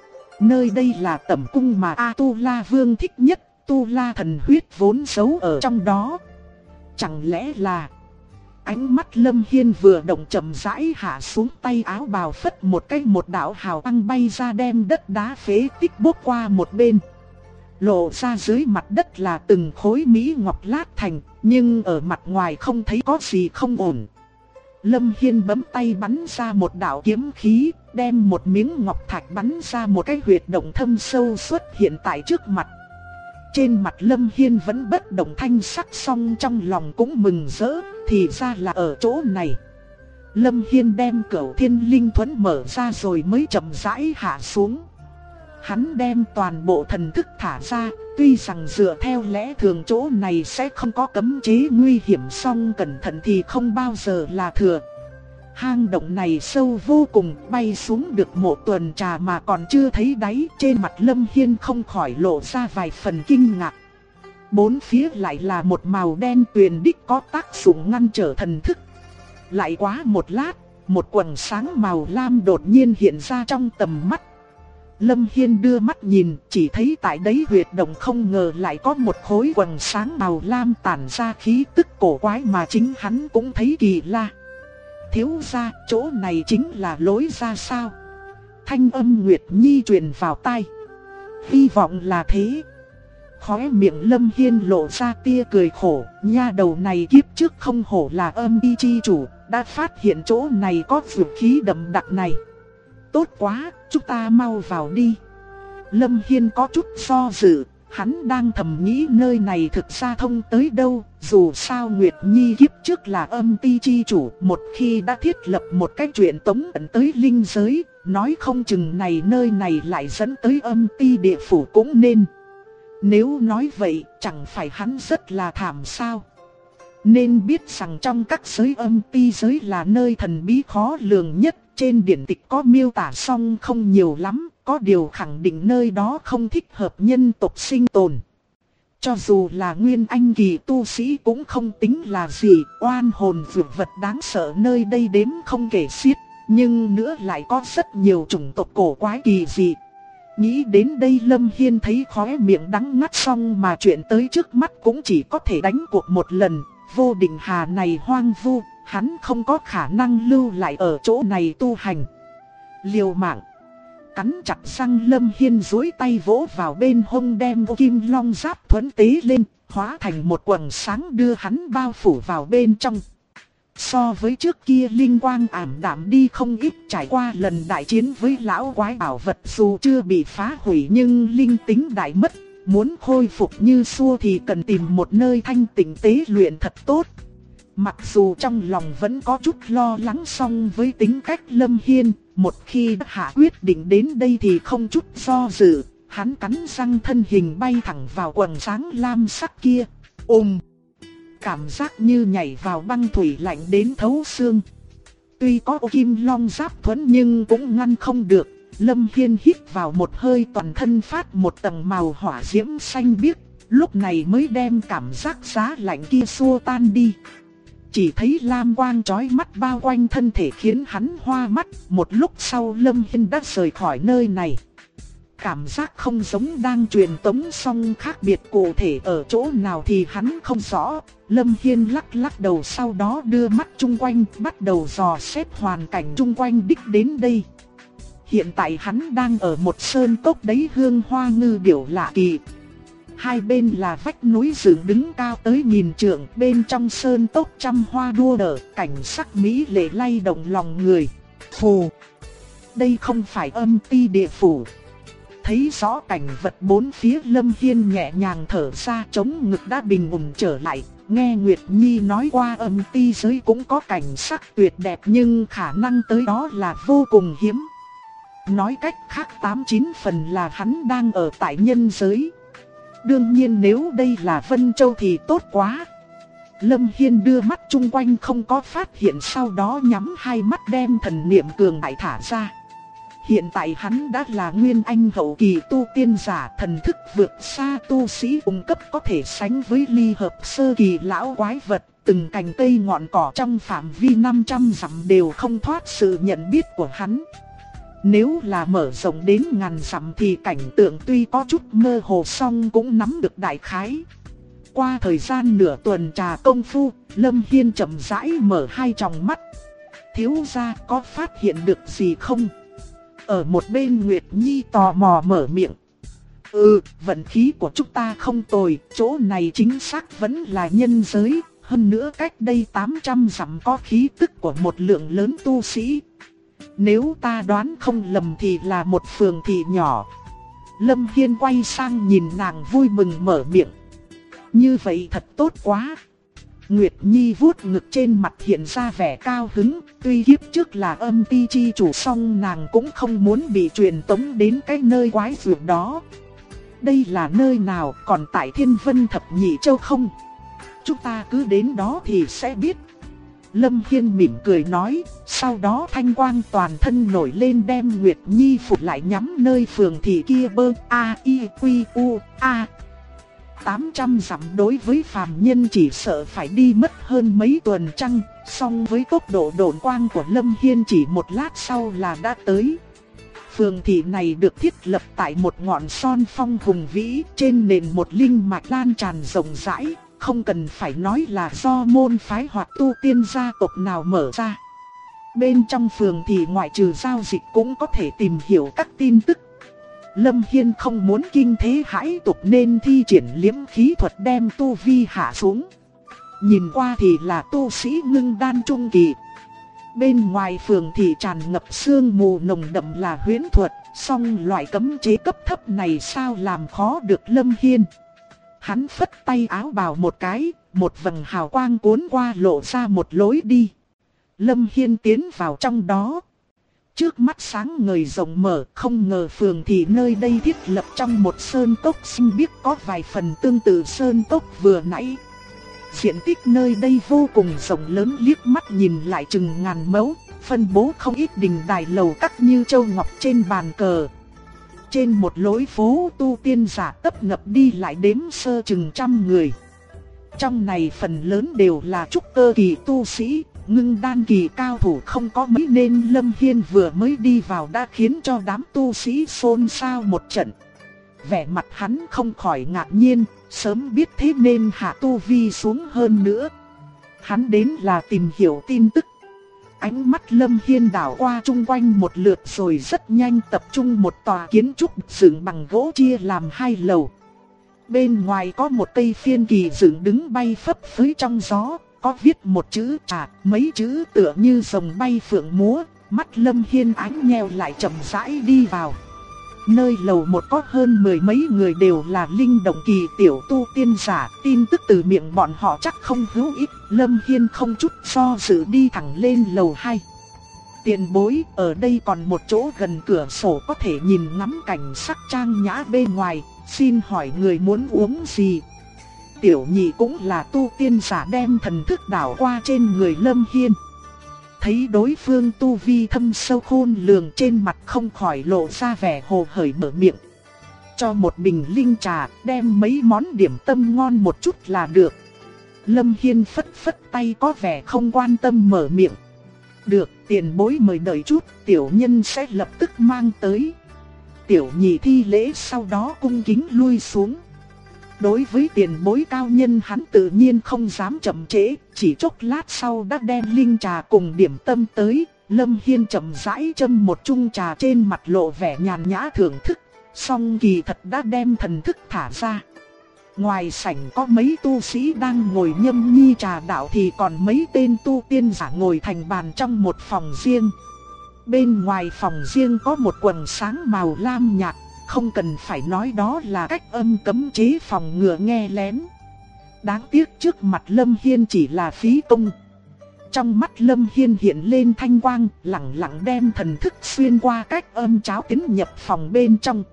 Nơi đây là tẩm cung mà Atula Vương thích nhất, Tu La thần huyết vốn giấu ở trong đó. Chẳng lẽ là... Ánh mắt Lâm Hiên vừa động, chậm rãi hạ xuống, tay áo bào phất một cái, một đạo hào quang bay ra đem đất đá phế tích bốc qua một bên. Lộ ra dưới mặt đất là từng khối mỹ ngọc lát thành, nhưng ở mặt ngoài không thấy có gì không ổn. Lâm Hiên bấm tay bắn ra một đạo kiếm khí, đem một miếng ngọc thạch bắn ra một cái huyệt động thâm sâu xuất hiện tại trước mặt. Trên mặt Lâm Hiên vẫn bất động thanh sắc, song trong lòng cũng mừng rỡ, thì ra là ở chỗ này. Lâm Hiên đem Cửu Thiên Linh Thuẫn mở ra rồi mới chậm rãi hạ xuống. Hắn đem toàn bộ thần thức thả ra, tuy rằng dựa theo lẽ thường chỗ này sẽ không có cấm chế nguy hiểm, song cẩn thận thì không bao giờ là thừa. Hang động này sâu vô cùng, bay xuống được một tuần trà mà còn chưa thấy đáy. Trên mặt Lâm Hiên không khỏi lộ ra vài phần kinh ngạc. Bốn phía lại là một màu đen tuyền đích có tác dụng ngăn trở thần thức. Lại quá một lát, một quầng sáng màu lam đột nhiên hiện ra trong tầm mắt. Lâm Hiên đưa mắt nhìn, chỉ thấy tại đấy huyệt động không ngờ lại có một khối quầng sáng màu lam tản ra khí tức cổ quái mà chính hắn cũng thấy kỳ lạ. Thiếu gia, chỗ này chính là lối ra sao? Thanh âm Nguyệt Nhi truyền vào tai. Hy vọng là thế. Khóe miệng Lâm Hiên lộ ra tia cười khổ, nha đầu này kiếp trước không hổ là âm y chi chủ, đã phát hiện chỗ này có dược khí đậm đặc này. Tốt quá, chúng ta mau vào đi. Lâm Hiên có chút do dự, hắn đang thầm nghĩ nơi này thực ra thông tới đâu. Dù sao Nguyệt Nhi kiếp trước là âm ti chi chủ, một khi đã thiết lập một cái chuyện tống ẩn tới linh giới, nói không chừng nơi này lại dẫn tới âm ti địa phủ cũng nên. Nếu nói vậy, chẳng phải hắn rất là thảm sao? Nên biết rằng trong các giới âm ti giới là nơi thần bí khó lường nhất. Trên điển tịch có miêu tả song không nhiều lắm, có điều khẳng định nơi đó không thích hợp nhân tộc sinh tồn. Cho dù là nguyên anh kỳ tu sĩ cũng không tính là gì, oan hồn vượt vật đáng sợ nơi đây đếm không kể xiết. Nhưng nữa lại có rất nhiều chủng tộc cổ quái kỳ dị. Nghĩ đến đây Lâm Hiên thấy khóe miệng đắng ngắt, xong mà chuyện tới trước mắt cũng chỉ có thể đánh cuộc một lần. Vô Định Hà này hoang vu, hắn không có khả năng lưu lại ở chỗ này tu hành. Liều mạng. Cắn chặt răng Lâm Hiên duỗi tay vỗ vào bên hông, đem kim long giáp thuẫn tế lên, hóa thành một quầng sáng đưa hắn bao phủ vào bên trong. So với trước kia linh quang ảm đạm đi không ít, trải qua lần đại chiến với lão quái bảo vật dù chưa bị phá hủy nhưng linh tính đại mất. Muốn khôi phục như xưa thì cần tìm một nơi thanh tịnh tế luyện thật tốt. Mặc dù trong lòng vẫn có chút lo lắng, song với tính cách Lâm Hiên, một khi đã hạ quyết định đến đây thì không chút do dự. Hắn cắn răng thân hình bay thẳng vào quầng sáng lam sắc kia. Cảm giác như nhảy vào băng thủy lạnh đến thấu xương. Tuy có kim long giáp thuẫn nhưng cũng ngăn không được. Lâm Hiên hít vào một hơi, toàn thân phát một tầng màu hỏa diễm xanh biếc, lúc này mới đem cảm giác giá lạnh kia xua tan đi. Chỉ thấy lam quang chói mắt bao quanh thân thể khiến hắn hoa mắt, một lúc sau Lâm Hiên đã rời khỏi nơi này. Cảm giác không giống đang truyền tống, song khác biệt cụ thể ở chỗ nào thì hắn không rõ. Lâm Hiên lắc lắc đầu, sau đó đưa mắt chung quanh, bắt đầu dò xét hoàn cảnh chung quanh đích đến đây. Hiện tại hắn đang ở một sơn cốc đấy hương hoa ngư điểu lạ kỳ. Hai bên là vách núi dựng đứng cao tới nghìn trượng, bên trong sơn cốc trăm hoa đua nở, cảnh sắc mỹ lệ lay động lòng người. Phù, đây không phải âm ti địa phủ. Thấy rõ cảnh vật bốn phía, Lâm Hiên nhẹ nhàng thở ra, chống ngực đã bình ổn trở lại. Nghe Nguyệt Nhi nói qua âm ti giới cũng có cảnh sắc tuyệt đẹp, nhưng khả năng tới đó là vô cùng hiếm. Nói cách khác 89 phần là hắn đang ở tại nhân giới. Đương nhiên nếu đây là Vân Châu thì tốt quá. Lâm Hiên đưa mắt chung quanh không có phát hiện, sau đó nhắm hai mắt đem thần niệm cường đại thả ra. Hiện tại hắn đã là nguyên anh hậu kỳ tu tiên giả, thần thức vượt xa tu sĩ cùng cấp, có thể sánh với ly hợp sơ kỳ lão quái vật. Từng cành cây ngọn cỏ trong phạm vi 500 dặm đều không thoát sự nhận biết của hắn. Nếu là mở rộng đến ngàn dặm thì cảnh tượng tuy có chút mơ hồ song cũng nắm được đại khái. Qua thời gian nửa tuần trà công phu, Lâm Hiên chậm rãi mở hai tròng mắt. Thiếu gia có phát hiện được gì không? Ở một bên Nguyệt Nhi tò mò mở miệng. Vận khí của chúng ta không tồi, chỗ này chính xác vẫn là nhân giới. Hơn nữa cách đây 800 dặm có khí tức của một lượng lớn tu sĩ. Nếu ta đoán không lầm thì là một phường thị nhỏ. Lâm Hiên quay sang nhìn nàng vui mừng mở miệng. Như vậy thật tốt quá. Nguyệt Nhi vuốt ngực, trên mặt hiện ra vẻ cao hứng. Tuy kiếp trước là âm ti chi chủ, song nàng cũng không muốn bị truyền tống đến cái nơi quái dị đó. Đây là nơi nào, còn tại Thiên Vân Thập Nhị Châu không? Chúng ta cứ đến đó thì sẽ biết. Lâm Hiên mỉm cười nói, sau đó thanh quang toàn thân nổi lên đem Nguyệt Nhi phục lại, nhắm nơi phường thị kia. A-I-Q-U-A 800 dặm đối với phàm nhân chỉ sợ phải đi mất hơn mấy tuần trăng, song với tốc độ độn quang của Lâm Hiên chỉ một lát sau là đã tới. Phường thị này được thiết lập tại một ngọn son phong hùng vĩ trên nền một linh mạch lan tràn rộng rãi, không cần phải nói là do môn phái hoặc tu tiên gia tộc nào mở ra. Bên trong phường thị ngoại trừ giao dịch cũng có thể tìm hiểu các tin tức. Lâm Hiên không muốn kinh thế hãi tục nên thi triển liễm khí thuật đem tu vi hạ xuống. Nhìn qua thì là tu sĩ ngưng đan trung kỳ. Bên ngoài phường thị tràn ngập sương mù nồng đậm là huyễn thuật, song loại cấm chế cấp thấp này sao làm khó được Lâm Hiên. Hắn phất tay áo bào một cái, một vầng hào quang cuốn qua lộ ra một lối đi. Lâm Hiên tiến vào trong đó. Trước mắt sáng ngời rộng mở, không ngờ phường thị nơi đây thiết lập trong một sơn cốc xinh biếc có vài phần tương tự sơn cốc vừa nãy. Diện tích nơi đây vô cùng rộng lớn, liếc mắt nhìn lại chừng ngàn mẫu, phân bố không ít đình đài lầu các như châu ngọc trên bàn cờ. Trên một lối phố tu tiên giả tấp nập đi lại đếm sơ chừng trăm người. Trong này phần lớn đều là trúc cơ kỳ tu sĩ, ngưng đan kỳ cao thủ không có mấy nên Lâm Hiên vừa mới đi vào đã khiến cho đám tu sĩ xôn xao một trận. Vẻ mặt hắn không khỏi ngạc nhiên, sớm biết thế nên hạ tu vi xuống hơn nữa. Hắn đến là tìm hiểu tin tức. Ánh mắt Lâm Hiên đảo qua chung quanh một lượt rồi rất nhanh tập trung một tòa kiến trúc dựng bằng gỗ chia làm hai lầu. Bên ngoài có một cây phiên kỳ dựng đứng bay phấp phới trong gió, có viết một chữ trà, mấy chữ tựa như rồng bay phượng múa. Mắt Lâm Hiên ánh nheo lại chậm rãi đi vào. Nơi lầu một có hơn mười mấy người đều là linh động kỳ tiểu tu tiên giả, tin tức từ miệng bọn họ chắc không hữu ích. Lâm Hiên không chút do dự đi thẳng lên lầu 2. Tiền bối, ở đây còn một chỗ gần cửa sổ có thể nhìn ngắm cảnh sắc trang nhã bên ngoài, xin hỏi người muốn uống gì? Tiểu nhị cũng là tu tiên giả đem thần thức đảo qua trên người Lâm Hiên. Thấy đối phương tu vi thâm sâu khôn lường, trên mặt không khỏi lộ ra vẻ hồ hởi mở miệng. Cho một bình linh trà, đem mấy món điểm tâm ngon một chút là được. Lâm Hiên phất phất tay có vẻ không quan tâm mở miệng. Được, tiền bối mời đợi chút, tiểu nhân sẽ lập tức mang tới. Tiểu nhị thi lễ sau đó cung kính lui xuống. Đối với tiền bối cao nhân hắn tự nhiên không dám chậm trễ, chỉ chốc lát sau đã đem linh trà cùng điểm tâm tới. Lâm Hiên chậm rãi châm một chung trà, trên mặt lộ vẻ nhàn nhã thưởng thức, song kỳ thật đã đem thần thức thả ra. Ngoài sảnh có mấy tu sĩ đang ngồi nhâm nhi trà đạo thì còn mấy tên tu tiên giả ngồi thành bàn trong một phòng riêng. Bên ngoài phòng riêng có một quần sáng màu lam nhạt. Không cần phải nói đó là cách âm cấm chế phòng ngừa nghe lén. Đáng tiếc trước mặt Lâm Hiên chỉ là phí công. Trong mắt Lâm Hiên hiện lên thanh quang, lặng lặng đem thần thức xuyên qua cách âm cháo tiến nhập phòng bên trong.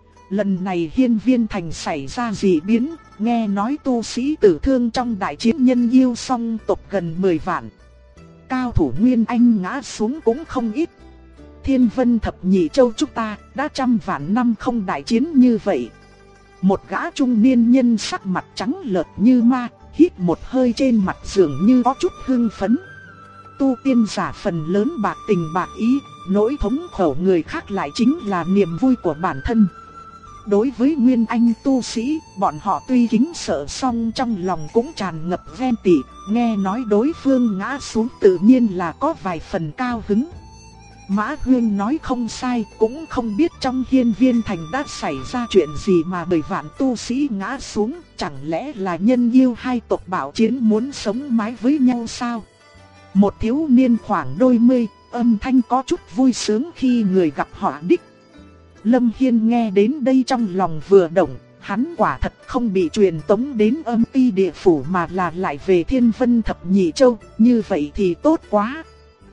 Lần này Hiên Viên Thành xảy ra dị biến, nghe nói tu sĩ tử thương trong đại chiến nhân yêu song tộc gần 10 vạn. Cao thủ Nguyên Anh ngã xuống cũng không ít. Thiên Vân Thập Nhị Châu chúng ta đã trăm vạn năm không đại chiến như vậy. Một gã trung niên nhân sắc mặt trắng lợt như ma, hít một hơi trên mặt dường như có chút hưng phấn. Tu tiên giả phần lớn bạc tình bạc ý, nỗi thống khổ người khác lại chính là niềm vui của bản thân. Đối với Nguyên Anh tu sĩ, bọn họ tuy kính sợ song trong lòng cũng tràn ngập ghen tị, nghe nói đối phương ngã xuống tự nhiên là có vài phần cao hứng. Mã Huyên nói không sai, cũng không biết trong Hiên Viên Thành đã xảy ra chuyện gì mà 10 vạn tu sĩ ngã xuống, chẳng lẽ là nhân yêu hai tộc bảo chiến muốn sống mái với nhau sao? Một thiếu niên khoảng đôi mươi, âm thanh có chút vui sướng khi người gặp họ đích. Lâm Hiên nghe đến đây trong lòng vừa động, hắn quả thật không bị truyền tống đến âm ti địa phủ mà là lại về Thiên Vân Thập Nhị Châu, như vậy thì tốt quá.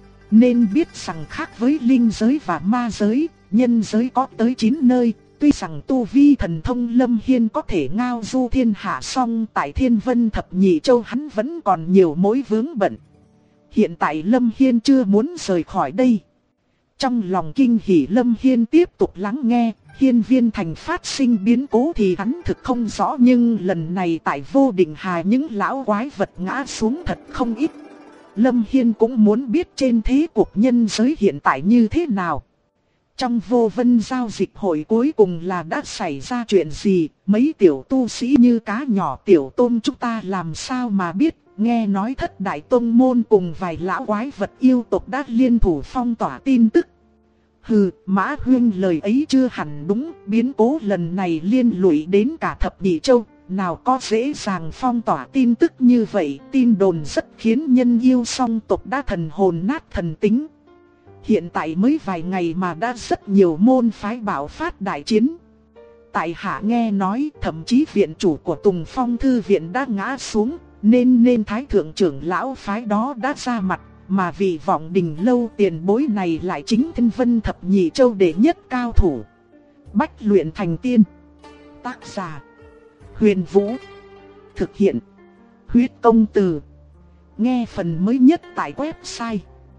Nên biết rằng khác với linh giới và ma giới, nhân giới có tới 9 nơi, tuy rằng tu vi thần thông Lâm Hiên có thể ngao du thiên hạ, song tại Thiên Vân Thập Nhị Châu hắn vẫn còn nhiều mối vướng bận. Hiện tại Lâm Hiên chưa muốn rời khỏi đây. Trong lòng kinh hỉ Lâm Hiên tiếp tục lắng nghe, Hiên Viên Thành phát sinh biến cố thì hắn thực không rõ, nhưng lần này tại Vô Định Hà những lão quái vật ngã xuống thật không ít. Lâm Hiên cũng muốn biết trên thế cuộc nhân giới hiện tại như thế nào. Trong Vô Vân giao dịch hội cuối cùng là đã xảy ra chuyện gì, mấy tiểu tu sĩ như cá nhỏ tiểu tôm chúng ta làm sao mà biết, nghe nói thất đại tông môn cùng vài lão quái vật yêu tộc đã liên thủ phong tỏa tin tức. Hừ, Mã Huyên lời ấy chưa hẳn đúng, biến cố lần này liên lụy đến cả thập nhị châu, nào có dễ dàng phong tỏa tin tức như vậy, tin đồn rất khiến nhân yêu song tộc đã thần hồn nát thần tính. Hiện tại mới vài ngày mà đã rất nhiều môn phái bạo phát đại chiến. Tại hạ nghe nói thậm chí viện chủ của Tùng Phong Thư Viện đã ngã xuống, nên thái thượng trưởng lão phái đó đã ra mặt. Mà vì Vọng Đình Lâu tiền bối này lại chính Thiên Vân Thập Nhị Châu đệ nhất cao thủ. Bách luyện thành tiên. Tác giả Huyền Vũ. Thực hiện Huyết Công Từ. Nghe phần mới nhất tại website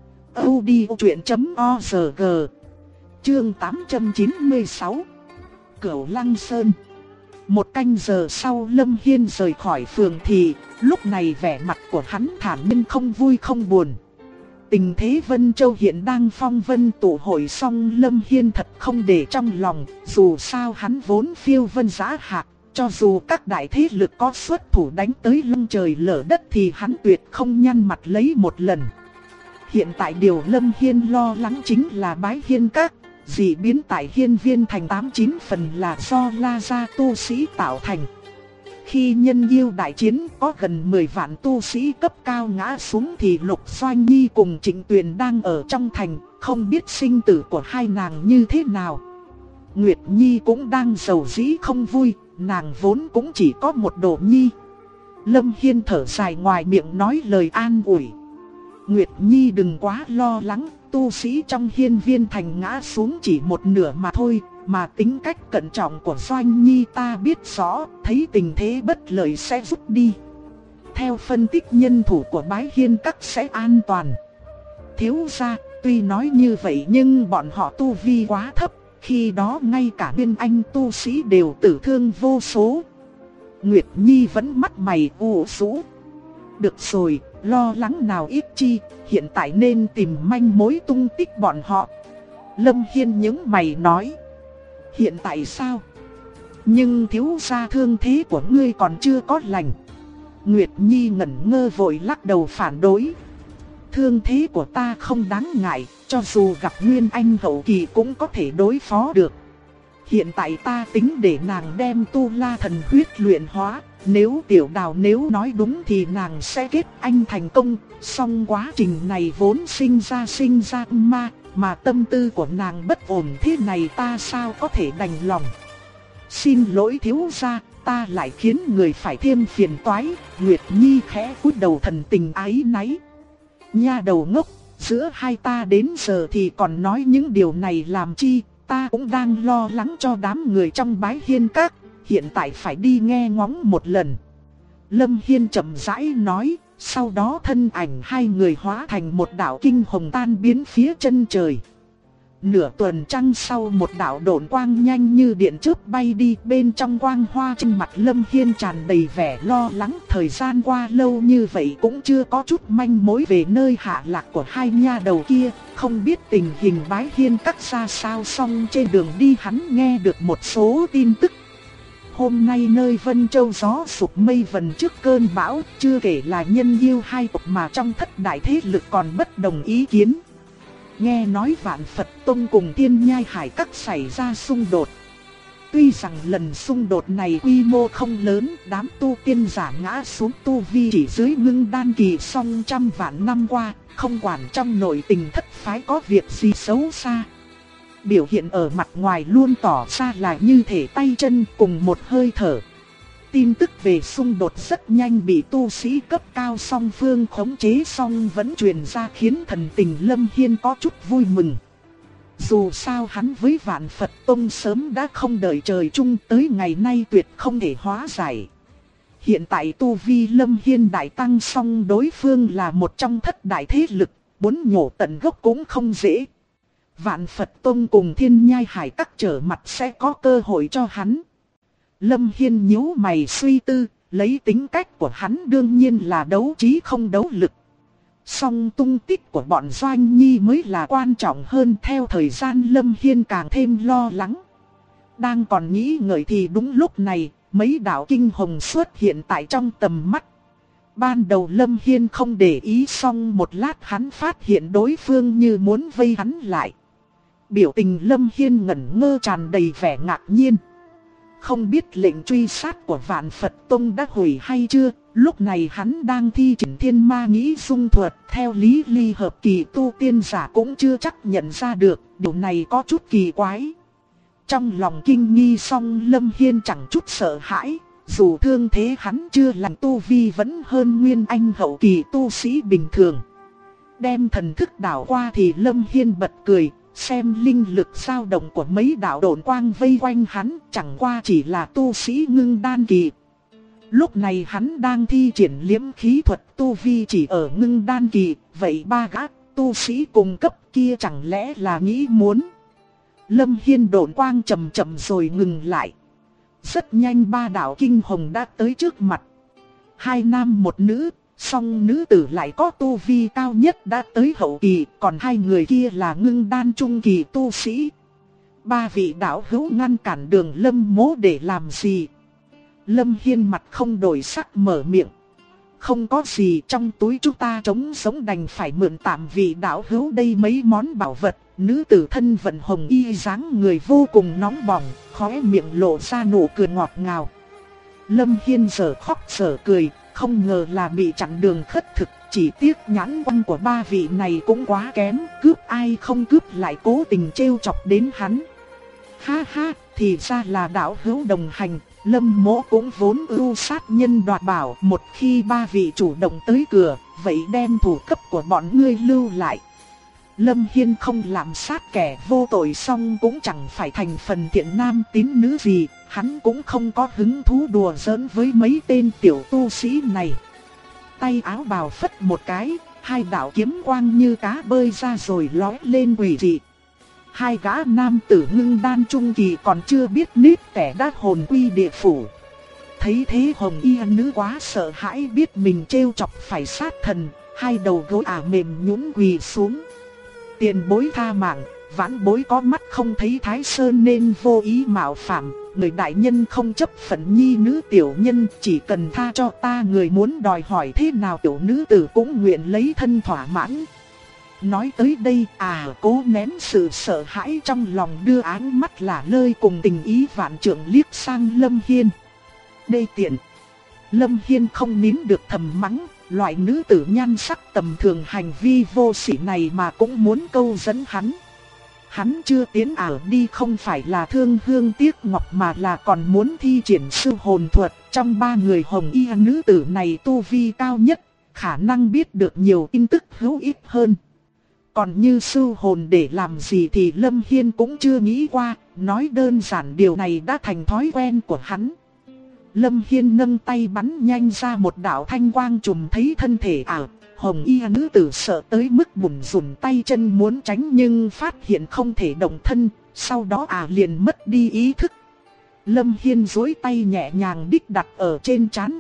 audiochuyện.org. Chương 896 Cửu Lăng Sơn. Một canh giờ sau Lâm Hiên rời khỏi phường thì lúc này vẻ mặt của hắn thản nhiên không vui không buồn. Tình thế Vân Châu hiện đang phong vân tụ hội, song Lâm Hiên thật không để trong lòng. Dù sao hắn vốn phiêu vân giá hạc, cho dù các đại thế lực có xuất thủ đánh tới lưng trời lở đất thì hắn tuyệt không nhăn mặt lấy một lần. Hiện tại điều Lâm Hiên lo lắng chính là Bái Hiên Các. Dị biến tại Hiên Viên Thành 89 phần là do La Gia tu sĩ tạo thành. Khi nhân yêu đại chiến có gần 10 vạn tu sĩ cấp cao ngã xuống thì Lục Doanh Nhi cùng Trịnh Tuyền đang ở trong thành, không biết sinh tử của hai nàng như thế nào. Nguyệt Nhi cũng đang rầu rĩ không vui, nàng vốn cũng chỉ có một đồ nhi. Lâm Hiên thở dài ngoài miệng nói lời an ủi. Nguyệt Nhi đừng quá lo lắng, tu sĩ trong Hiên Viên Thành ngã xuống chỉ một nửa mà thôi. Mà tính cách cẩn trọng của Doanh Nhi ta biết rõ, thấy tình thế bất lợi sẽ rút đi. Theo phân tích nhân thủ của Bái Hiên Các sẽ an toàn. Thiếu gia, tuy nói như vậy nhưng bọn họ tu vi quá thấp, khi đó ngay cả nguyên anh tu sĩ đều tử thương vô số. Nguyệt Nhi vẫn mắt mày u rũ. Được rồi, lo lắng nào ít chi, hiện tại nên tìm manh mối tung tích bọn họ. Lâm Hiên nhướng mày nói. Hiện tại sao? Nhưng thiếu gia thương thế của ngươi còn chưa có lành. Nguyệt Nhi ngẩn ngơ vội lắc đầu phản đối. Thương thế của ta không đáng ngại, cho dù gặp Nguyên Anh hậu kỳ cũng có thể đối phó được. Hiện tại ta tính để nàng đem Tu La Thần huyết luyện hóa. Nếu Tiểu Đào nếu nói đúng thì nàng sẽ kết anh thành công. Song quá trình này vốn sinh ra ma. Mà tâm tư của nàng bất ổn thế này ta sao có thể đành lòng. Xin lỗi thiếu gia, ta lại khiến người phải thêm phiền toái. Nguyệt Nhi khẽ cúi đầu thần tình áy náy. Nha đầu ngốc, giữa hai ta đến giờ thì còn nói những điều này làm chi. Ta cũng đang lo lắng cho đám người trong Bái Hiên Các. Hiện tại phải đi nghe ngóng một lần. Lâm Hiên chậm rãi nói. Sau đó thân ảnh hai người hóa thành một đạo kinh hồng tan biến phía chân trời. Nửa tuần trăng sau một đạo độn quang nhanh như điện chớp bay đi, bên trong quang hoa trên mặt Lâm Hiên tràn đầy vẻ lo lắng. Thời gian qua lâu như vậy cũng chưa có chút manh mối về nơi hạ lạc của hai nha đầu kia. Không biết tình hình Bái Hiên Các ra sao, song trên đường đi hắn nghe được một số tin tức. Hôm nay nơi Vân Châu gió sụp mây vần trước cơn bão, chưa kể là nhân yêu hai tộc mà trong thất đại thế lực còn bất đồng ý kiến. Nghe nói Vạn Phật Tông cùng Thiên Nhai Hải Các xảy ra xung đột. Tuy rằng lần xung đột này quy mô không lớn, đám tu tiên giả ngã xuống tu vi chỉ dưới ngưng đan kỳ, song trăm vạn năm qua, không quản trong nội tình thất phái có việc gì xấu xa. Biểu hiện ở mặt ngoài luôn tỏ ra là như thể tay chân cùng một hơi thở. Tin tức về xung đột rất nhanh bị tu sĩ cấp cao song phương khống chế, song vẫn truyền ra khiến thần tình Lâm Hiên có chút vui mừng. Dù sao hắn với Vạn Phật Tông sớm đã không đợi trời chung, tới ngày nay tuyệt không thể hóa giải. Hiện tại tu vi Lâm Hiên đại tăng, song đối phương là một trong thất đại thế lực, muốn nhổ tận gốc cũng không dễ. Vạn Phật Tông cùng Thiên Nhai Hải Các trở mặt sẽ có cơ hội cho hắn. Lâm Hiên nhíu mày suy tư, lấy tính cách của hắn đương nhiên là đấu trí không đấu lực. Song tung tích của bọn Doanh Nhi mới là quan trọng hơn. Theo thời gian Lâm Hiên càng thêm lo lắng. Đang còn nghĩ ngợi thì đúng lúc này, mấy đạo kinh hồng xuất hiện tại trong tầm mắt. Ban đầu Lâm Hiên không để ý, xong một lát hắn phát hiện đối phương như muốn vây hắn lại. Biểu tình Lâm Hiên ngẩn ngơ tràn đầy vẻ ngạc nhiên. Không biết lệnh truy sát của Vạn Phật Tông đã hủy hay chưa. Lúc này hắn đang thi triển Thiên Ma Nghĩ Dung thuật. Theo lý ly hợp kỳ tu tiên giả cũng chưa chắc nhận ra được. Điều này có chút kỳ quái. Trong lòng kinh nghi song Lâm Hiên chẳng chút sợ hãi. Dù thương thế hắn chưa lành, tu vi vẫn hơn nguyên anh hậu kỳ tu sĩ bình thường. Đem thần thức đảo qua thì Lâm Hiên bật cười. Xem linh lực dao động của mấy đạo độn quang vây quanh hắn, chẳng qua chỉ là tu sĩ ngưng đan kỳ. Lúc này hắn đang thi triển liễm khí thuật, tu vi chỉ ở ngưng đan kỳ. Vậy ba gã tu sĩ cùng cấp kia chẳng lẽ là nghĩ muốn. Lâm Hiên độn quang chậm chậm rồi ngừng lại. Rất nhanh ba đạo kinh hồng đã tới trước mặt. Hai nam một nữ, song nữ tử lại có tu vi cao nhất đã tới hậu kỳ, còn hai người kia là ngưng đan trung kỳ tu sĩ. Ba vị đạo hữu ngăn cản đường Lâm Mỗ để làm gì? Lâm Hiên mặt không đổi sắc mở miệng. Không có gì, trong túi chúng ta trống sống, đành phải mượn tạm vị đạo hữu đây mấy món bảo vật. Nữ tử thân vận hồng y dáng người vô cùng nóng bỏng, khóe miệng lộ ra nụ cười ngọt ngào. Lâm Hiên giờ khóc giờ cười, không ngờ là bị chặn đường khất thực. Chỉ tiếc nhãn quan của ba vị này cũng quá kém, cướp ai không cướp lại cố tình trêu chọc đến hắn. Ha ha, thì ra là đạo hữu đồng hành. Lâm Mỗ cũng vốn ưu sát nhân đoạt bảo, một khi ba vị chủ động tới cửa, vậy đem thủ cấp của bọn ngươi lưu lại. Lâm Hiên không làm sát kẻ vô tội, song cũng chẳng phải thành phần thiện nam tín nữ gì, hắn cũng không có hứng thú đùa giỡn với mấy tên tiểu tu sĩ này. Tay áo bào phất một cái, hai đạo kiếm quang như cá bơi ra rồi lóe lên quỷ dị. Hai gã nam tử ngưng đan trung kỳ còn chưa biết nít tẻ đã hồn quy địa phủ. Thấy thế hồng y nữ quá sợ hãi, biết mình trêu chọc phải sát thần, hai đầu gối mềm nhũn quỳ xuống. Tiền bối tha mạng, vãn bối có mắt không thấy Thái Sơn nên vô ý mạo phạm. Người đại nhân không chấp phận nhi nữ tiểu nhân, chỉ cần tha cho ta, người muốn đòi hỏi thế nào tiểu nữ tử cũng nguyện lấy thân thỏa mãn. Nói tới đây cố nén sự sợ hãi trong lòng, đưa áng mắt lả lơi cùng tình ý vạn trượng liếc sang Lâm Hiên. Đê tiện. Lâm Hiên không nín được thầm mắng, loại nữ tử nhan sắc tầm thường hành vi vô sỉ này mà cũng muốn câu dẫn hắn. Hắn chưa tiến đi không phải là thương hương tiếc ngọc mà là còn muốn thi triển sư hồn thuật. Trong ba người hồng y nữ tử này tu vi cao nhất, khả năng biết được nhiều tin tức hữu ích hơn. Còn như sư hồn để làm gì thì Lâm Hiên cũng chưa nghĩ qua, nói đơn giản điều này đã thành thói quen của hắn. Lâm Hiên nâng tay bắn nhanh ra một đạo thanh quang trùm thấy thân thể hồng y nữ tử sợ tới mức bủn rủn tay chân muốn tránh nhưng phát hiện không thể động thân, sau đó liền mất đi ý thức. Lâm Hiên duỗi tay nhẹ nhàng đích đặt ở trên trán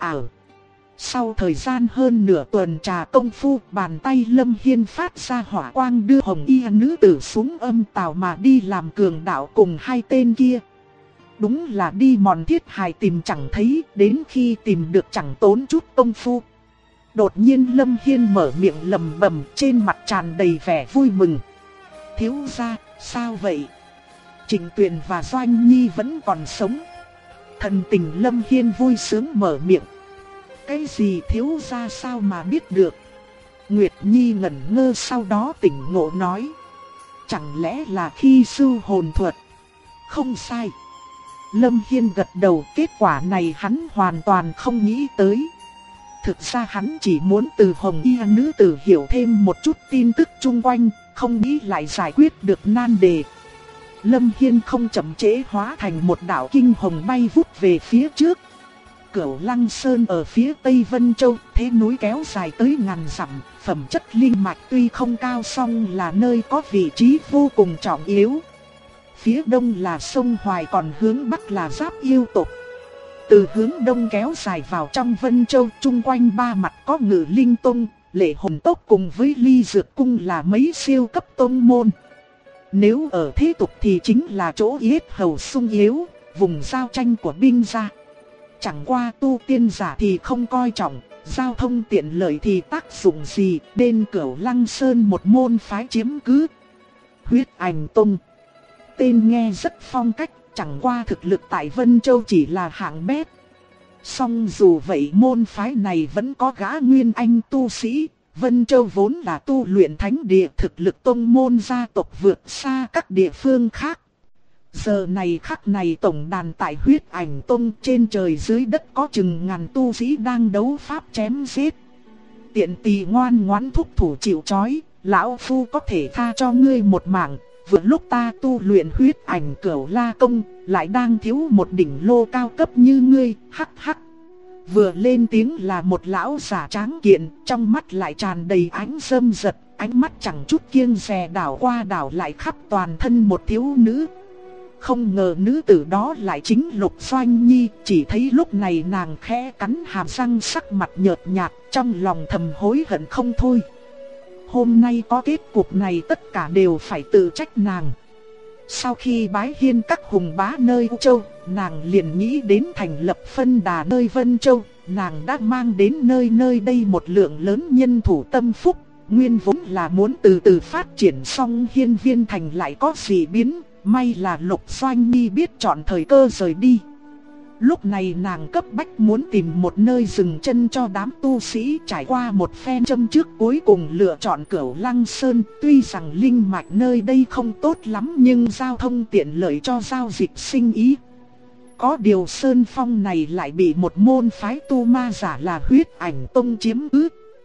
Sau thời gian hơn nửa tuần trà công phu, bàn tay Lâm Hiên phát ra hỏa quang đưa hồng y nữ tử xuống âm tào mà đi làm cường đạo cùng hai tên kia. Đúng là đi mòn thiết hài tìm chẳng thấy, đến khi tìm được chẳng tốn chút công phu. Đột nhiên Lâm Hiên mở miệng lẩm bẩm, trên mặt tràn đầy vẻ vui mừng. Thiếu gia, sao vậy? Trịnh Tuyền và Doanh Nhi vẫn còn sống. Thần tình Lâm Hiên vui sướng mở miệng. Cái gì thiếu gia sao mà biết được? Nguyệt Nhi ngẩn ngơ sau đó tỉnh ngộ nói. Chẳng lẽ là khi sư hồn thuật? Không sai. Lâm Hiên gật đầu, kết quả này hắn hoàn toàn không nghĩ tới. Thực ra hắn chỉ muốn từ hồng y nữ tử hiểu thêm một chút tin tức chung quanh, không nghĩ lại giải quyết được nan đề. Lâm Hiên không chậm trễ hóa thành một đạo kinh hồng bay vút về phía trước. Cửu Lăng Sơn ở phía Tây Vân Châu, thế núi kéo dài tới ngàn dặm, phẩm chất linh mạch tuy không cao song là nơi có vị trí vô cùng trọng yếu. Phía đông là sông Hoài, còn hướng bắc là Giáp Yêu tộc. Từ hướng đông kéo dài vào trong Vân Châu, chung quanh ba mặt có Ngự Linh Tông, Lệ Hồn Tốc cùng với Ly Dược Cung là mấy siêu cấp tông môn. Nếu ở thế tục thì chính là chỗ yết hầu sung yếu, vùng giao tranh của binh gia. Chẳng qua tu tiên giả thì không coi trọng, giao thông tiện lợi thì tác dụng gì, nên Cửu Lăng Sơn một môn phái chiếm cứ. Huyết Ảnh Tông. Tên nghe rất phong cách, chẳng qua thực lực tại Vân Châu chỉ là hạng bét. Song dù vậy môn phái này vẫn có gã nguyên anh tu sĩ. Vân Châu vốn là tu luyện thánh địa, thực lực tông môn gia tộc vượt xa các địa phương khác. Giờ này khắc này tổng đàn tại Huyết Ảnh Tông trên trời dưới đất có chừng ngàn tu sĩ đang đấu pháp chém giết. Tiện tỳ ngoan ngoãn thúc thủ chịu trói, lão phu có thể tha cho ngươi một mạng. Vừa lúc ta tu luyện Huyết Ảnh Cửu La Công, lại đang thiếu một đỉnh lô cao cấp như ngươi, hắc hắc. Vừa lên tiếng là một lão giả tráng kiện, trong mắt lại tràn đầy ánh râm rit, ánh mắt chẳng chút kiêng dè đảo qua đảo lại khắp toàn thân một thiếu nữ. Không ngờ nữ tử đó lại chính Lục Doanh Nhi, chỉ thấy lúc này nàng khẽ cắn hàm răng, sắc mặt nhợt nhạt, trong lòng thầm hối hận không thôi. Hôm nay có kết cục này tất cả đều phải tự trách nàng. Sau khi bái hiên các hùng bá nơi U Châu, nàng liền nghĩ đến thành lập phân đà nơi Vân Châu. Nàng đã mang đến nơi đây một lượng lớn nhân thủ tâm phúc. Nguyên vốn là muốn từ từ phát triển, xong hiên viên thành lại có gì biến. May là Lục Doanh Nhi biết chọn thời cơ rời đi. Lúc này nàng cấp bách muốn tìm một nơi dừng chân cho đám tu sĩ, trải qua một phen châm trước cuối cùng lựa chọn Cửu Lăng Sơn. Tuy rằng linh mạch nơi đây không tốt lắm nhưng giao thông tiện lợi cho giao dịch sinh ý. Có điều Sơn Phong này lại bị một môn phái tu ma giả là Huyết Ảnh Tông chiếm cứ.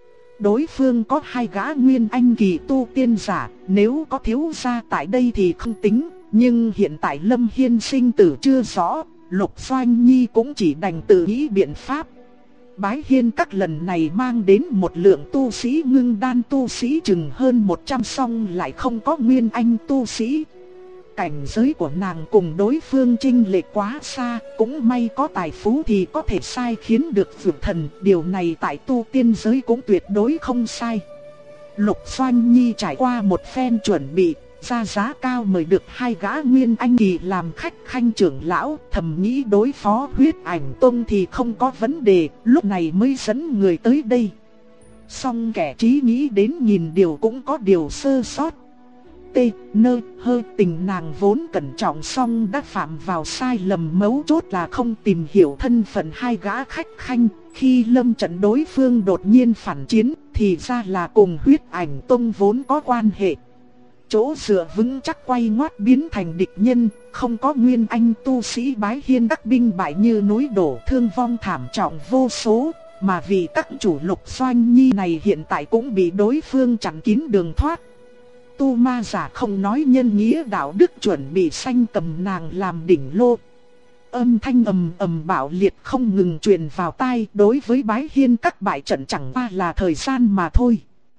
Đối phương có hai gã nguyên anh kỳ tu tiên giả, nếu có thiếu gia tại đây thì không tính. Nhưng hiện tại Lâm Hiên sinh tử chưa rõ, Lục Doanh Nhi cũng chỉ đành tự nghĩ biện pháp. Bái hiên các lần này mang đến một lượng tu sĩ ngưng đan tu sĩ chừng hơn 100, song lại không có nguyên anh tu sĩ. Cảnh giới của nàng cùng đối phương chênh lệch quá xa, cũng may có tài phú thì có thể sai khiến được vượt thần, điều này tại tu tiên giới cũng tuyệt đối không sai. Lục Doanh Nhi trải qua một phen chuẩn bị, ra giá cao mời được hai gã nguyên anh kỳ làm khách khanh trưởng lão, thầm nghĩ đối phó Huyết Ảnh Tông thì không có vấn đề, lúc này mới dẫn người tới đây. Song kẻ trí nghĩ đến nhìn điều cũng có điều sơ sót. Tình nàng vốn cẩn trọng song đã phạm vào sai lầm mấu chốt là không tìm hiểu thân phận hai gã khách khanh. Khi lâm trận đối phương đột nhiên phản chiến thì ra là cùng Huyết Ảnh Tông vốn có quan hệ. Chỗ dựa vững chắc quay ngoắt biến thành địch nhân, không có nguyên anh tu sĩ bái hiên các binh bại như núi đổ, thương vong thảm trọng vô số. Mà vì các chủ Lục Doanh Nhi này hiện tại cũng bị đối phương chặn kín đường thoát. Tu ma giả không nói nhân nghĩa đạo đức, chuẩn bị sanh cầm nàng làm đỉnh lô. Âm thanh ầm ầm bạo liệt không ngừng truyền vào tai, đối với bái hiên các bại trận chẳng qua là thời gian mà thôi.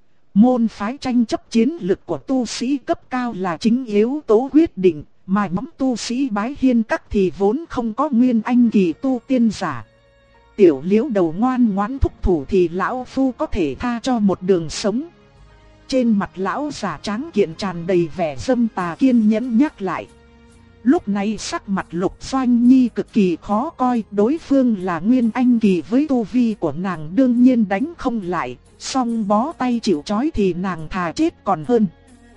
Môn phái tranh chấp chiến lực của tu sĩ cấp cao là chính yếu tố quyết định, mà nhóm tu sĩ bái hiên các thì vốn không có nguyên anh kỳ tu tiên giả. Tiểu Liễu đầu ngoan ngoãn thúc thủ thì lão phu có thể tha cho một đường sống. Trên mặt lão già tráng kiện tràn đầy vẻ dâm tà, kiên nhẫn nhắc lại. Lúc này sắc mặt Lục Doanh Nhi cực kỳ khó coi, đối phương là nguyên anh kỳ với tu vi của nàng đương nhiên đánh không lại, song bó tay chịu trói thì nàng thà chết còn hơn.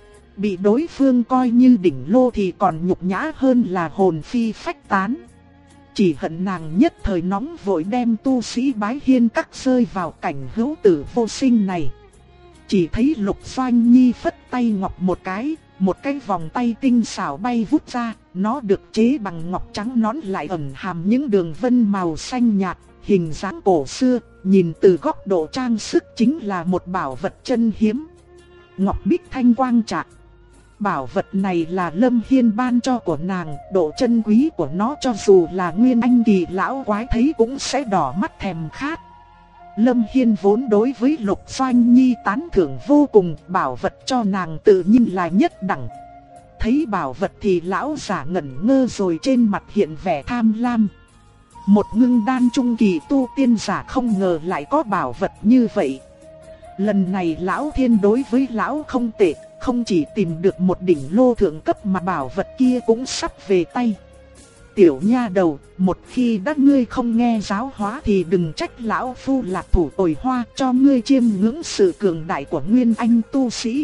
Bị đối phương coi như đỉnh lô thì còn nhục nhã hơn là hồn phi phách tán. Chỉ hận nàng nhất thời nóng vội đem tu sĩ bái hiên các rơi vào cảnh hữu tử vô sinh này. Chỉ thấy Lục Doanh Nhi phất tay ngọc một cái vòng tay tinh xảo bay vút ra, nó được chế bằng ngọc trắng nõn lại ẩn hàm những đường vân màu xanh nhạt, hình dáng cổ xưa, nhìn từ góc độ trang sức chính là một bảo vật chân hiếm. Ngọc bích thanh quang trạc. Bảo vật này là Lâm Hiên ban cho của nàng, độ chân quý của nó cho dù là nguyên anh kỳ lão quái thấy cũng sẽ đỏ mắt thèm khát. Lâm Hiên vốn đối với Lục Doanh Nhi tán thưởng vô cùng, bảo vật cho nàng tự nhiên là nhất đẳng. Thấy bảo vật thì lão giả ngẩn ngơ rồi trên mặt hiện vẻ tham lam. Một ngưng đan trung kỳ tu tiên giả không ngờ lại có bảo vật như vậy. Lần này Lão Thiên đối với Lão không tệ, không chỉ tìm được một đỉnh lô thượng cấp mà bảo vật kia cũng sắp về tay. Tiểu nha đầu, một khi đã ngươi không nghe giáo hóa thì đừng trách Lão Phu lạc thủ tồi hoa, cho ngươi chiêm ngưỡng sự cường đại của Nguyên Anh tu sĩ.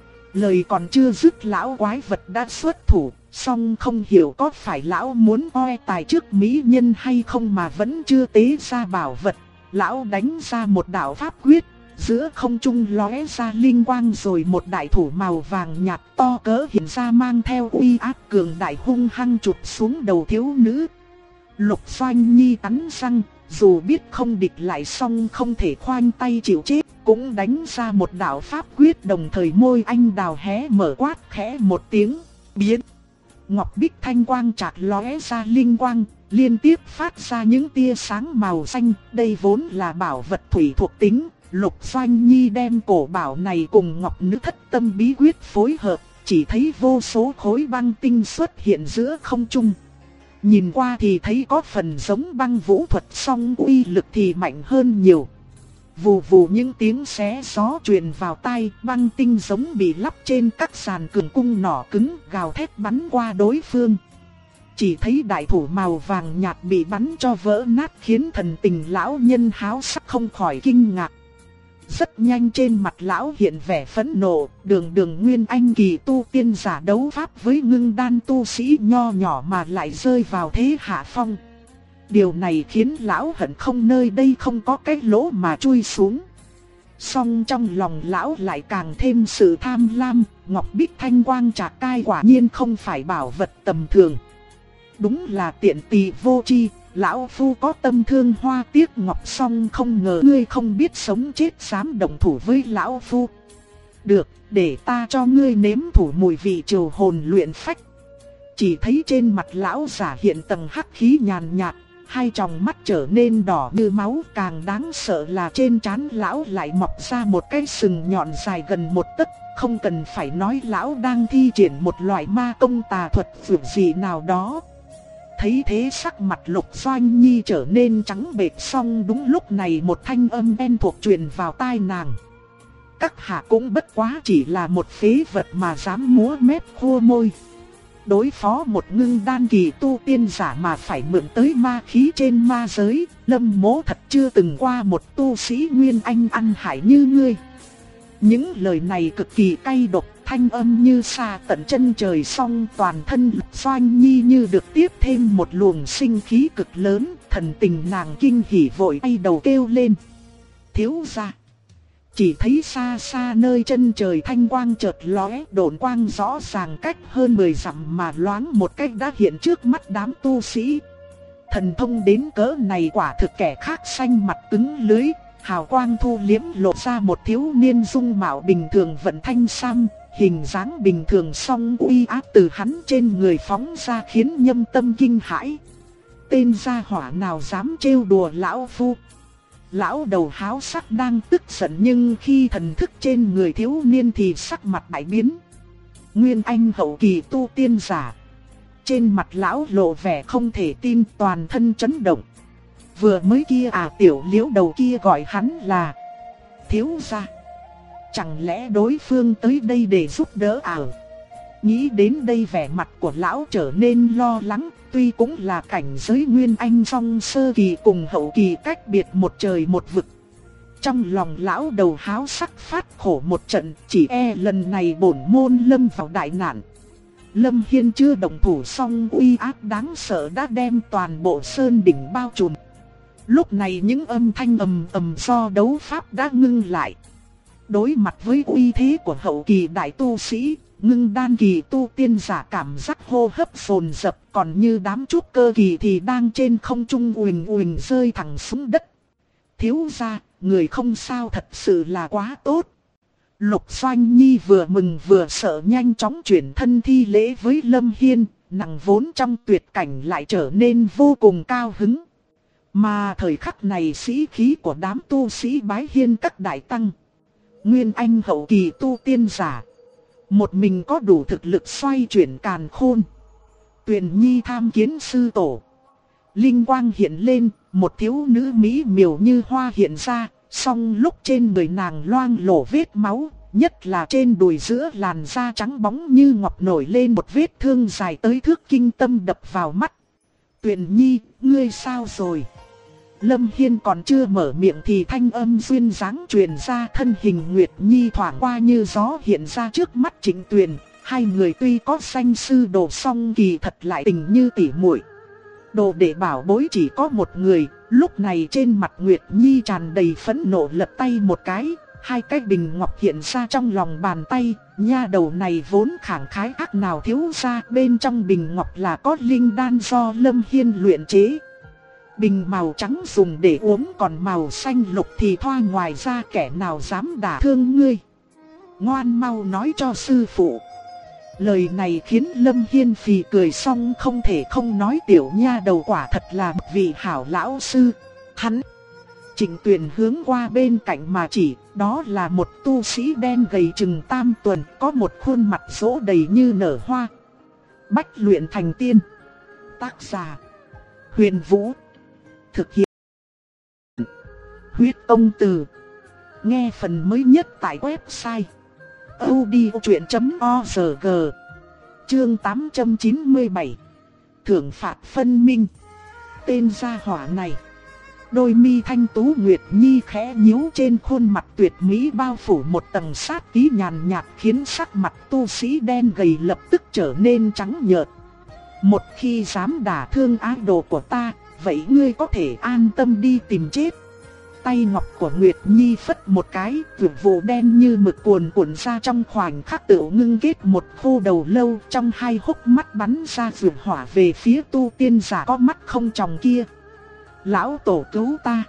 Lời còn chưa dứt, lão quái vật đã xuất thủ, song không hiểu có phải lão muốn oe tài trước mỹ nhân hay không mà vẫn chưa tế ra bảo vật. Lão đánh ra một đạo pháp quyết, giữa không trung lóe ra linh quang, rồi một đại thủ màu vàng nhạt to cỡ hiện ra, mang theo uy áp cường đại hung hăng chụp xuống đầu thiếu nữ. Lục Doanh Nhi cắn răng, dù biết không địch lại song không thể khoanh tay chịu chết, cũng đánh ra một đạo pháp quyết, đồng thời môi anh đào hé mở, quát khẽ một tiếng, biến. Ngọc bích thanh quang chợt lóe ra linh quang, liên tiếp phát ra những tia sáng màu xanh. Đây vốn là bảo vật thủy thuộc tính. Lục Doanh Nhi đem cổ bảo này cùng Ngọc Nữ Thất Tâm bí quyết phối hợp, chỉ thấy vô số khối băng tinh xuất hiện giữa không trung. Nhìn qua thì thấy có phần giống băng vũ thuật, song uy lực thì mạnh hơn nhiều. Vù vù những tiếng xé gió truyền vào tai, băng tinh giống bị lắp trên các sàn cường cung nỏ cứng, gào thét bắn qua đối phương. Chỉ thấy đại thủ màu vàng nhạt bị bắn cho vỡ nát, khiến thần tình lão nhân háo sắc không khỏi kinh ngạc. Rất nhanh trên mặt lão hiện vẻ phẫn nộ, đường Nguyên Anh kỳ tu tiên giả đấu pháp với ngưng đan tu sĩ nho nhỏ mà lại rơi vào thế hạ phong. Điều này khiến lão hận không nơi đây không có cái lỗ mà chui xuống. Song trong lòng lão lại càng thêm sự tham lam, Ngọc bích thanh quang trạc cai quả nhiên không phải bảo vật tầm thường. Đúng là tiện tỳ vô tri. Lão Phu có tâm thương hoa tiếc ngọc, song không ngờ ngươi không biết sống chết dám động thủ với Lão Phu. Được, để ta cho ngươi nếm thử mùi vị triều hồn luyện phách. Chỉ thấy trên mặt lão giả hiện tầng hắc khí nhàn nhạt, hai tròng mắt trở nên đỏ như máu. Càng đáng sợ là trên trán lão lại mọc ra một cái sừng nhọn dài gần một tấc. Không cần phải nói, lão đang thi triển một loại ma công tà thuật vượt dị nào đó. Thấy thế sắc mặt Lục Doanh Nhi trở nên trắng bệch, xong đúng lúc này một thanh âm đen thuộc truyền vào tai nàng. Các hạ cũng bất quá chỉ là một phế vật mà dám múa mép khua môi. Đối phó một ngưng đan kỳ tu tiên giả mà phải mượn tới ma khí trên ma giới, Lâm Mỗ thật chưa từng qua một tu sĩ Nguyên Anh ăn hại như ngươi. Những lời này cực kỳ cay độc, thanh âm như xa tận chân trời, song toàn thân Lục Doanh Nhi như được tiếp thêm một luồng sinh khí cực lớn, thần tình nàng kinh hỉ vội bay đầu kêu lên. Thiếu gia. Chỉ thấy xa xa nơi chân trời thanh quang chợt lóe, độn quang rõ ràng cách hơn 10 dặm mà loáng một cách đã hiện trước mắt đám tu sĩ. Thần thông đến cỡ này quả thực kẻ khác xanh mặt cứng lưới. Hào quang thu liếm lộ ra một thiếu niên dung mạo bình thường vận thanh sam, hình dáng bình thường song uy áp từ hắn trên người phóng ra khiến nhâm tâm kinh hãi. Tên gia hỏa nào dám trêu đùa Lão Phu? Lão đầu háo sắc đang tức giận, nhưng khi thần thức trên người thiếu niên thì sắc mặt đại biến. Nguyên Anh hậu kỳ tu tiên giả. Trên mặt lão lộ vẻ không thể tin, toàn thân chấn động. Vừa mới kia tiểu Liễu đầu kia gọi hắn là thiếu gia. Chẳng lẽ đối phương tới đây để giúp đỡ Nghĩ đến đây vẻ mặt của lão trở nên lo lắng. Tuy cũng là cảnh giới Nguyên Anh song sơ kỳ cùng hậu kỳ cách biệt một trời một vực. Trong lòng lão đầu háo sắc phát khổ một trận, chỉ lần này bổn môn lâm vào đại nạn. Lâm Hiên chưa động thủ song uy áp đáng sợ đã đem toàn bộ sơn đỉnh bao trùm. Lúc này những âm thanh ầm ầm do đấu pháp đã ngưng lại. Đối mặt với uy thế của hậu kỳ đại tu sĩ, ngưng đan kỳ tu tiên giả cảm giác hô hấp dồn dập, còn như đám trúc cơ kỳ thì đang trên không trung uỳnh uỳnh rơi thẳng xuống đất. Thiếu gia, người không sao thật sự là quá tốt. Lục Doanh Nhi vừa mừng vừa sợ nhanh chóng chuyển thân thi lễ với Lâm Hiên, nàng vốn trong tuyệt cảnh lại trở nên vô cùng cao hứng. Mà thời khắc này sĩ khí của đám tu sĩ bái hiên các đại tăng, Nguyên Anh hậu kỳ tu tiên giả, một mình có đủ thực lực xoay chuyển càn khôn. Tuyền Nhi tham kiến sư tổ. Linh quang hiện lên, một thiếu nữ mỹ miều như hoa hiện ra, Song lúc trên người nàng loang lổ vết máu, nhất là trên đùi giữa làn da trắng bóng như ngọc nổi lên một vết thương dài tới thước kinh tâm đập vào mắt. Tuyền Nhi, ngươi sao rồi? Lâm Hiên còn chưa mở miệng thì thanh âm duyên dáng truyền ra, thân hình Nguyệt Nhi thoảng qua như gió hiện ra trước mắt Trịnh Tuyền. Hai người tuy có danh sư đồ song kỳ thật lại tình như tỉ muội. Đồ để bảo bối chỉ có một người, lúc này trên mặt Nguyệt Nhi tràn đầy phẫn nộ, lật tay một cái, hai cái bình ngọc hiện ra trong lòng bàn tay. Nha đầu này vốn khẳng khái ác nào thiếu ra, bên trong bình ngọc là có linh đan do Lâm Hiên luyện chế. Bình màu trắng dùng để uống, còn màu xanh lục thì thoa ngoài ra, kẻ nào dám đả thương ngươi. Ngoan mau nói cho sư phụ. Lời này khiến Lâm Hiên phì cười, xong không thể không nói tiểu nha đầu quả thật là vị hảo lão sư. Hắn Trịnh Tuyền hướng qua bên cạnh mà chỉ, đó là một tu sĩ đen gầy chừng tam tuần, có một khuôn mặt rỗ đầy như nở hoa. Bách luyện thành tiên. Tác giả Huyền Vũ. Thực hiện Huyết Công Từ. Nghe phần mới nhất tại website audiochuyện.org. Chương 897. Thưởng phạt phân minh. Tên gia hỏa này. Đôi mi thanh tú Nguyệt Nhi khẽ nhíu, trên khuôn mặt tuyệt mỹ bao phủ một tầng sát khí nhàn nhạt, khiến sắc mặt tu sĩ đen gầy lập tức trở nên trắng nhợt. Một khi dám đả thương ái đồ của ta, vậy ngươi có thể an tâm đi tìm chết. Tay ngọc của Nguyệt Nhi phất một cái, vượt vụ đen như mực cuồn cuộn ra, trong khoảnh khắc tự ngưng kết một khô đầu lâu, trong hai hốc mắt bắn ra vượt hỏa về phía tu tiên giả có mắt không tròng kia. Lão tổ cứu ta.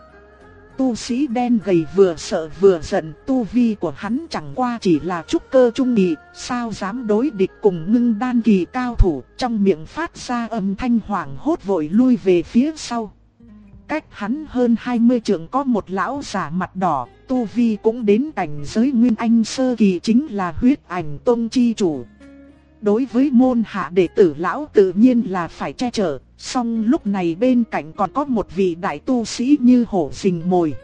Tu sĩ đen gầy vừa sợ vừa giận, tu vi của hắn chẳng qua chỉ là trúc cơ trung kỳ, sao dám đối địch cùng ngưng đan kỳ cao thủ, trong miệng phát ra âm thanh hoảng hốt vội lui về phía sau. Cách hắn hơn 20 trượng có một lão giả mặt đỏ, tu vi cũng đến cảnh giới nguyên anh sơ kỳ, chính là Huyết Ảnh Tông chi chủ. Đối với môn hạ đệ tử lão tự nhiên là phải che chở, song lúc này bên cạnh còn có một vị đại tu sĩ như hổ rình mồi.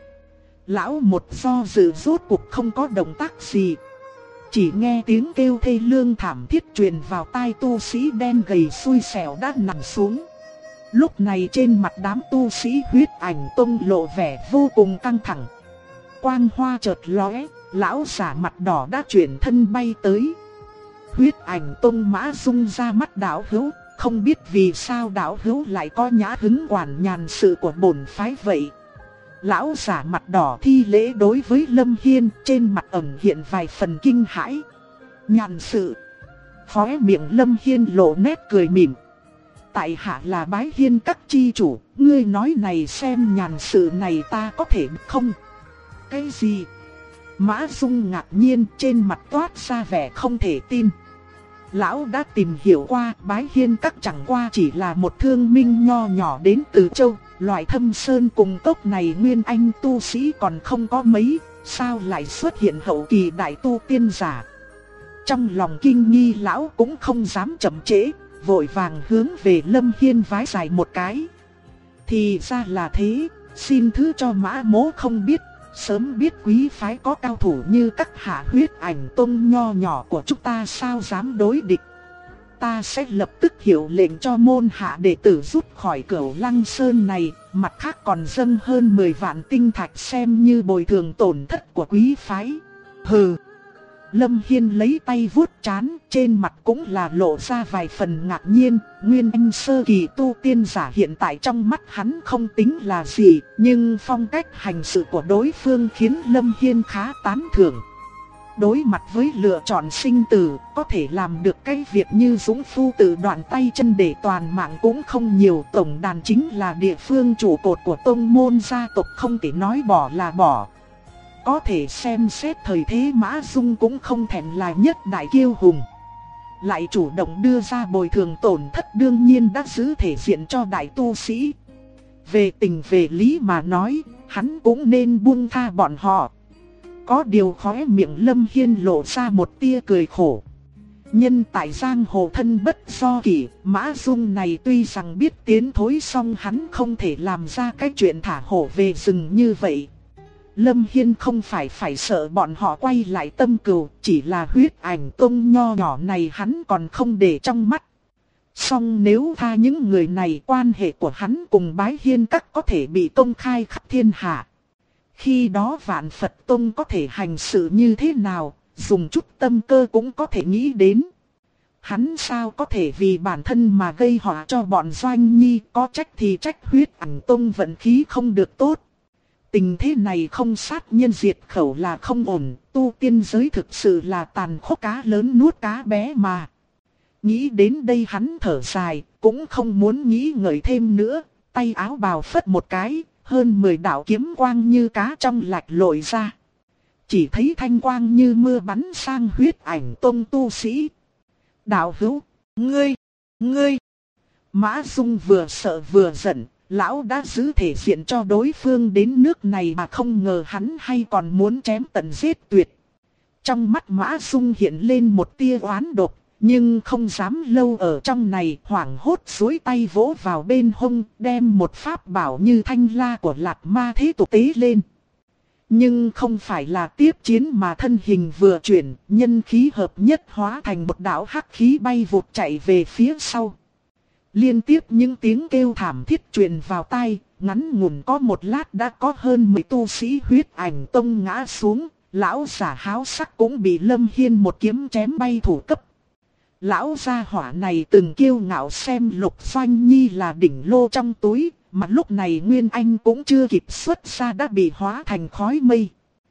Lão một do dự rốt cuộc không có động tác gì. Chỉ nghe tiếng kêu thê lương thảm thiết truyền vào tai, tu sĩ đen gầy xui xẻo đã nằm xuống. Lúc này trên mặt đám tu sĩ Huyết Ảnh Tông lộ vẻ vô cùng căng thẳng. Quang hoa chợt lóe, lão giả mặt đỏ đã chuyển thân bay tới. Huyết Ảnh Tông Mã Dung ra mắt đạo hữu, không biết vì sao đạo hữu lại có nhã hứng quản nhàn sự của bổn phái vậy. Lão giả mặt đỏ thi lễ đối với Lâm Hiên, trên mặt ẩn hiện vài phần kinh hãi. Nhàn sự? Khóe miệng Lâm Hiên lộ nét cười mỉm. Tại hạ là Bái Hiên các chi chủ, ngươi nói này xem nhàn sự này ta có thể không? Cái gì? Mã Dung ngạc nhiên, trên mặt toát ra vẻ không thể tin. Lão đã tìm hiểu qua, Bái Hiên các chẳng qua chỉ là một thương minh nho nhỏ đến từ châu. Loại Thâm Sơn cùng cốc này nguyên anh tu sĩ còn không có mấy, sao lại xuất hiện hậu kỳ đại tu tiên giả? Trong lòng kinh nghi, lão cũng không dám chậm trễ, vội vàng hướng về Lâm Hiên vái dài một cái. Thì ra là thế, xin thứ cho Mã Mỗ không biết, sớm biết quý phái có cao thủ như các hạ Huyết Ảnh Tông nho nhỏ của chúng ta sao dám đối địch. Ta sẽ lập tức hiệu lệnh cho môn hạ đệ tử rút khỏi Cửu Lăng Sơn này, mặt khác còn dâng hơn 10 vạn tinh thạch xem như bồi thường tổn thất của quý phái. Hừ. Lâm Hiên lấy tay vuốt trán, trên mặt cũng là lộ ra vài phần ngạc nhiên. Nguyên anh sơ kỳ tu tiên giả hiện tại trong mắt hắn không tính là gì, nhưng phong cách hành sự của đối phương khiến Lâm Hiên khá tán thưởng. Đối mặt với lựa chọn sinh tử, có thể làm được cái việc như dũng phu tự đoạn tay chân để toàn mạng cũng không nhiều. Tổng đàn chính là địa phương trụ cột của tông môn gia tộc, không thể nói bỏ là bỏ. Có thể xem xét thời thế, Mã Dung cũng không thèm là nhất đại kiêu hùng. Lại chủ động đưa ra bồi thường tổn thất, đương nhiên đã giữ thể diện cho đại tu sĩ. Về tình về lý mà nói, hắn cũng nên buông tha bọn họ. Có điều khóe miệng Lâm Hiên lộ ra một tia cười khổ. Nhân tại giang hồ thân bất do kỷ, Mã Dung này tuy rằng biết tiến thối, song hắn không thể làm ra cái chuyện thả hổ về rừng như vậy. Lâm Hiên không phải sợ bọn họ quay lại tâm cừu, chỉ là Huyết Ảnh Tông nho nhỏ này hắn còn không để trong mắt. Song nếu tha những người này, quan hệ của hắn cùng Bái Hiên Các có thể bị công khai khắp thiên hạ. Khi đó Vạn Phật Tông có thể hành sự như thế nào, dùng chút tâm cơ cũng có thể nghĩ đến. Hắn sao có thể vì bản thân mà gây họa cho bọn Doanh Nhi, có trách thì trách Huyết Ảnh Tông vận khí không được tốt. Tình thế này không sát nhân diệt khẩu là không ổn, tu tiên giới thực sự là tàn khốc, cá lớn nuốt cá bé mà. Nghĩ đến đây hắn thở dài, cũng không muốn nghĩ ngợi thêm nữa, tay áo bào phất một cái, hơn 10 đạo kiếm quang như cá trong lạch lội ra. Chỉ thấy thanh quang như mưa bắn sang Huyết Ảnh Tông tu sĩ. Đạo hữu, ngươi. Mã Dung vừa sợ vừa giận, lão đã giữ thể diện cho đối phương đến nước này mà không ngờ hắn hay còn muốn chém tận giết tuyệt. Trong mắt Mã Dung hiện lên một tia oán độc, nhưng không dám lâu ở trong này, hoảng hốt duỗi tay vỗ vào bên hông, đem một pháp bảo như thanh la của Lạt Ma Thế Tục tế lên. Nhưng không phải là tiếp chiến mà thân hình vừa chuyển, nhân khí hợp nhất hóa thành một đạo hắc khí bay vụt chạy về phía sau. Liên tiếp những tiếng kêu thảm thiết truyền vào tai, ngắn ngủn có một lát đã có hơn 10 tu sĩ Huyết Ảnh Tông ngã xuống, lão giả háo sắc cũng bị Lâm Hiên một kiếm chém bay thủ cấp. Lão gia hỏa này từng kiêu ngạo xem Lục Doanh Nhi là đỉnh lô trong túi, mà lúc này Nguyên Anh cũng chưa kịp xuất ra đã bị hóa thành khói mây.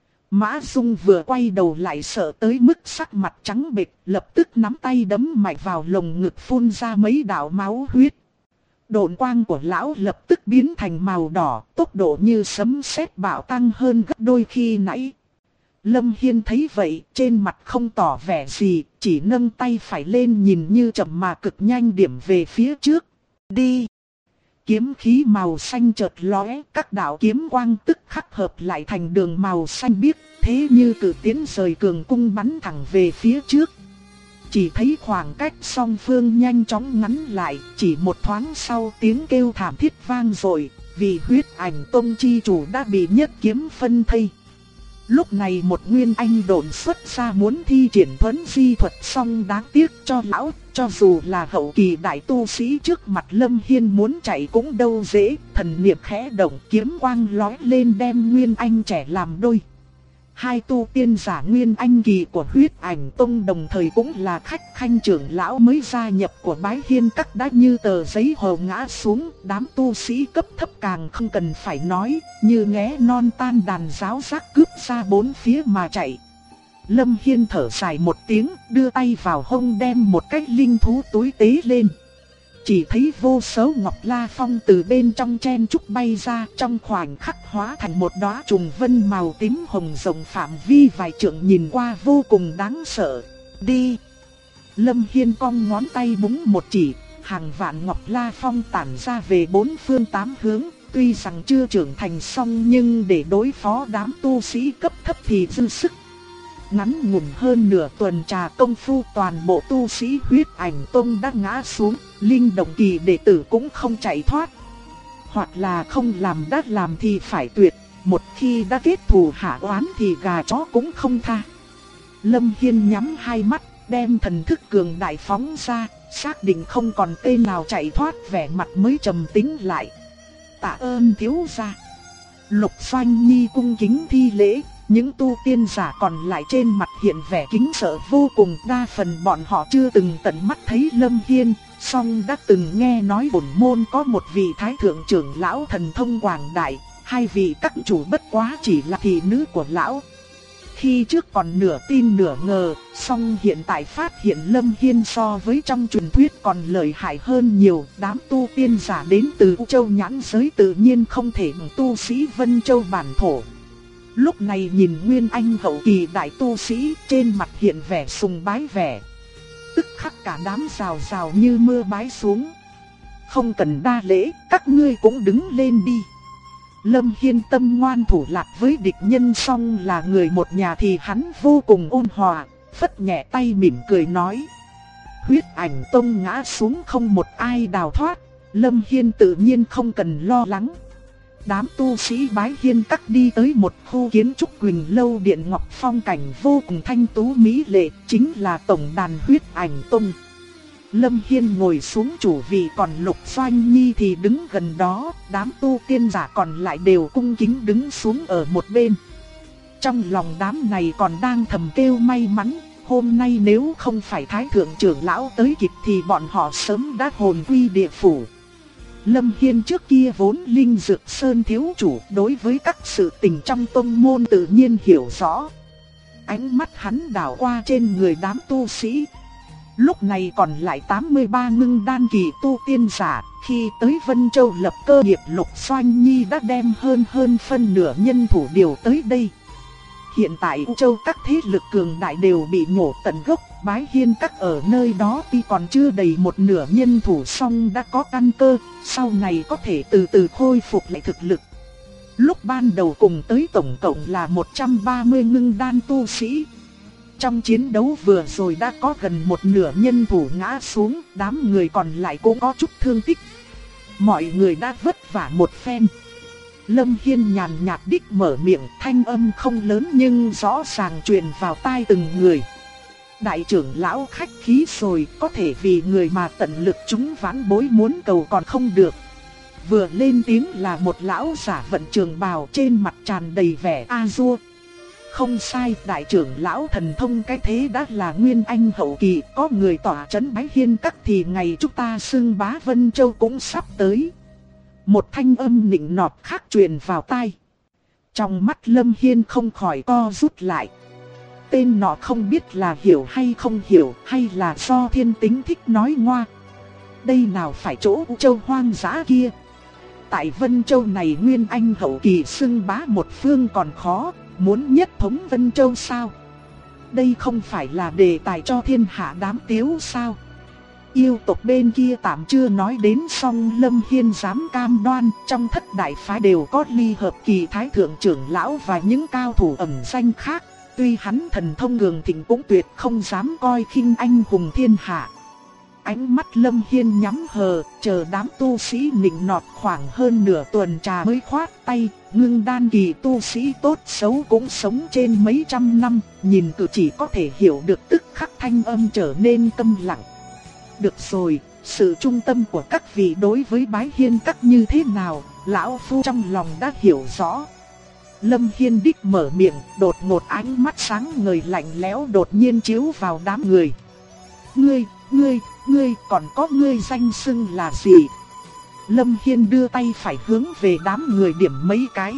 Mã Dung vừa quay đầu lại sợ tới mức sắc mặt trắng bệch, lập tức nắm tay đấm mạnh vào lồng ngực phun ra mấy đạo máu huyết. Độn quang của lão lập tức biến thành màu đỏ, tốc độ như sấm sét bạo tăng hơn gấp đôi khi nãy. Lâm Hiên thấy vậy, trên mặt không tỏ vẻ gì, chỉ nâng tay phải lên nhìn như chậm mà cực nhanh điểm về phía trước. Đi! Kiếm khí màu xanh chợt lóe, các đạo kiếm quang tức khắc hợp lại thành đường màu xanh biếc, thế như cự tiến rời cường cung bắn thẳng về phía trước. Chỉ thấy khoảng cách song phương nhanh chóng ngắn lại, chỉ một thoáng sau tiếng kêu thảm thiết vang dội, vì Huyết Ảnh Tông chi chủ đã bị nhất kiếm phân thây. Lúc này một Nguyên Anh độn xuất ra muốn thi triển thuấn di thuật, song đáng tiếc cho lão, cho dù là hậu kỳ đại tu sĩ trước mặt Lâm Hiên muốn chạy cũng đâu dễ, thần niệm khẽ động, kiếm quang lóe lên đem Nguyên Anh trẻ làm đôi. Hai tu tiên giả Nguyên Anh kỳ của Huyết Ảnh Tông đồng thời cũng là khách khanh trưởng lão mới gia nhập của Bái Hiên Các đã như tờ giấy hồ ngã xuống, đám tu sĩ cấp thấp càng không cần phải nói, như nghé non tan đàn giáo giác cướp ra bốn phía mà chạy. Lâm Hiên thở dài một tiếng, đưa tay vào hông đem một cái linh thú túi tế lên. Chỉ thấy vô số ngọc la phong từ bên trong chen trúc bay ra, trong khoảnh khắc hóa thành một đóa trùng vân màu tím hồng rộng phạm vi vài trượng, nhìn qua vô cùng đáng sợ. Đi! Lâm Hiên cong ngón tay búng một chỉ, hàng vạn ngọc la phong tản ra về bốn phương tám hướng. Tuy rằng chưa trưởng thành xong nhưng để đối phó đám tu sĩ cấp thấp thì dư sức. Ngắn ngủn hơn nửa tuần trà công phu, toàn bộ tu sĩ Huyết Ảnh Tông đã ngã xuống, linh động kỳ đệ tử cũng không chạy thoát. Hoặc là không làm đã làm thì phải tuyệt, một khi đã kết thù hạ oán thì gà chó cũng không tha. Lâm Hiên nhắm hai mắt, đem thần thức cường đại phóng ra, xác định không còn tên nào chạy thoát, vẻ mặt mới trầm tĩnh lại. Tạ ơn thiếu gia. Lục Doanh Nhi cung kính thi lễ. Những tu tiên giả còn lại trên mặt hiện vẻ kính sợ vô cùng, đa phần bọn họ chưa từng tận mắt thấy Lâm Hiên, song đã từng nghe nói bổn môn có một vị thái thượng trưởng lão thần thông quảng đại, hai vị các chủ bất quá chỉ là thị nữ của lão. Khi trước còn nửa tin nửa ngờ, song hiện tại phát hiện Lâm Hiên so với trong truyền thuyết còn lợi hại hơn nhiều, đám tu tiên giả đến từ U Châu nhãn giới tự nhiên không thể bằng tu sĩ Vân Châu bản thổ. Lúc này nhìn Nguyên Anh hậu kỳ đại tu sĩ, trên mặt hiện vẻ sùng bái vẻ. Tức khắc cả đám rào rào như mưa bái xuống. Không cần đa lễ, các ngươi cũng đứng lên đi. Lâm Hiên tâm ngoan thủ lạc với địch nhân, song là người một nhà thì hắn vô cùng ôn hòa, phất nhẹ tay mỉm cười nói. Huyết Ảnh Tông ngã xuống không một ai đào thoát, Lâm Hiên tự nhiên không cần lo lắng. đám tu sĩ Bái Hiên Các đi tới một khu kiến trúc Quỳnh Lâu Điện Ngọc, phong cảnh vô cùng thanh tú mỹ lệ, chính là tổng đàn Huyết Ảnh Tông. Lâm Hiên ngồi xuống chủ vị, còn Lục Doanh Nhi thì đứng gần đó, đám tu tiên giả còn lại đều cung kính đứng xuống ở một bên. Trong lòng đám này còn đang thầm kêu may mắn, hôm nay nếu không phải Thái Thượng trưởng lão tới kịp thì bọn họ sớm đã hồn quy địa phủ. Lâm Hiên trước kia vốn Linh Dược Sơn thiếu chủ, đối với các sự tình trong tông môn tự nhiên hiểu rõ. Ánh mắt hắn đảo qua trên người đám tu sĩ. Lúc này còn lại 83 ngưng đan kỳ tu tiên giả, khi tới Vân Châu lập cơ nghiệp, Lục Doanh Nhi đã đem hơn phân nửa nhân thủ điều tới đây. Hiện tại U Châu các thế lực cường đại đều bị nhổ tận gốc, Bái Hiên Các ở nơi đó tuy còn chưa đầy một nửa nhân thủ song đã có căn cơ, sau này có thể từ từ khôi phục lại thực lực. Lúc ban đầu cùng tới tổng cộng là 130 ngưng đan tu sĩ. Trong chiến đấu vừa rồi đã có gần một nửa nhân thủ ngã xuống, đám người còn lại cũng có chút thương tích. Mọi người đã vất vả một phen. Lâm Hiên nhàn nhạt đích mở miệng, thanh âm không lớn nhưng rõ ràng truyền vào tai từng người. Đại trưởng lão khách khí rồi, có thể vì người mà tận lực chúng vãn bối muốn cầu còn không được. Vừa lên tiếng là một lão giả vận trường bào, trên mặt tràn đầy vẻ a-dua. Không sai, đại trưởng lão thần thông cái thế đã là nguyên anh hậu kỳ, có người tỏa trấn Bái Hiên Các thì ngày chúng ta xưng bá Vân Châu cũng sắp tới. Một thanh âm nịnh nọt khác truyền vào tai. Trong mắt Lâm Hiên không khỏi co rút lại. Tên nọ không biết là hiểu hay không hiểu, hay là do thiên tính thích nói ngoa. Đây nào phải chỗ U Châu hoang dã kia. Tại Vân Châu này nguyên anh hậu kỳ xưng bá một phương còn khó, muốn nhất thống Vân Châu sao? Đây không phải là đề tài cho thiên hạ đám tiếu sao? Yêu tộc bên kia tạm chưa nói đến, song Lâm Hiên dám cam đoan trong thất đại phái đều có ly hợp kỳ thái thượng trưởng lão và những cao thủ ẩn danh khác. Tuy hắn thần thông cường thịnh cũng tuyệt không dám coi khinh anh hùng thiên hạ. Ánh mắt Lâm Hiên nhắm hờ, chờ đám tu sĩ nịnh nọt khoảng hơn nửa tuần trà mới khoát tay. Ngưng đan kỳ tu sĩ tốt xấu cũng sống trên mấy trăm năm, nhìn cử chỉ có thể hiểu được, tức khắc thanh âm trở nên câm lặng. Được rồi, sự trung tâm của các vị đối với Bái Hiên Các như thế nào, lão phu trong lòng đã hiểu rõ. Lâm Hiên đích mở miệng, đột ngột ánh mắt sáng ngời lạnh lẽo đột nhiên chiếu vào đám người. Ngươi còn có ngươi danh xưng là gì? Lâm Hiên đưa tay phải hướng về đám người điểm mấy cái.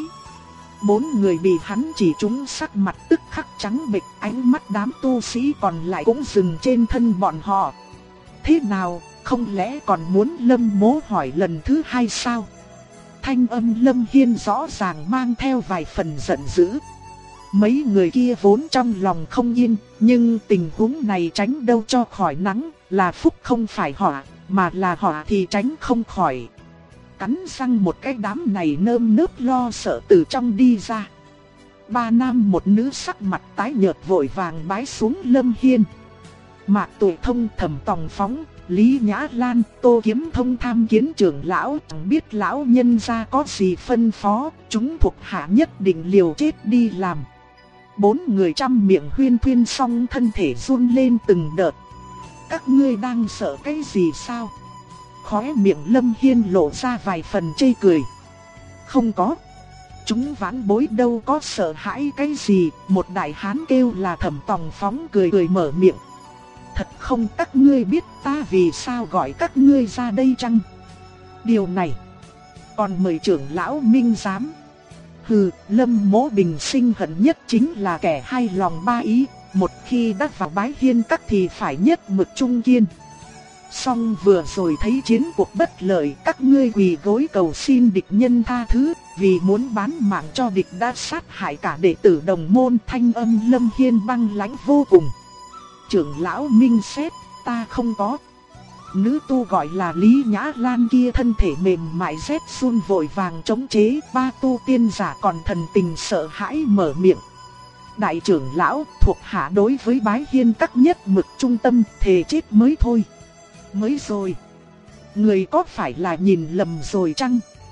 4 người bị hắn chỉ trúng sắc mặt tức khắc trắng bệch, ánh mắt đám tu sĩ còn lại cũng dừng trên thân bọn họ. Thế nào, không lẽ còn muốn Lâm Mỗ hỏi lần thứ 2 sao? Thanh âm Lâm Hiên rõ ràng mang theo vài phần giận dữ. Mấy người kia vốn trong lòng không yên, nhưng tình huống này tránh đâu cho khỏi nắng, là phúc không phải họa, mà là họa thì tránh không khỏi. Cắn răng một cái, đám này nơm nớp lo sợ từ trong đi ra. 3 nam một nữ sắc mặt tái nhợt vội vàng bái xuống Lâm Hiên. Mạc Tuệ Thông, Thẩm Tòng Phóng, Lý Nhã Lan, Tô Kiếm Thông tham kiến trưởng lão, chẳng biết lão nhân gia có gì phân phó, chúng thuộc hạ nhất định liều chết đi làm. 4 người trăm miệng huyên thuyên xong thân thể run lên từng đợt. Các ngươi đang sợ cái gì sao? Khóe miệng Lâm Hiên lộ ra vài phần chê cười. Không có. Chúng vãn bối đâu có sợ hãi cái gì, một đại hán kêu là Thẩm Tòng Phóng cười cười mở miệng. Thật không, các ngươi biết ta vì sao gọi các ngươi ra đây chăng? Điều này còn mời trưởng lão minh giám. Hừ, Lâm Mỗ bình sinh hận nhất chính là kẻ hai lòng ba ý, một khi đã vào Bái Hiên Các thì phải nhất mực trung kiên. Song vừa rồi thấy chiến cuộc bất lợi, các ngươi quỳ gối cầu xin địch nhân tha thứ, vì muốn bán mạng cho địch đã sát hại cả đệ tử đồng môn. Thanh âm Lâm Hiên băng lãnh vô cùng. Trưởng lão minh xét, ta không có. Nữ tu gọi là Lý Nhã Lan kia thân thể mềm mại rét run vội vàng chống chế. 3 tu tiên giả còn thần tình sợ hãi mở miệng. Đại trưởng lão, thuộc hạ đối với Bái Hiên Các nhất mực trung tâm, thề chết mới thôi. Mới rồi, người có phải là nhìn lầm rồi chăng?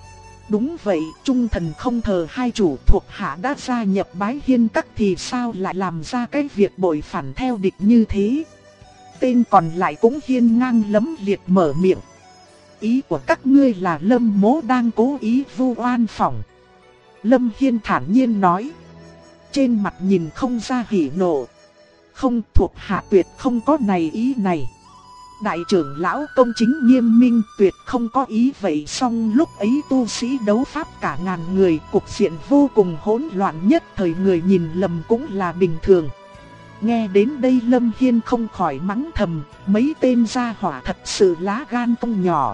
Đúng vậy, trung thần không thờ hai chủ, thuộc hạ đã gia nhập Bái Hiên Các thì sao lại làm ra cái việc bội phản theo địch như thế? Tên còn lại cũng hiên ngang lẫm liệt mở miệng. Ý của các ngươi là Lâm Mỗ đang cố ý vu oan phỏng. Lâm Hiên thản nhiên nói. Trên mặt nhìn không ra hỉ nộ. Không, thuộc hạ tuyệt không có này ý này. Đại trưởng lão công chính nghiêm minh, tuyệt không có ý vậy. Song lúc ấy tu sĩ đấu pháp cả ngàn người, cục diện vô cùng hỗn loạn, nhất thời người nhìn lầm cũng là bình thường. Nghe đến đây Lâm Hiên không khỏi mắng thầm, mấy tên gia hỏa thật sự lá gan không nhỏ.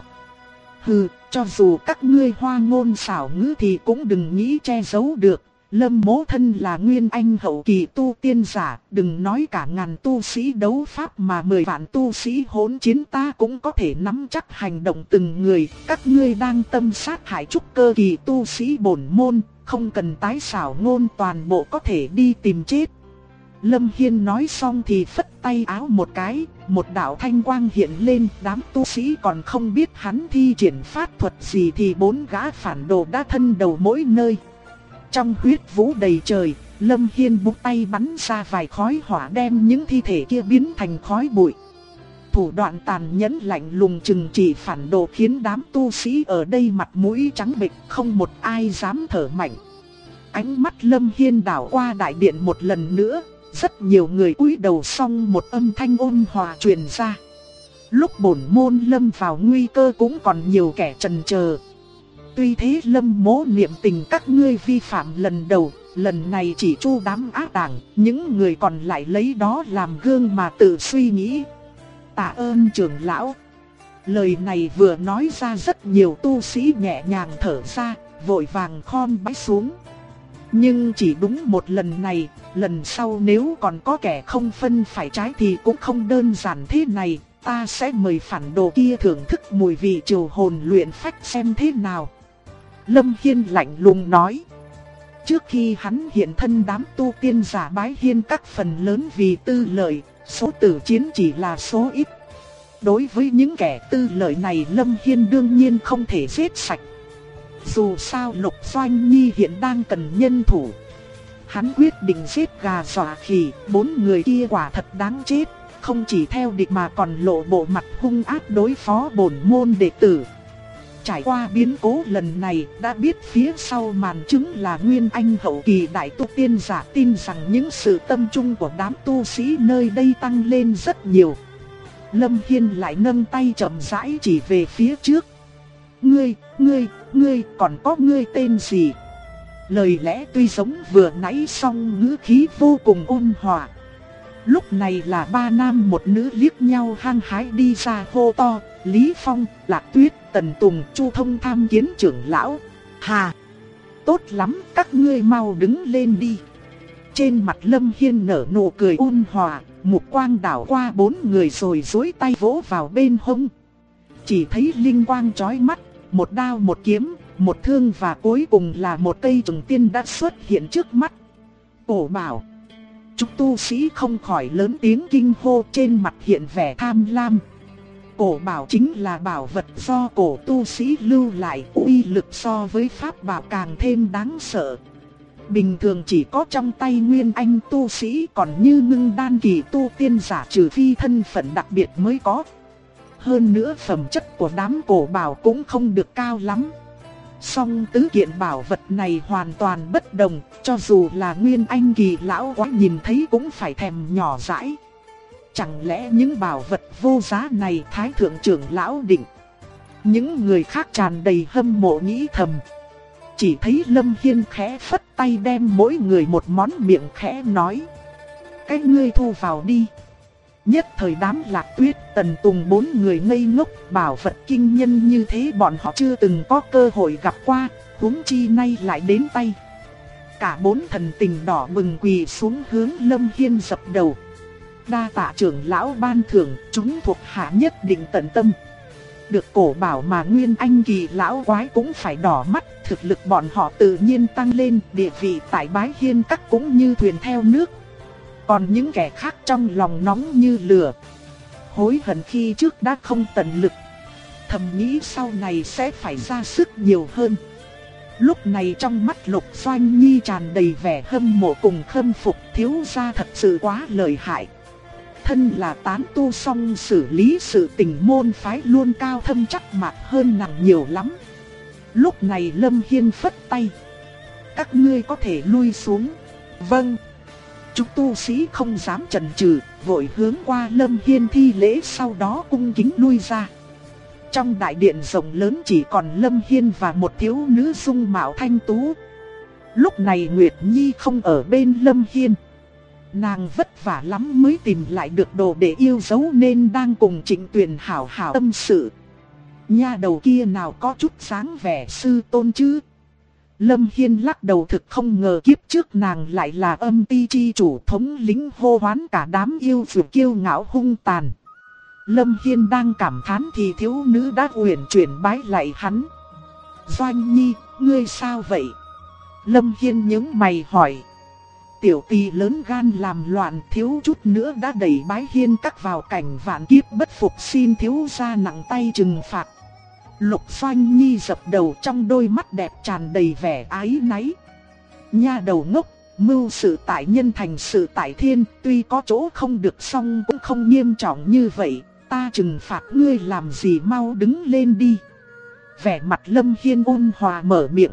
Hừ, cho dù các ngươi hoa ngôn xảo ngữ thì cũng đừng nghĩ che giấu được. Lâm Mỗ thân là nguyên anh hậu kỳ tu tiên giả, đừng nói cả ngàn tu sĩ đấu pháp mà 10 vạn tu sĩ hỗn chiến ta cũng có thể nắm chắc hành động từng người. Các ngươi đang tâm sát hại trúc cơ kỳ tu sĩ bổn môn, không cần tái xảo ngôn, toàn bộ có thể đi tìm chết. Lâm Hiên nói xong thì phất tay áo một cái, một đạo thanh quang hiện lên, đám tu sĩ còn không biết hắn thi triển pháp thuật gì thì 4 gã phản đồ đã thân đầu mỗi nơi. Trong huyết vũ đầy trời, Lâm Hiên búng tay bắn ra vài khói hỏa đem những thi thể kia biến thành khói bụi. Thủ đoạn tàn nhẫn lạnh lùng trừng trị phản đồ khiến đám tu sĩ ở đây mặt mũi trắng bệch, không một ai dám thở mạnh. Ánh mắt Lâm Hiên đảo qua đại điện một lần nữa, rất nhiều người cúi đầu, xong một âm thanh ôn hòa truyền ra. Lúc bổn môn lâm vào nguy cơ cũng còn nhiều kẻ chần chờ. Tuy thế Lâm Mỗ niệm tình các ngươi vi phạm lần đầu, lần này chỉ chu đám ác đảng, những người còn lại lấy đó làm gương mà tự suy nghĩ. Tạ ơn trưởng lão. Lời này vừa nói ra rất nhiều tu sĩ nhẹ nhàng thở ra, vội vàng khom bái xuống. Nhưng chỉ đúng một lần này, lần sau nếu còn có kẻ không phân phải trái thì cũng không đơn giản thế này. Ta sẽ mời phản đồ kia thưởng thức mùi vị triều hồn luyện phách xem thế nào. Lâm Hiên lạnh lùng nói. Trước khi hắn hiện thân, đám tu tiên giả Bái Hiên Các phần lớn vì tư lợi, số tử chiến chỉ là số ít. Đối với những kẻ tư lợi này Lâm Hiên đương nhiên không thể giết sạch. Dù sao Lục Doanh Nhi hiện đang cần nhân thủ. Hắn quyết định giết gà dọa khỉ, 4 người kia quả thật đáng chết. Không chỉ theo địch mà còn lộ bộ mặt hung ác đối phó bổn môn đệ tử. Trải qua biến cố lần này đã biết phía sau màn chứng là nguyên anh hậu kỳ đại tu tiên giả, tin rằng những sự tâm trung của đám tu sĩ nơi đây tăng lên rất nhiều. Lâm Hiên lại nâng tay chậm rãi chỉ về phía trước. Ngươi còn có ngươi tên gì? Lời lẽ tuy giống vừa nãy song ngữ khí vô cùng ôn hòa. Lúc này là 3 nam một nữ liếc nhau hăng hái đi ra hô to. Lý Phong, Lạc Tuyết, Tần Tùng, Chu Thông tham kiến trưởng lão. Hà, tốt lắm, các ngươi mau đứng lên đi. Trên mặt Lâm Hiên nở nụ cười ôn hòa, mục quang đảo qua 4 người rồi duỗi tay vỗ vào bên hông. Chỉ thấy linh quang chói mắt, một đao một kiếm, một thương và cuối cùng là một cây trùng tiên đã xuất hiện trước mắt. Cổ bảo. Chúng tu sĩ không khỏi lớn tiếng kinh hô, trên mặt hiện vẻ tham lam. Cổ bảo chính là bảo vật do cổ tu sĩ lưu lại, uy lực so với pháp bảo càng thêm đáng sợ. Bình thường chỉ có trong tay nguyên anh tu sĩ, còn như ngưng đan kỳ tu tiên giả trừ phi thân phận đặc biệt mới có. Hơn nữa phẩm chất của đám cổ bảo cũng không được cao lắm. Song tứ kiện bảo vật này hoàn toàn bất đồng, cho dù là nguyên anh kỳ lão quái nhìn thấy cũng phải thèm nhỏ dãi. Chẳng lẽ những bảo vật vô giá này Thái thượng trưởng lão định? Những người khác tràn đầy hâm mộ nghĩ thầm. Chỉ thấy Lâm Hiên khẽ phất tay đem mỗi người một món, miệng khẽ nói. Cái ngươi thu vào đi. Nhất thời đám Lạc Tuyết, Tần Tùng 4 người ngây ngốc, bảo vật kinh nhân như thế bọn họ chưa từng có cơ hội gặp qua, huống chi nay lại đến tay. Cả 4 thần tình đỏ bừng quỳ xuống hướng Lâm Hiên dập đầu. Đa tạ trưởng lão ban thưởng, chúng thuộc hạ nhất định tận tâm. Được cổ bảo mà nguyên anh kỳ lão quái cũng phải đỏ mắt, thực lực bọn họ tự nhiên tăng lên, địa vị tại Bái Hiên Các cũng như thuyền theo nước. Còn những kẻ khác trong lòng nóng như lửa, hối hận khi trước đã không tận lực, thầm nghĩ sau này sẽ phải ra sức nhiều hơn. Lúc này trong mắt Lục Doanh Nhi tràn đầy vẻ hâm mộ cùng khâm phục, thiếu gia thật sự quá lợi hại. Thân là tán tu song xử lý sự tình môn phái luôn cao thâm chắc mạc hơn nàng nhiều lắm. Lúc này Lâm Hiên phất tay. Các ngươi có thể lui xuống. Vâng. Chúng tu sĩ không dám chần chừ, vội hướng qua Lâm Hiên thi lễ, sau đó cung kính lui ra. Trong đại điện rộng lớn chỉ còn Lâm Hiên và một thiếu nữ dung mạo thanh tú. Lúc này Nguyệt Nhi không ở bên Lâm Hiên. Nàng vất vả lắm mới tìm lại được đồ để yêu dấu nên đang cùng Trịnh Tuyền hảo hảo tâm sự. Nha đầu kia nào có chút dáng vẻ sư tôn chứ. Lâm Hiên lắc đầu, thực không ngờ kiếp trước nàng lại là âm ti chi chủ thống lĩnh hô hoán cả đám yêu dược kiêu ngạo hung tàn. Lâm Hiên đang cảm thán thì thiếu nữ đã uyển chuyển bái lại hắn. Doanh Nhi, ngươi sao vậy? Lâm Hiên nhướng mày hỏi. Tiểu tỳ lớn gan làm loạn, thiếu chút nữa đã đẩy Bái Hiên các vào cảnh vạn kiếp bất phục, xin thiếu gia nặng tay trừng phạt. Lục Doanh Nhi dập đầu, trong đôi mắt đẹp tràn đầy vẻ ái náy. Nha đầu ngốc, mưu sự tại nhân thành sự tại thiên, tuy có chỗ không được song cũng không nghiêm trọng như vậy. Ta trừng phạt ngươi làm gì, mau đứng lên đi. Vẻ mặt Lâm Hiên ôn hòa mở miệng.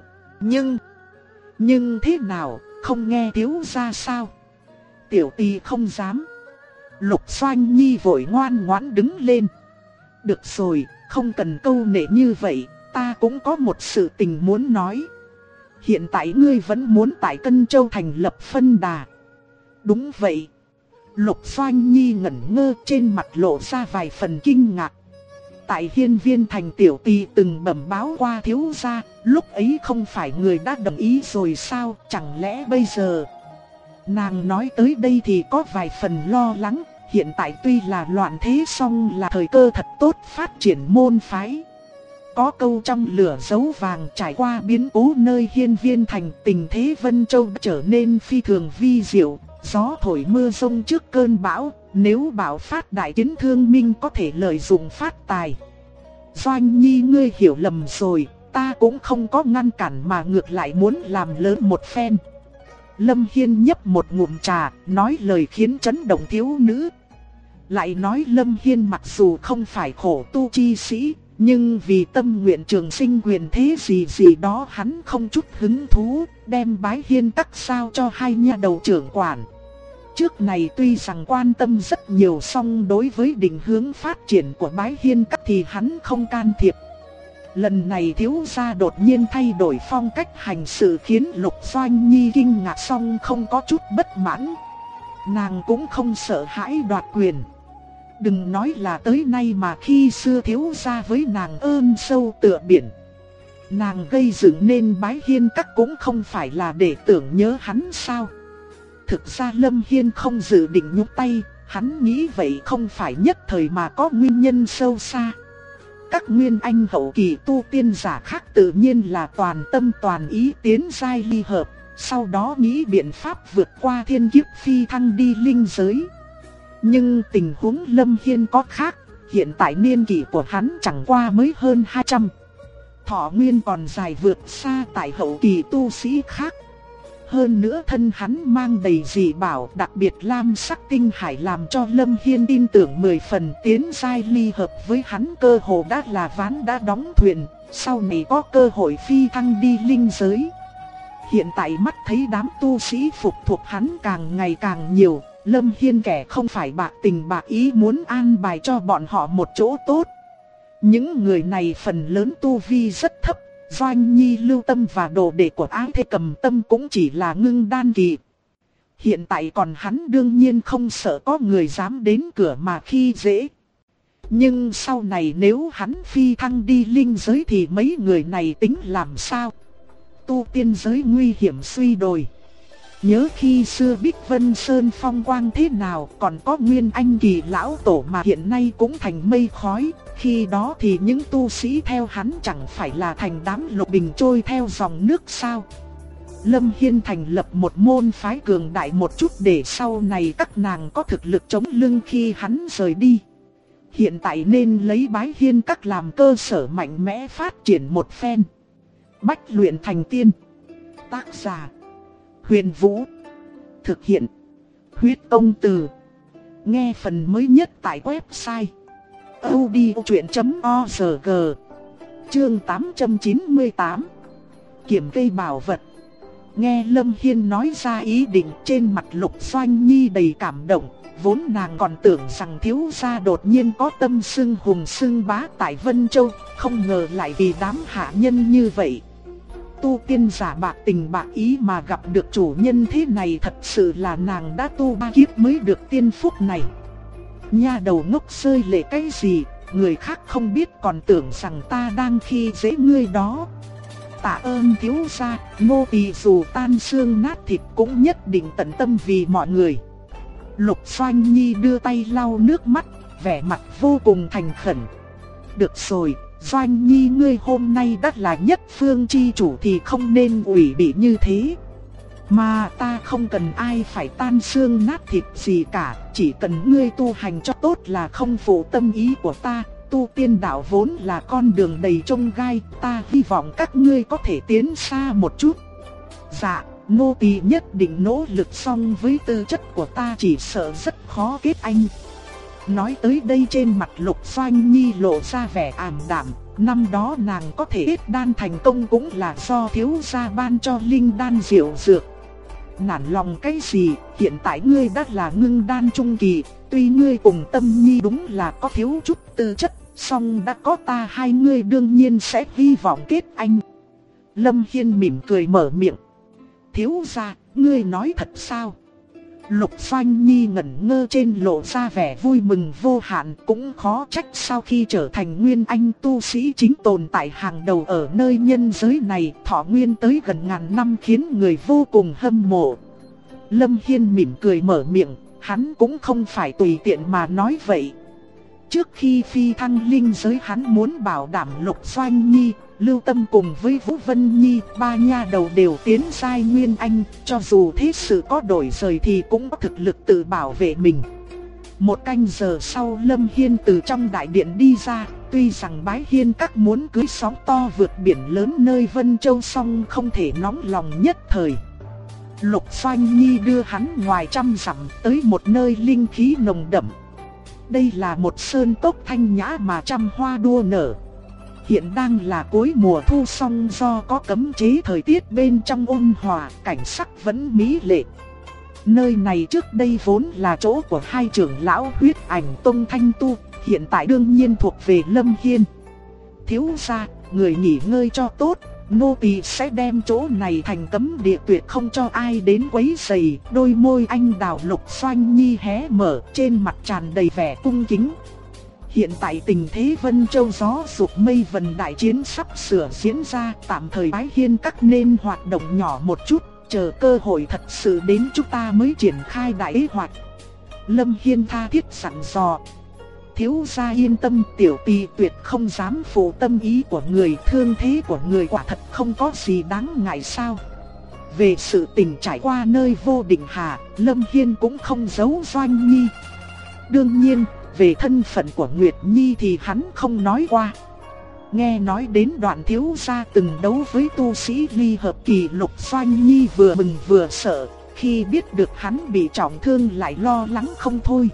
Nhưng thế nào, không nghe thiếu gia sao? Tiểu tỳ không dám. Lục Doanh Nhi vội ngoan ngoãn đứng lên. Được rồi, không cần câu nệ như vậy, ta cũng có một sự tình muốn nói. Hiện tại ngươi vẫn muốn tại Cân Châu thành lập phân đà. Đúng vậy. Lục Doanh Nhi ngẩn ngơ, trên mặt lộ ra vài phần kinh ngạc. Tại Hiên Viên thành tiểu tỳ từng bẩm báo qua thiếu gia, lúc ấy không phải người đã đồng ý rồi sao, chẳng lẽ bây giờ? Nàng nói tới đây thì có vài phần lo lắng, hiện tại tuy là loạn thế song là thời cơ thật tốt phát triển môn phái. Có câu trong lửa dấu vàng, trải qua biến cố nơi Hiên Viên thành, tình thế Vân Châu trở nên phi thường vi diệu. Gió thổi mưa rông trước cơn bão, nếu bạo phát đại chiến thương minh có thể lợi dụng phát tài. Doanh Nhi, ngươi hiểu lầm rồi, ta cũng không có ngăn cản mà ngược lại muốn làm lớn một phen. Lâm Hiên nhấp một ngụm trà, nói lời khiến chấn động thiếu nữ. Lại nói Lâm Hiên mặc dù không phải khổ tu chi sĩ, nhưng vì tâm nguyện trường sinh quyền thế gì đó hắn không chút hứng thú, đem Bái Hiên các sao cho hai nha đầu trưởng quản. Trước này tuy rằng quan tâm rất nhiều song đối với định hướng phát triển của Bái Hiên các thì hắn không can thiệp. Lần này thiếu gia đột nhiên thay đổi phong cách hành sự khiến Lục Doanh Nhi kinh ngạc song không có chút bất mãn. Nàng cũng không sợ hãi đoạt quyền. Đừng nói là tới nay mà khi xưa thiếu gia với nàng ơn sâu tựa biển. Nàng gây dựng nên Bái Hiên các cũng không phải là để tưởng nhớ hắn sao. Thực ra Lâm Hiên không dự định nhúc tay, hắn nghĩ vậy không phải nhất thời mà có nguyên nhân sâu xa. Các nguyên anh hậu kỳ tu tiên giả khác tự nhiên là toàn tâm toàn ý tiến giai ly hợp, sau đó nghĩ biện pháp vượt qua thiên kiếp phi thăng đi linh giới. Nhưng tình huống Lâm Hiên có khác, hiện tại niên kỷ của hắn chẳng qua mới hơn 200. Thọ nguyên còn dài vượt xa tại hậu kỳ tu sĩ khác. Hơn nữa thân hắn mang đầy dị bảo, đặc biệt lam sắc tinh hải làm cho Lâm Hiên tin tưởng 10 phần, tiến giai ly hợp với hắn cơ hồ đã là ván đã đóng thuyền, sau này có cơ hội phi thăng đi linh giới. Hiện tại mắt thấy đám tu sĩ phục thuộc hắn càng ngày càng nhiều, Lâm Hiên kẻ không phải bạc tình bạc ý muốn an bài cho bọn họ một chỗ tốt. Những người này phần lớn tu vi rất thấp. Doanh Nhi, Lưu Tâm và đồ đệ của Ái Thê Cầm Tâm cũng chỉ là ngưng đan kỳ. Hiện tại còn hắn đương nhiên không sợ có người dám đến cửa mà khi dễ. Nhưng sau này nếu hắn phi thăng đi linh giới thì mấy người này tính làm sao? Tu tiên giới nguy hiểm suy đồi. Nhớ khi xưa Bích Vân Sơn phong quang thế nào, còn có nguyên anh kỳ lão tổ mà hiện nay cũng thành mây khói. Khi đó thì những tu sĩ theo hắn chẳng phải là thành đám lục bình trôi theo dòng nước sao? Lâm Hiên thành lập một môn phái cường đại một chút để sau này các nàng có thực lực chống lưng khi hắn rời đi. Hiện tại nên lấy Bái Hiên các làm cơ sở mạnh mẽ phát triển một phen. Bách luyện thành tiên. Tác giả: Huyền Vũ. Thực hiện: Huyết Công Từ. Nghe phần mới nhất tại website audiochuyện.org. Chương 898. Kiểm cây bảo vật. Nghe Lâm Hiên nói ra ý định, trên mặt Lục Doanh Nhi đầy cảm động. Vốn nàng còn tưởng rằng thiếu gia đột nhiên có tâm xưng hùng xưng bá tại Vân Châu, không ngờ lại vì đám hạ nhân như vậy. Tu tiên giả bạc tình bạc ý mà gặp được chủ nhân thế này, thật sự là nàng đã tu 3 kiếp mới được tiên phúc này. Nha đầu ngốc rơi lệ cái gì, người khác không biết còn tưởng rằng ta đang khi dễ ngươi đó. Tạ ơn thiếu gia, nô tỳ dù tan xương nát thịt cũng nhất định tận tâm vì mọi người. Lục Doanh Nhi đưa tay lau nước mắt, vẻ mặt vô cùng thành khẩn. Được rồi, Doanh Nhi ngươi hôm nay đã là nhất phương chi chủ thì không nên ủy bị như thế. Mà ta không cần ai phải tan xương nát thịt gì cả, chỉ cần ngươi tu hành cho tốt là không phụ tâm ý của ta. Tu tiên đạo vốn là con đường đầy chông gai, ta hy vọng các ngươi có thể tiến xa một chút. Dạ, nô tỳ nhất định nỗ lực, song với tư chất của ta chỉ sợ rất khó kết anh. Nói tới đây trên mặt Lục Doanh Nhi lộ ra vẻ ảm đạm. Năm đó nàng có thể kết đan thành công cũng là do thiếu gia ban cho linh đan diệu dược. Nản lòng cái gì, hiện tại ngươi đã là ngưng đan trung kỳ. Tuy ngươi cùng Tâm Nhi đúng là có thiếu chút tư chất, song đã có ta hai ngươi đương nhiên sẽ hy vọng kết anh. Lâm Hiên mỉm cười mở miệng. Thiếu gia, ngươi nói thật sao? Lục Doanh Nhi ngẩn ngơ trên lộ ra vẻ vui mừng vô hạn, cũng khó trách sau khi trở thành nguyên anh tu sĩ chính tồn tại hàng đầu ở nơi nhân giới này, thọ nguyên tới gần ngàn năm khiến người vô cùng hâm mộ. Lâm Hiên mỉm cười mở miệng, hắn cũng không phải tùy tiện mà nói vậy. Trước khi phi thăng linh giới hắn muốn bảo đảm Lục Doanh Nhi, Lưu Tâm cùng với Vũ Vân Nhi, ba nha đầu đều tiến giai nguyên anh, cho dù thế sự có đổi rời thì cũng có thực lực tự bảo vệ mình. Một canh giờ sau Lâm Hiên từ trong đại điện đi ra, tuy rằng Bái Hiên các muốn cưới sóng to vượt biển lớn nơi Vân Châu song không thể nóng lòng nhất thời. Lục Doanh Nhi đưa hắn ngoài trăm dặm tới một nơi linh khí nồng đậm. Đây là một sơn cốc thanh nhã mà trăm hoa đua nở. Hiện đang là cuối mùa thu song do có cấm chế thời tiết bên trong ôn hòa, cảnh sắc vẫn mỹ lệ. Nơi này trước đây vốn là chỗ của hai trưởng lão Huyết Ảnh Tông Thanh Tu, hiện tại đương nhiên thuộc về Lâm Hiên. Thiếu gia, người nghỉ ngơi cho tốt, nô tỳ sẽ đem chỗ này thành cấm địa tuyệt không cho ai đến quấy rầy. Đôi môi anh đào Lục Doanh Nhi hé mở, trên mặt tràn đầy vẻ cung kính. Hiện tại tình thế Vân Châu gió sụp mây vần, đại chiến sắp sửa diễn ra, tạm thời Bái Hiên các nên hoạt động nhỏ một chút, chờ cơ hội thật sự đến chúng ta mới triển khai đại kế hoạch. Lâm Hiên tha thiết dặn dò. Thiếu gia yên tâm, tiểu tỳ tuyệt không dám phụ tâm ý của người, thương thế của người quả thật không có gì đáng ngại sao. Về sự tình trải qua nơi Vô Định Hà, Lâm Hiên cũng không giấu Doanh Nhi. Đương nhiên, về thân phận của Nguyệt Nhi thì hắn không nói qua. Nghe nói đến đoạn thiếu gia từng đấu với tu sĩ ly hợp kỳ, Lục Doanh Nhi vừa mừng vừa sợ, khi biết được hắn bị trọng thương lại lo lắng không thôi.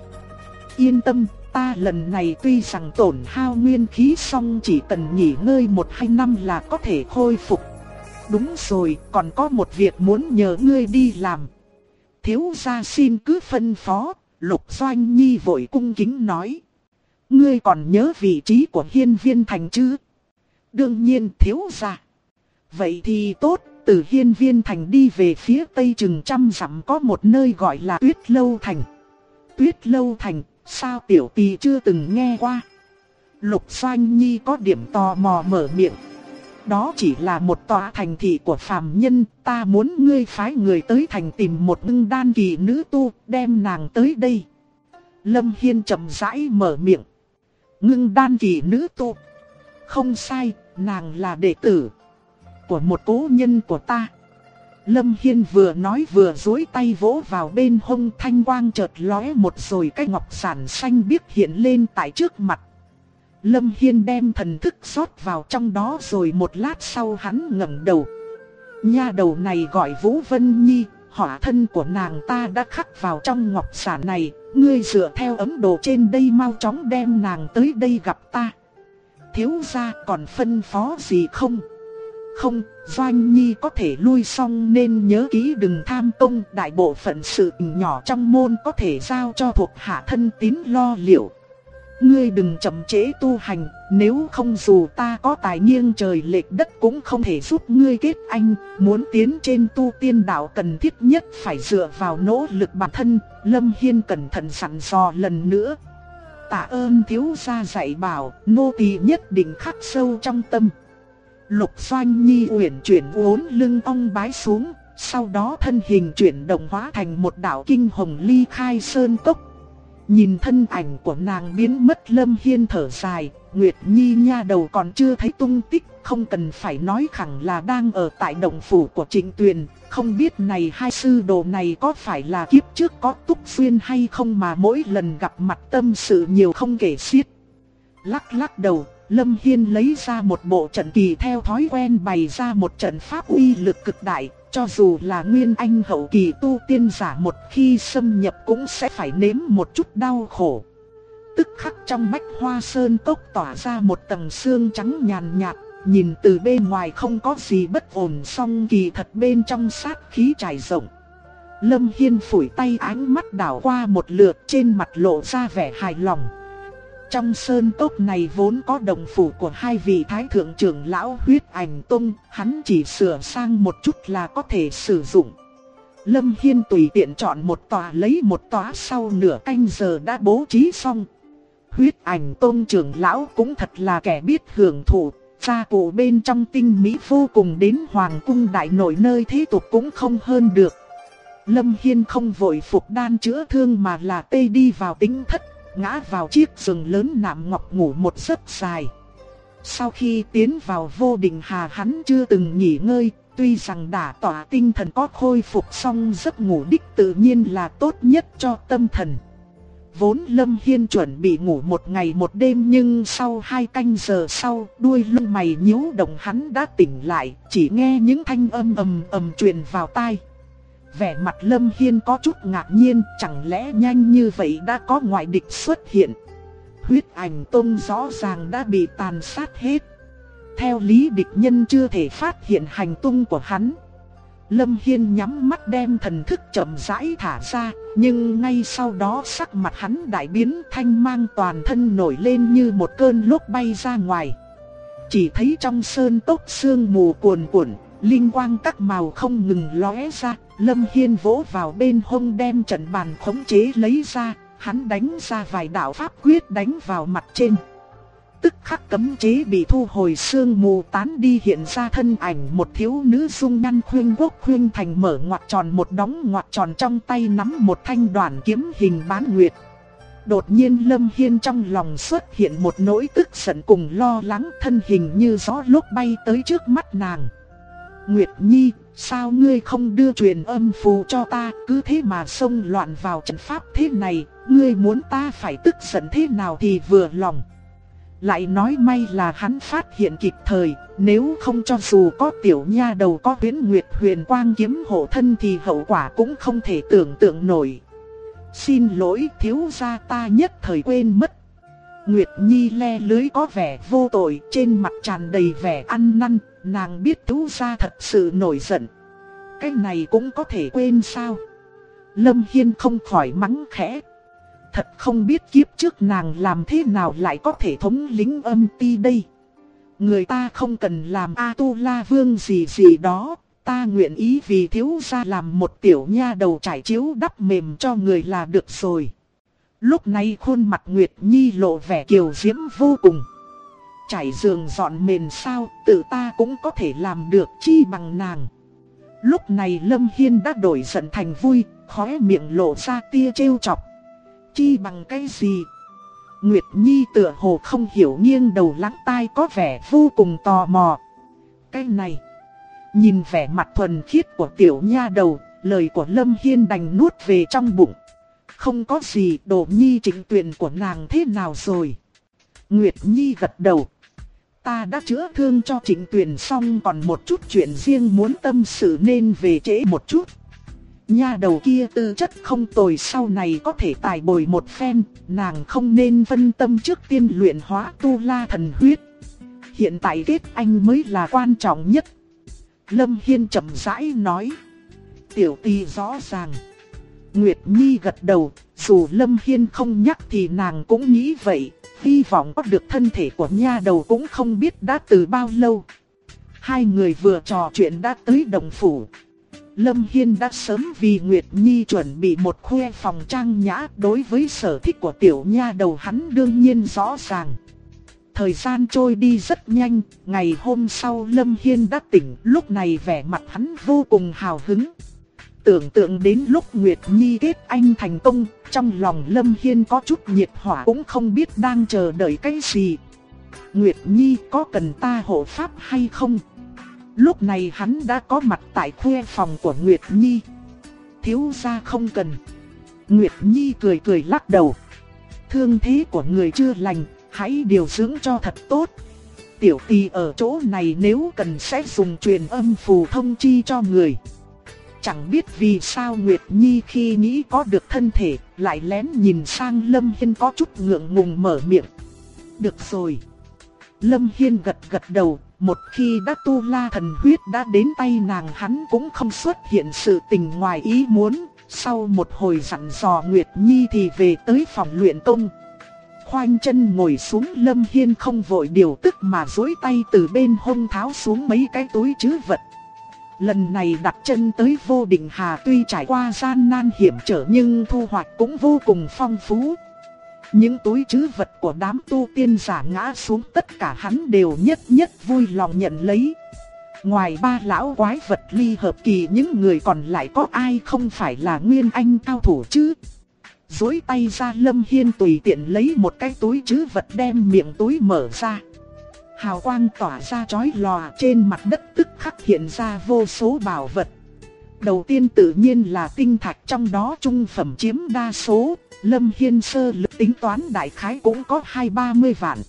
Yên tâm, ta lần này tuy rằng tổn hao nguyên khí song chỉ cần nghỉ ngơi 1-2 năm là có thể khôi phục. Đúng rồi, còn có một việc muốn nhờ ngươi đi làm. Thiếu gia xin cứ phân phó. Lục Doanh Nhi vội cung kính nói. Ngươi còn nhớ vị trí của Hiên Viên Thành chứ? Đương nhiên thiếu gia. Vậy thì tốt, từ Hiên Viên Thành đi về phía tây chừng trăm dặm có một nơi gọi là Tuyết Lâu Thành. Tuyết Lâu Thành, sao tiểu tỳ chưa từng nghe qua? Lục Doanh Nhi có điểm tò mò mở miệng. Đó chỉ là một tòa thành thị của phàm nhân, ta muốn ngươi phái người tới thành tìm một ngưng đan kỳ nữ tu, đem nàng tới đây. Lâm Hiên chậm rãi mở miệng. Ngưng đan kỳ nữ tu? Không sai, nàng là đệ tử của một cố nhân của ta. Lâm Hiên vừa nói vừa duỗi tay vỗ vào bên hông, thanh quang chợt lóe một rồi cái ngọc giản xanh biếc hiện lên tại trước mặt. Lâm Hiên đem thần thức rót vào trong đó rồi một lát sau hắn ngẩng đầu. Nha đầu này gọi Vũ Vân Nhi, hỏa thân của nàng ta đã khắc vào trong ngọc sản này. Ngươi dựa theo ấm đồ trên đây mau chóng đem nàng tới đây gặp ta. Thiếu gia còn phân phó gì không? Không, Doanh Nhi có thể lui xong nên nhớ kỹ đừng tham công. Đại bộ phận sự nhỏ trong môn có thể giao cho thuộc hạ thân tín lo liệu. Ngươi đừng chậm trễ tu hành, nếu không dù ta có tài nghiêng trời lệch đất cũng không thể giúp ngươi kết anh. Muốn tiến trên tu tiên đạo cần thiết nhất phải dựa vào nỗ lực bản thân. Lâm Hiên cẩn thận dặn dò lần nữa. Tạ ơn thiếu gia dạy bảo, nô tỳ nhất định khắc sâu trong tâm. Lục Doanh Nhi uyển chuyển uốn lưng ong bái xuống, sau đó thân hình chuyển động hóa thành một đạo kinh hồng ly khai sơn cốc. Nhìn thân ảnh của nàng biến mất, Lâm Hiên thở dài. Nguyệt Nhi nha đầu còn chưa thấy tung tích, không cần phải nói khẳng là đang ở tại động phủ của Trịnh Tuyền. Không biết này hai sư đồ này có phải là kiếp trước có túc duyên hay không mà mỗi lần gặp mặt tâm sự nhiều không kể xiết. Lắc lắc đầu, Lâm Hiên lấy ra một bộ trận kỳ, theo thói quen bày ra một trận pháp uy lực cực đại. Cho dù là nguyên anh hậu kỳ tu tiên giả một khi xâm nhập cũng sẽ phải nếm một chút đau khổ. Tức khắc trong Bách Hoa Sơn cốc tỏa ra một tầng sương trắng nhàn nhạt. Nhìn từ bên ngoài không có gì bất ổn, song kỳ thật bên trong sát khí trải rộng. Lâm Hiên phủi tay, ánh mắt đảo qua một lượt, trên mặt lộ ra vẻ hài lòng. Trong sơn cốc này vốn có động phủ của hai vị thái thượng trưởng lão Huyết Ảnh Tông, hắn chỉ sửa sang một chút là có thể sử dụng. Lâm Hiên tùy tiện chọn một tòa lấy một tòa, sau nửa canh giờ đã bố trí xong. Huyết Ảnh Tông trưởng lão cũng thật là kẻ biết hưởng thụ, gia cụ bên trong tinh mỹ vô cùng, đến hoàng cung đại nội nơi thế tục cũng không hơn được. Lâm Hiên không vội phục đan chữa thương mà là tê đi vào tính thất, ngã vào chiếc giường lớn nạm ngọc ngủ một giấc dài. Sau khi tiến vào vô định hà, hắn chưa từng nghỉ ngơi. Tuy rằng đả tỏa tinh thần có khôi phục, song giấc ngủ đích tự nhiên là tốt nhất cho tâm thần. Vốn Lâm Hiên chuẩn bị ngủ một ngày một đêm, nhưng sau 2 canh giờ sau, đuôi lông mày nhíu động, hắn đã tỉnh lại, chỉ nghe những thanh âm ầm ầm truyền vào tai. Vẻ mặt Lâm Hiên có chút ngạc nhiên, chẳng lẽ nhanh như vậy đã có ngoại địch xuất hiện. Huyết Ảnh Tông rõ ràng đã bị tàn sát hết. Theo lý địch nhân chưa thể phát hiện hành tung của hắn. Lâm Hiên nhắm mắt đem thần thức chậm rãi thả ra, nhưng ngay sau đó sắc mặt hắn đại biến, thanh mang toàn thân nổi lên như một cơn lốc bay ra ngoài. Chỉ thấy trong sơn cốc sương mù cuồn cuộn, linh quang các màu không ngừng lóe ra. Lâm Hiên vỗ vào bên hông đem trận bàn khống chế lấy ra, hắn đánh ra vài đạo pháp quyết đánh vào mặt trên. Tức khắc cấm chế bị thu hồi, sương mù tán đi, hiện ra thân ảnh một thiếu nữ dung nhan khuyên quốc khuyên thành, mở ngoặc tròn một đóng ngoặc tròn, trong tay nắm một thanh đoản kiếm hình bán nguyệt. Đột nhiên Lâm Hiên trong lòng xuất hiện một nỗi tức giận cùng lo lắng, thân hình như gió lúc bay tới trước mắt nàng. Nguyệt Nhi, sao ngươi không đưa truyền âm phù cho ta, cứ thế mà xông loạn vào trận pháp thế này, ngươi muốn ta phải tức giận thế nào thì vừa lòng. Lại nói may là hắn phát hiện kịp thời, nếu không cho dù có tiểu nha đầu có Huyễn Nguyệt Huyền Quang kiếm hộ thân thì hậu quả cũng không thể tưởng tượng nổi. Xin lỗi thiếu gia, ta nhất thời quên mất. Nguyệt Nhi le lưới có vẻ vô tội, trên mặt tràn đầy vẻ ăn năn, nàng biết thiếu gia thật sự nổi giận. Cái này cũng có thể quên sao? Lâm Hiên không khỏi mắng khẽ. Thật không biết kiếp trước nàng làm thế nào lại có thể thống lĩnh âm ti đây. Người ta không cần làm A-tu-la vương gì gì đó, ta nguyện ý vì thiếu gia làm một tiểu nha đầu trải chiếu đắp mềm cho người là được rồi. Lúc này khuôn mặt Nguyệt Nhi lộ vẻ kiều diễm vô cùng. Trải giường dọn mền sao, tự ta cũng có thể làm được, chi bằng nàng. Lúc này Lâm Hiên đã đổi giận thành vui, khóe miệng lộ ra tia trêu chọc. Chi bằng cái gì? Nguyệt Nhi tựa hồ không hiểu, nghiêng đầu lắng tai, có vẻ vô cùng tò mò. Cái này, nhìn vẻ mặt thuần khiết của tiểu nha đầu, lời của Lâm Hiên đành nuốt về trong bụng. Không có gì, đồ nhi Trịnh Tuyền của nàng thế nào rồi? Nguyệt Nhi gật đầu. Ta đã chữa thương cho Trịnh Tuyền xong, còn một chút chuyện riêng muốn tâm sự nên về trễ một chút. Nha đầu kia tư chất không tồi, sau này có thể tài bồi một phen, nàng không nên phân tâm, trước tiên luyện hóa tu la thần huyết. Hiện tại kết anh mới là quan trọng nhất. Lâm Hiên chậm rãi nói. Tiểu tỷ rõ ràng. Nguyệt Nhi gật đầu, dù Lâm Hiên không nhắc thì nàng cũng nghĩ vậy. Hy vọng có được thân thể của nha đầu cũng không biết đã từ bao lâu. Hai người vừa trò chuyện đã tới động phủ. Lâm Hiên đã sớm vì Nguyệt Nhi chuẩn bị một khuê phòng trang nhã, đối với sở thích của tiểu nha đầu hắn đương nhiên rõ ràng. Thời gian trôi đi rất nhanh, ngày hôm sau Lâm Hiên đã tỉnh, lúc này vẻ mặt hắn vô cùng hào hứng. Tưởng tượng đến lúc Nguyệt Nhi kết anh thành công, trong lòng Lâm Hiên có chút nhiệt hỏa, cũng không biết đang chờ đợi cái gì. Nguyệt Nhi có cần ta hộ pháp hay không? Lúc này hắn đã có mặt tại khuê phòng của Nguyệt Nhi. Thiếu gia không cần. Nguyệt Nhi cười cười lắc đầu. Thương thế của người chưa lành, hãy điều dưỡng cho thật tốt. Tiểu tỷ ở chỗ này nếu cần sẽ dùng truyền âm phù thông chi cho người. Chẳng biết vì sao Nguyệt Nhi khi nghĩ có được thân thể, lại lén nhìn sang Lâm Hiên có chút ngượng ngùng mở miệng. Được rồi. Lâm Hiên gật gật đầu, một khi đã tu la thần huyết đã đến tay nàng, hắn cũng không xuất hiện sự tình ngoài ý muốn. Sau một hồi dặn dò Nguyệt Nhi thì về tới phòng luyện công. Khoanh chân ngồi xuống, Lâm Hiên không vội điều tức mà duỗi tay từ bên hông tháo xuống mấy cái túi trữ vật. Lần này đặt chân tới Vô Định Hà tuy trải qua gian nan hiểm trở nhưng thu hoạch cũng vô cùng phong phú. Những túi trữ vật của đám tu tiên giả ngã xuống tất cả hắn đều nhất nhất vui lòng nhận lấy. Ngoài ba lão quái vật ly hợp kỳ, những người còn lại có ai không phải là nguyên anh cao thủ chứ? Duỗi tay ra, Lâm Hiên tùy tiện lấy một cái túi trữ vật, đem miệng túi mở ra. Hào quang tỏa ra chói lòa, trên mặt đất tức khắc hiện ra vô số bảo vật. Đầu tiên tự nhiên là tinh thạch, trong đó trung phẩm chiếm đa số. Lâm Hiên sơ lược tính toán đại khái cũng có 20-30 vạn.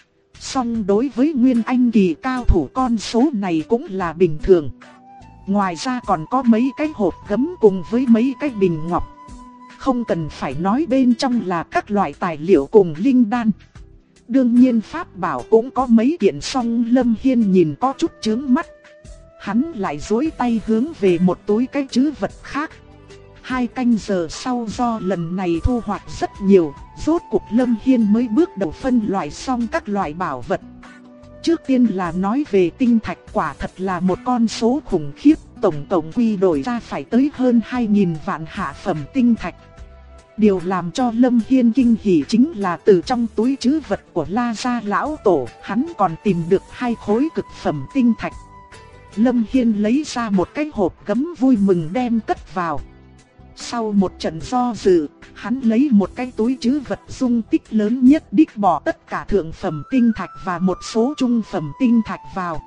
Song đối với nguyên anh kỳ cao thủ con số này cũng là bình thường. Ngoài ra còn có mấy cái hộp gấm cùng với mấy cái bình ngọc. Không cần phải nói bên trong là các loại tài liệu cùng linh đan. Đương nhiên pháp bảo cũng có mấy kiện, song Lâm Hiên nhìn có chút chướng mắt. Hắn lại duỗi tay hướng về một túi cái trữ vật khác. 2 canh giờ sau, do lần này thu hoạch rất nhiều, rốt cuộc Lâm Hiên mới bước đầu phân loại xong các loại bảo vật. Trước tiên là nói về tinh thạch, quả thật là một con số khủng khiếp, tổng cộng quy đổi ra phải tới hơn 2.000 vạn hạ phẩm tinh thạch. Điều làm cho Lâm Hiên kinh hỉ chính là từ trong túi trữ vật của La Gia lão tổ, hắn còn tìm được 2 khối cực phẩm tinh thạch. Lâm Hiên lấy ra một cái hộp gấm vui mừng đem cất vào. Sau một trận do dự, hắn lấy một cái túi trữ vật dung tích lớn nhất, đích bỏ tất cả thượng phẩm tinh thạch và một số trung phẩm tinh thạch vào.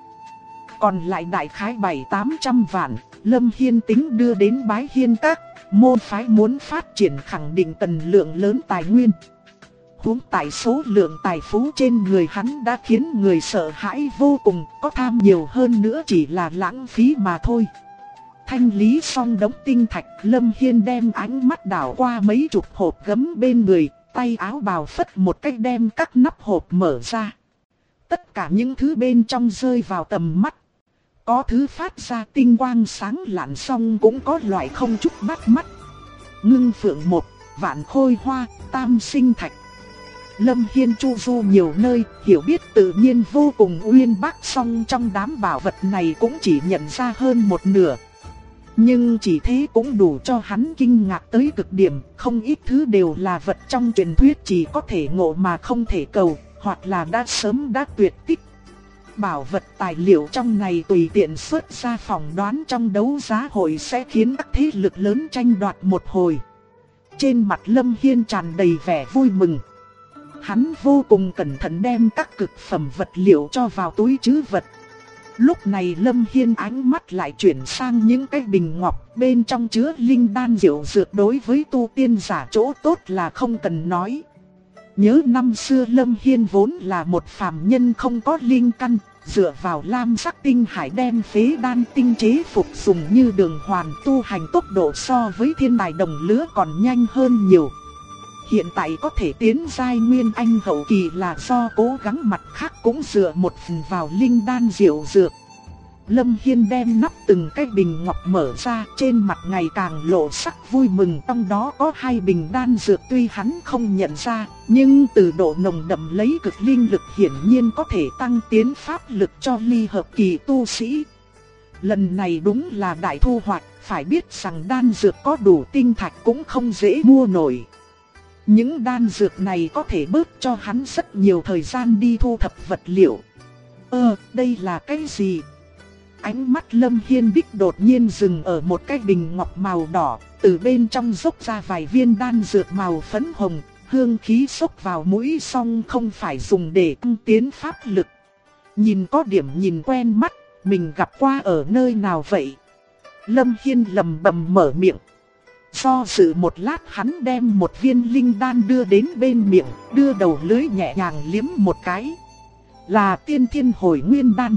Còn lại đại khái 700-800 vạn, Lâm Hiên tính đưa đến Bái Hiên Các. Môn phái muốn phát triển khẳng định cần lượng lớn tài nguyên. Huống tại số lượng tài phú trên người hắn đã khiến người sợ hãi vô cùng, có tham nhiều hơn nữa chỉ là lãng phí mà thôi. Thanh lý xong đống tinh thạch, Lâm Hiên đem ánh mắt đảo qua mấy chục hộp gấm bên người, tay áo bào phất một cách đem các nắp hộp mở ra. Tất cả những thứ bên trong rơi vào tầm mắt. Có thứ phát ra tinh quang sáng lạn, song cũng có loại không chút bắt mắt. Ngưng phượng một, vạn khôi hoa, tam sinh thạch. Lâm Hiên chu du nhiều nơi, hiểu biết tự nhiên vô cùng uyên bác, song trong đám bảo vật này cũng chỉ nhận ra hơn một nửa. Nhưng chỉ thế cũng đủ cho hắn kinh ngạc tới cực điểm, không ít thứ đều là vật trong truyền thuyết chỉ có thể ngộ mà không thể cầu, hoặc là đã sớm đã tuyệt tích. Bảo vật tài liệu trong này tùy tiện xuất ra phỏng đoán trong đấu giá hội sẽ khiến các thế lực lớn tranh đoạt một hồi. Trên mặt Lâm Hiên tràn đầy vẻ vui mừng. Hắn vô cùng cẩn thận đem các cực phẩm vật liệu cho vào túi trữ vật. Lúc này Lâm Hiên ánh mắt lại chuyển sang những cái bình ngọc, bên trong chứa linh đan diệu dược, đối với tu tiên giả chỗ tốt là không cần nói. Nhớ năm xưa Lâm Hiên vốn là một phàm nhân không có linh căn, dựa vào lam sắc tinh hải đem phế đan tinh chế phục dùng như đường hoàn, tu hành tốc độ so với thiên tài đồng lứa còn nhanh hơn nhiều. Hiện tại có thể tiến giai nguyên anh hậu kỳ là do cố gắng, mặt khác cũng dựa một phần vào linh đan diệu dược. Lâm Hiên đem nắp từng cái bình ngọc mở ra, trên mặt ngày càng lộ sắc vui mừng. Trong đó có 2 bình đan dược tuy hắn không nhận ra, nhưng từ độ nồng đậm lấy cực linh lực hiển nhiên có thể tăng tiến pháp lực cho ly hợp kỳ tu sĩ. Lần này đúng là đại thu hoạch, phải biết rằng đan dược có đủ tinh thạch cũng không dễ mua nổi. Những đan dược này có thể bớt cho hắn rất nhiều thời gian đi thu thập vật liệu. Đây là cái gì? Ánh mắt Lâm Hiên đích đột nhiên dừng ở một cái bình ngọc màu đỏ, từ bên trong dốc ra vài viên đan dược màu phấn hồng, hương khí xốc vào mũi song không phải dùng để tăng tiến pháp lực. Nhìn có điểm nhìn quen mắt, mình gặp qua ở nơi nào vậy? Lâm Hiên lầm bầm mở miệng. Do dự một lát hắn đem một viên linh đan đưa đến bên miệng, đưa đầu lưỡi nhẹ nhàng liếm một cái. Là tiên thiên hồi nguyên đan.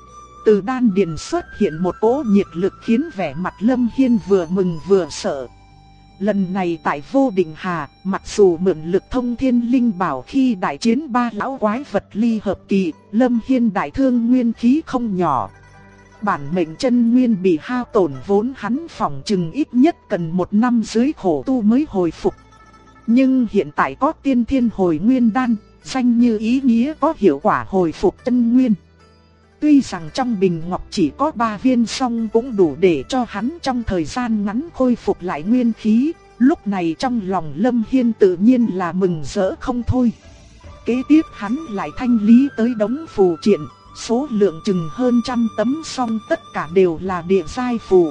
Từ đan điền xuất hiện một cỗ nhiệt lực khiến vẻ mặt Lâm Hiên vừa mừng vừa sợ. Lần này tại Vô Định Hà, mặc dù mượn lực thông thiên linh bảo khi đại chiến 3 lão quái vật ly hợp kỳ, Lâm Hiên đại thương nguyên khí không nhỏ. Bản mệnh chân nguyên bị hao tổn vốn hắn phỏng chừng ít nhất cần 1 năm dưới khổ tu mới hồi phục. Nhưng hiện tại có tiên thiên hồi nguyên đan, danh như ý nghĩa có hiệu quả hồi phục chân nguyên. Tuy rằng trong bình ngọc chỉ có 3 viên song cũng đủ để cho hắn trong thời gian ngắn khôi phục lại nguyên khí. Lúc này trong lòng Lâm Hiên tự nhiên là mừng rỡ không thôi. Kế tiếp hắn lại thanh lý tới đống phù triện, số lượng chừng hơn 100 tấm song tất cả đều là địa giai phù.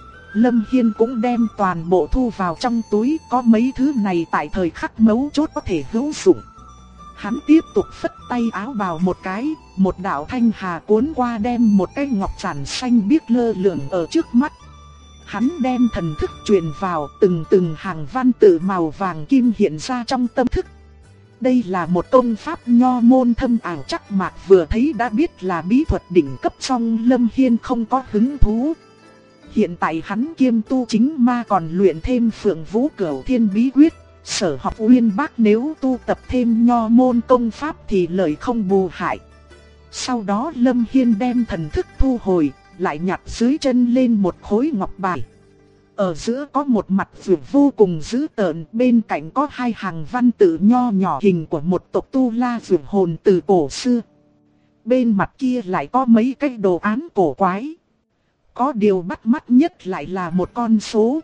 Lâm Hiên cũng đem toàn bộ thu vào trong túi, có mấy thứ này tại thời khắc mấu chốt có thể hữu dụng. Hắn tiếp tục phất tay áo bào một cái, một đạo thanh hà cuốn qua đem một cái ngọc giản xanh biếc lơ lửng ở trước mắt. Hắn đem thần thức truyền vào, từng hàng văn tự màu vàng kim hiện ra trong tâm thức. Đây là một công pháp nho môn thâm ảo chắc mạc, vừa thấy đã biết là bí thuật đỉnh cấp, song Lâm Hiên không có hứng thú. Hiện tại hắn kiêm tu chính ma còn luyện thêm Phượng Vũ Cửu Thiên bí quyết. Sở học Uyên Bác nếu tu tập thêm nho môn công pháp thì lợi không bù hại. Sau đó Lâm Hiên đem thần thức thu hồi, lại nhặt dưới chân lên một khối ngọc bài. Ở giữa có một mặt vượt vô cùng dữ tợn, bên cạnh có 2 hàng văn tự nho nhỏ hình của một tộc tu la vượt hồn từ cổ xưa. Bên mặt kia lại có mấy cái đồ án cổ quái. Có điều bắt mắt nhất lại là một con số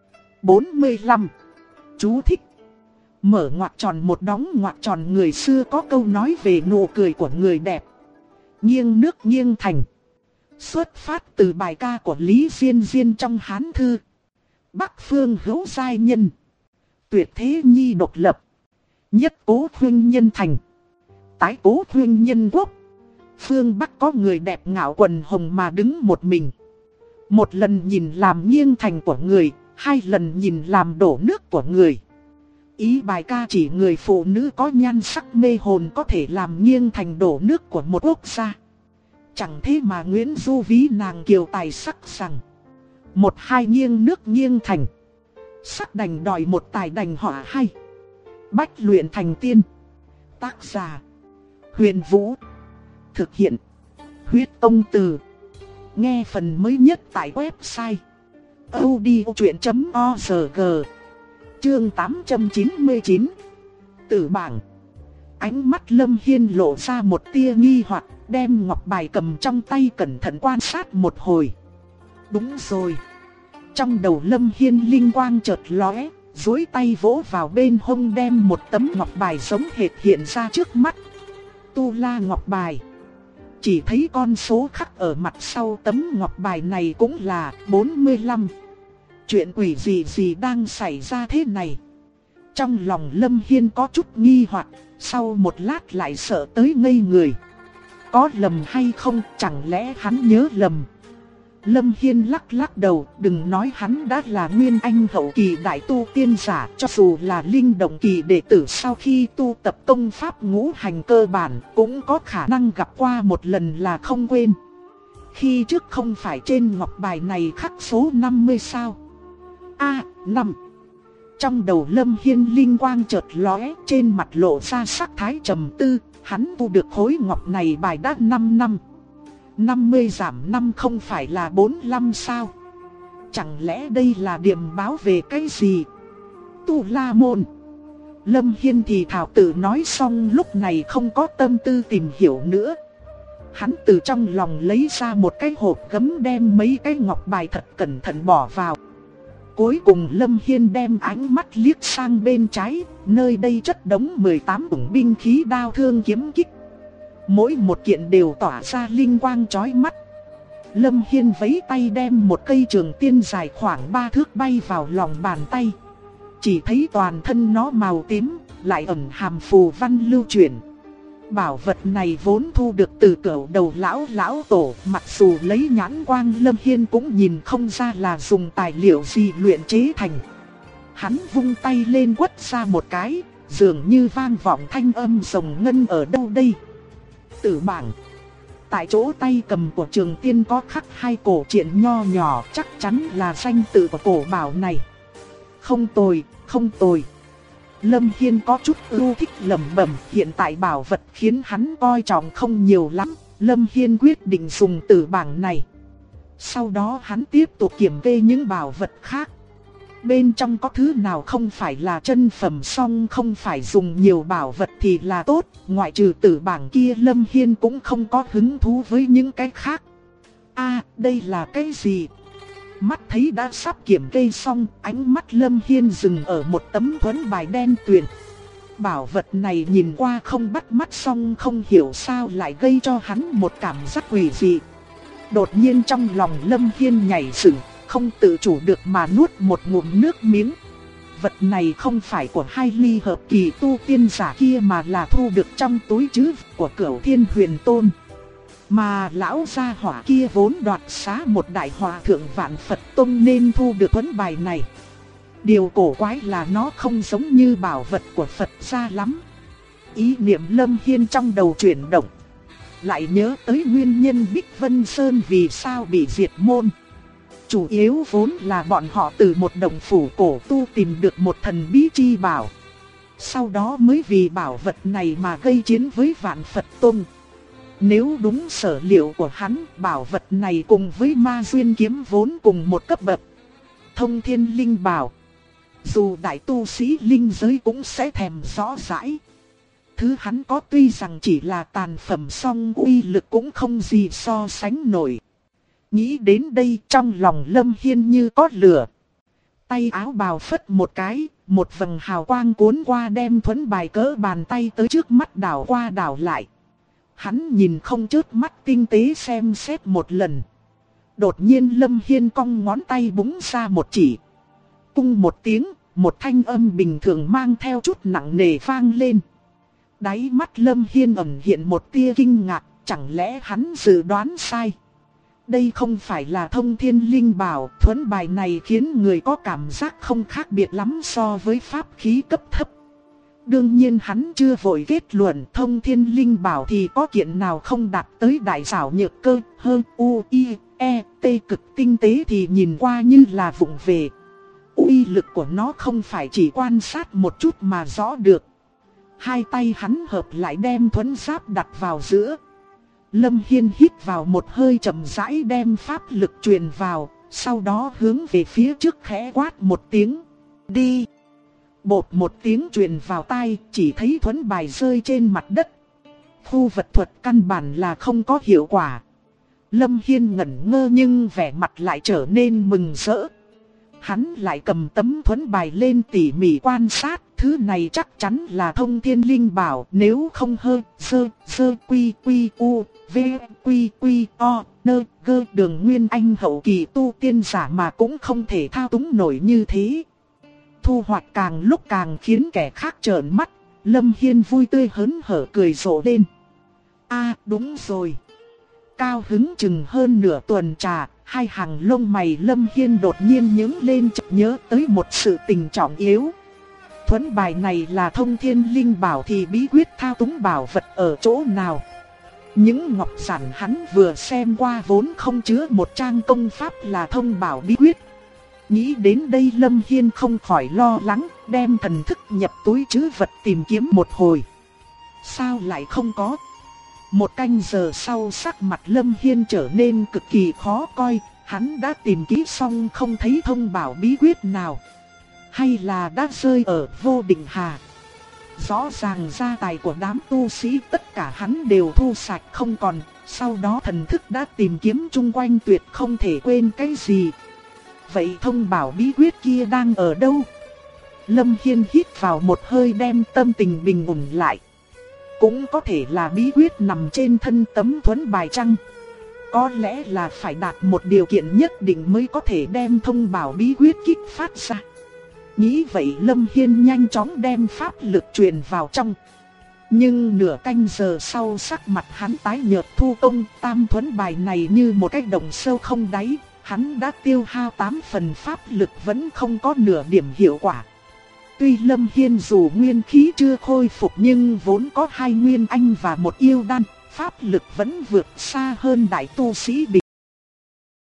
45. Chú thích: mở ngoặc tròn một đóng ngoặc tròn. Người xưa có câu nói về nụ cười của người đẹp: nghiêng nước nghiêng thành. Xuất phát từ bài ca của Lý Diên Diên trong Hán Thư: Bắc phương hữu giai nhân, tuyệt thế nhi độc lập, nhất cố khuyên nhân thành, tái cố khuyên nhân quốc. Phương Bắc có người đẹp ngạo quần hồng mà đứng một mình. Một lần nhìn làm nghiêng thành của người, 2 lần nhìn làm đổ nước của người. Ý bài ca chỉ người phụ nữ có nhan sắc mê hồn có thể làm nghiêng thành đổ nước của một quốc gia. Chẳng thế mà Nguyễn Du ví nàng kiều tài sắc rằng: 1-2 nghiêng nước nghiêng thành, sắc đành đòi một tài đành họ 2. Bách luyện thành tiên. Tác giả: Huyền Vũ. Thực hiện: Huyết Tông Từ. Nghe phần mới nhất tại website audiochuyện.org. Chương 899. Tử bảng. Ánh mắt Lâm Hiên lộ ra một tia nghi hoặc, đem ngọc bài cầm trong tay cẩn thận quan sát một hồi. Đúng rồi. Trong đầu Lâm Hiên linh quang chợt lóe, duỗi tay vỗ vào bên hông đem một tấm ngọc bài giống hệt hiện ra trước mắt. Tu La ngọc bài. Chỉ thấy con số khắc ở mặt sau tấm ngọc bài này cũng là 45. Chuyện quỷ gì đang xảy ra thế này? Trong lòng Lâm Hiên có chút nghi hoặc, sau một lát lại sợ tới ngây người. Có lầm hay không, chẳng lẽ hắn nhớ lầm? Lâm Hiên lắc lắc đầu, đừng nói hắn đã là nguyên anh hậu kỳ đại tu tiên giả, cho dù là linh động kỳ đệ tử sau khi tu tập công pháp ngũ hành cơ bản cũng có khả năng gặp qua một lần là không quên. Khi trước không phải trên ngọc bài này khắc số 50 sao? 5. Trong đầu Lâm Hiên linh quang chợt lóe, trên mặt lộ ra sắc thái trầm tư, hắn thu được khối ngọc này bài đã 5 năm. 50 giảm 5 không phải là 45 sao? Chẳng lẽ đây là điểm báo về cái gì? Tu La Môn. Lâm Hiên thì thảo tự nói xong lúc này không có tâm tư tìm hiểu nữa. Hắn từ trong lòng lấy ra một cái hộp gấm, đem mấy cái ngọc bài thật cẩn thận bỏ vào. Cuối cùng Lâm Hiên đem ánh mắt liếc sang bên trái, nơi đây chất đống 18 bổng binh khí đao thương kiếm kích. Mỗi một kiện đều tỏa ra linh quang chói mắt. Lâm Hiên vẫy tay đem một cây trường tiên dài khoảng 3 thước bay vào lòng bàn tay. Chỉ thấy toàn thân nó màu tím, lại ẩn hàm phù văn lưu chuyển. Bảo vật này vốn thu được từ cửu đầu lão tổ, mặc dù lấy nhãn quang Lâm Hiên cũng nhìn không ra là dùng tài liệu gì luyện chế thành. Hắn vung tay lên quất ra một cái, dường như vang vọng thanh âm rồng ngân ở đâu đây. Tử bảng. Tại chỗ tay cầm của Trường Tiên có khắc hai cổ truyện nho nhỏ, chắc chắn là danh tự của cổ bảo này. Không tồi, không tồi. Lâm Hiên có chút ưu thích lẩm bẩm, hiện tại bảo vật khiến hắn coi trọng không nhiều lắm, Lâm Hiên quyết định dùng tử bảng này. Sau đó hắn tiếp tục kiểm kê những bảo vật khác. Bên trong có thứ nào không phải là chân phẩm, song không phải dùng nhiều bảo vật thì là tốt, ngoại trừ tử bảng kia Lâm Hiên cũng không có hứng thú với những cái khác. Đây là cái gì? Mắt thấy đã sắp kiểm kê xong, ánh mắt Lâm Hiên dừng ở một tấm thuẫn bài đen tuyền. Bảo vật này nhìn qua không bắt mắt, song không hiểu sao lại gây cho hắn một cảm giác quỷ dị. Đột nhiên trong lòng Lâm Hiên nhảy dựng, không tự chủ được mà nuốt một ngụm nước miếng. Vật này không phải của hai ly hợp kỳ tu tiên giả kia, mà là thu được trong túi trữ của Cửu Thiên Huyền Tôn. Mà lão gia hỏa kia vốn đoạt xá một đại hòa thượng Vạn Phật Tông nên thu được thuẫn bài này. Điều cổ quái là nó không giống như bảo vật của Phật gia lắm. Ý niệm Lâm Hiên trong đầu chuyển động, lại nhớ tới nguyên nhân Bích Vân Sơn vì sao bị diệt môn. Chủ yếu vốn là bọn họ từ một động phủ cổ tu tìm được một thần bí chi bảo. Sau đó mới vì bảo vật này mà gây chiến với Vạn Phật Tông. Nếu đúng sở liệu của hắn, bảo vật này cùng với Ma Duyên kiếm vốn cùng một cấp bậc. Thông Thiên Linh Bảo. Dù đại tu sĩ linh giới cũng sẽ thèm rõ rãi. Thứ hắn có tuy rằng chỉ là tàn phẩm, song uy lực cũng không gì so sánh nổi. Nghĩ đến đây trong lòng Lâm Hiên như có lửa. Tay áo bào phất một cái, một vầng hào quang cuốn qua đem thuẫn bài cỡ bàn tay tới trước mắt đảo qua đảo lại. Hắn nhìn không chớp mắt tinh tế xem xét một lần. Đột nhiên Lâm Hiên cong ngón tay búng ra một chỉ. Cung một tiếng, một thanh âm bình thường mang theo chút nặng nề vang lên. Đáy mắt Lâm Hiên ẩn hiện một tia kinh ngạc, chẳng lẽ hắn dự đoán sai. Đây không phải là Thông Thiên Linh Bảo, thuẫn bài này khiến người có cảm giác không khác biệt lắm so với pháp khí cấp thấp. Đương nhiên hắn chưa vội kết luận Thông Thiên Linh Bảo thì có kiện nào không đạt tới đại xảo nhược cơ, hơn t cực tinh tế thì nhìn qua như là vụng về. Uy lực của nó không phải chỉ quan sát một chút mà rõ được. Hai tay hắn hợp lại đem thuẫn giáp đặt vào giữa. Lâm Hiên hít vào một hơi chậm rãi đem pháp lực truyền vào, sau đó hướng về phía trước khẽ quát một tiếng. Đi! Bột một tiếng truyền vào tai, chỉ thấy thuẫn bài rơi trên mặt đất. Khu vật thuật căn bản là không có hiệu quả. Lâm Hiên ngẩn ngơ nhưng vẻ mặt lại trở nên mừng rỡ. Hắn lại cầm tấm thuẫn bài lên tỉ mỉ quan sát, thứ này chắc chắn là Thông Thiên Linh Bảo, nếu không quy u v quy o nơ gơ đường nguyên anh hậu kỳ tu tiên giả mà cũng không thể thao túng nổi như thế. Thu hoạch càng lúc càng khiến kẻ khác trợn mắt, Lâm Hiên vui tươi hớn hở cười rộ lên. Đúng rồi. Cao hứng chừng hơn nửa tuần trà, hai hàng lông mày Lâm Hiên đột nhiên nhướng lên, chợt nhớ tới một sự tình trọng yếu. Thuẫn bài này là thông thiên linh bảo thì bí quyết thao túng bảo vật ở chỗ nào? Những ngọc giản hắn vừa xem qua vốn không chứa một trang công pháp là thông bảo bí quyết. Nghĩ đến đây Lâm Hiên không khỏi lo lắng, đem thần thức nhập túi trữ vật tìm kiếm một hồi. Sao lại không có? Một canh giờ sau sắc mặt Lâm Hiên trở nên cực kỳ khó coi, hắn đã tìm kỹ xong không thấy thông bảo bí quyết nào. Hay là đã rơi ở Vô Định Hà? Rõ ràng gia tài của đám tu sĩ tất cả hắn đều thu sạch không còn, sau đó thần thức đã tìm kiếm chung quanh tuyệt không thể quên cái gì. Vậy thông bảo bí quyết kia đang ở đâu? Lâm Hiên hít vào một hơi đem tâm tình bình ổn lại. Cũng có thể là bí quyết nằm trên thân tấm thuẫn bài trăng. Có lẽ là phải đạt một điều kiện nhất định mới có thể đem thông bảo bí quyết kích phát ra. Nghĩ vậy Lâm Hiên nhanh chóng đem pháp lực truyền vào trong. Nhưng nửa canh giờ sau sắc mặt hắn tái nhợt, thu công tam thuẫn bài này như một cái động sâu không đáy. Hắn đã tiêu hao 8 phần pháp lực vẫn không có nửa điểm hiệu quả. Tuy Lâm Hiên dù nguyên khí chưa khôi phục nhưng vốn có 2 nguyên anh và 1 yêu đan, pháp lực vẫn vượt xa hơn đại tu sĩ bình